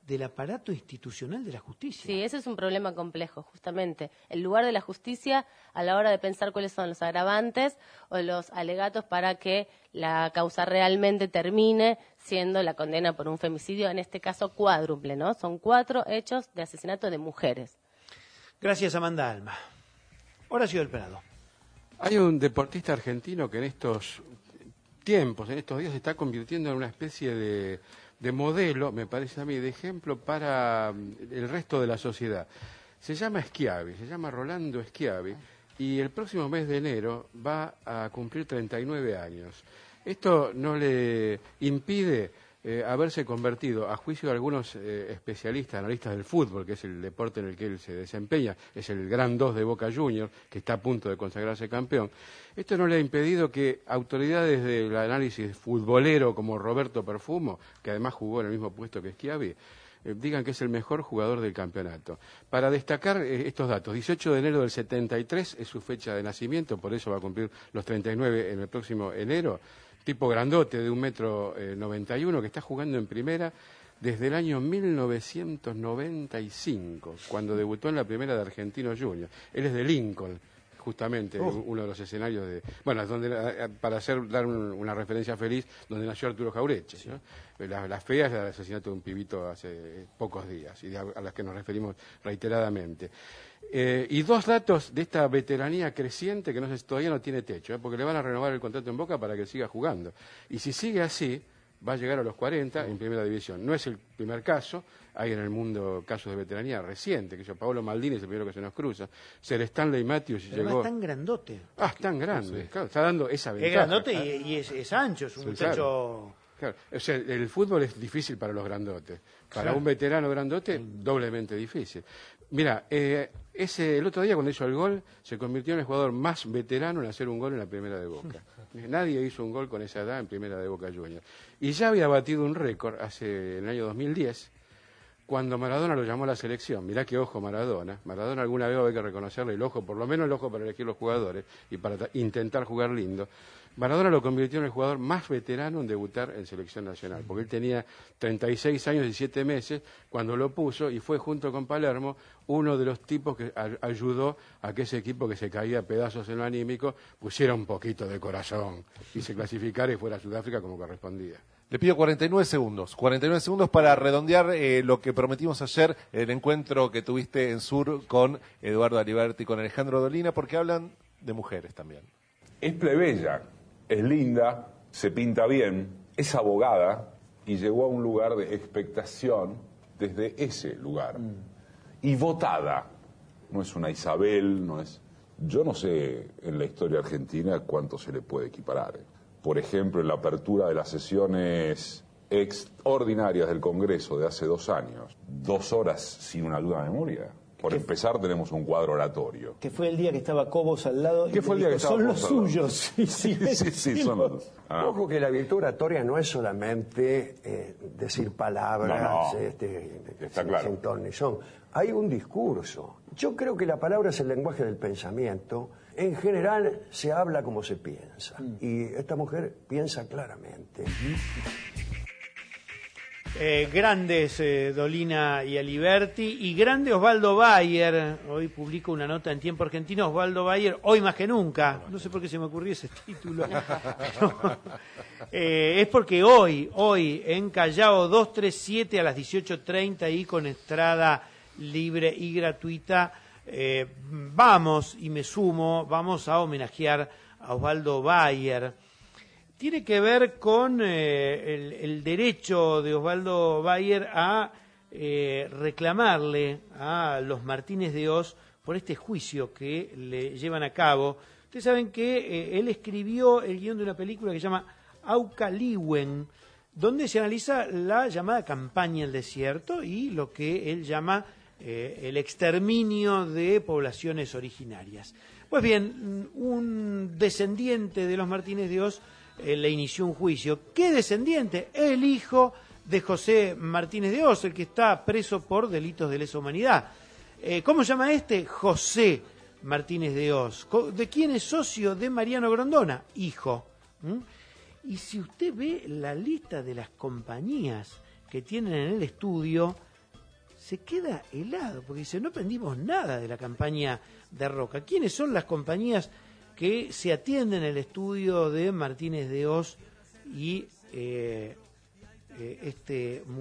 del aparato institucional de la justicia. Sí, ese es un problema complejo, justamente. El lugar de la justicia a la hora de pensar cuáles son los agravantes o los alegatos para que la causa realmente termine siendo la condena por un femicidio, en este caso cuádruple, ¿no? Son 4 hechos de asesinato de mujeres. Gracias, Amanda Alma. Horacio del Prado. Hay un deportista argentino que en estos tiempos, en estos días, se está convirtiendo en una especie de modelo, me parece a mí, de ejemplo para el resto de la sociedad. Se llama Schiavi, se llama Rolando Schiavi, y el próximo mes de enero va a cumplir 39 años. Esto no le impide haberse convertido, a juicio de algunos especialistas, analistas del fútbol, que es el deporte en el que él se desempeña, es el gran 2 de Boca Juniors, que está a punto de consagrarse campeón. Esto no le ha impedido que autoridades del análisis futbolero como Roberto Perfumo, que además jugó en el mismo puesto que Schiavi, digan que es el mejor jugador del campeonato. Para destacar estos datos, 18 de enero del 73 es su fecha de nacimiento, por eso va a cumplir los 39 en el próximo enero. Tipo grandote de 1,91 m, que está jugando en primera desde el año 1995, cuando debutó en la primera de Argentinos Juniors. Él es de Lincoln, justamente, uno de los escenarios de... Bueno, donde, para dar una referencia feliz, donde nació Arturo Jaureche, sí, ¿no? Las feas del asesinato de un pibito hace pocos días, y a las que nos referimos reiteradamente. Y 2 datos de esta veteranía creciente que todavía no tiene techo, porque le van a renovar el contrato en Boca para que siga jugando. Y si sigue así, va a llegar a los 40 en primera división. No es el primer caso, hay en el mundo casos de veteranía reciente, que Paolo Maldini es el primero que se nos cruza. Ser Stanley Matthews llegó... es tan grandote. Es tan grande, sí. Claro, está dando esa ventaja. Es grandote y es ancho, es un muchacho... Claro. O sea, el fútbol es difícil para los grandotes. Para un veterano grandote, doblemente difícil. Mira, el otro día cuando hizo el gol, se convirtió en el jugador más veterano en hacer un gol en la primera de Boca. Nadie hizo un gol con esa edad en primera de Boca Juniors. Y ya había batido un récord en el año 2010, cuando Maradona lo llamó a la selección. Mirá qué ojo Maradona. Maradona alguna vez va a haber que reconocerle el ojo, por lo menos el ojo para elegir los jugadores y para intentar jugar lindo. Maradona lo convirtió en el jugador más veterano en debutar en selección nacional, porque él tenía 36 años y 7 meses cuando lo puso, y fue junto con Palermo uno de los tipos que ayudó a que ese equipo que se caía a pedazos en lo anímico pusiera un poquito de corazón y se clasificara y fuera a Sudáfrica como correspondía. Le pido 49 segundos para redondear lo que prometimos ayer, el encuentro que tuviste en Sur con Eduardo Aliberti y con Alejandro Dolina, porque hablan de mujeres también. Es plebeya, es linda, se pinta bien, es abogada y llegó a un lugar de expectación desde ese lugar. Y votada. No es una Isabel, no es... Yo no sé en la historia argentina cuánto se le puede equiparar. Por ejemplo, en la apertura de las sesiones extraordinarias del Congreso de hace 2 años, 2 horas sin una duda de memoria. Por empezar, tenemos un cuadro oratorio. Que fue el día que estaba Cobos al lado. ¿Qué fue el día que estaba Son los suyos. Sí, son los... Ojo que la virtud oratoria no es solamente decir palabras, está claro. sin ton ni son. Hay un discurso. Yo creo que la palabra es el lenguaje del pensamiento. En general se habla como se piensa. Y esta mujer piensa claramente. Grandes Dolina y Aliberti, y grande Osvaldo Bayer. Hoy publico una nota en Tiempo Argentino, Osvaldo Bayer, hoy más que nunca. No sé por qué se me ocurrió ese título. Es porque hoy en Callao 237 a las 18:30 y con entrada libre y gratuita, vamos a homenajear a Osvaldo Bayer. Tiene que ver con el derecho de Osvaldo Bayer a reclamarle a los Martínez de Oz por este juicio que le llevan a cabo. Ustedes saben que él escribió el guión de una película que se llama Aucaliwen, donde se analiza la llamada campaña del desierto y lo que él llama el exterminio de poblaciones originarias. Pues bien, un descendiente de los Martínez de Oz le inició un juicio. ¿Qué descendiente? El hijo de José Martínez de Oz, el que está preso por delitos de lesa humanidad. ¿Cómo se llama este? José Martínez de Oz. ¿De quién es socio? De Mariano Grondona, hijo. Y si usted ve la lista de las compañías que tienen en el estudio, se queda helado, porque dice, no aprendimos nada de la campaña de Roca. ¿Quiénes son las compañías que se atienden en el estudio de Martínez de Hoz y este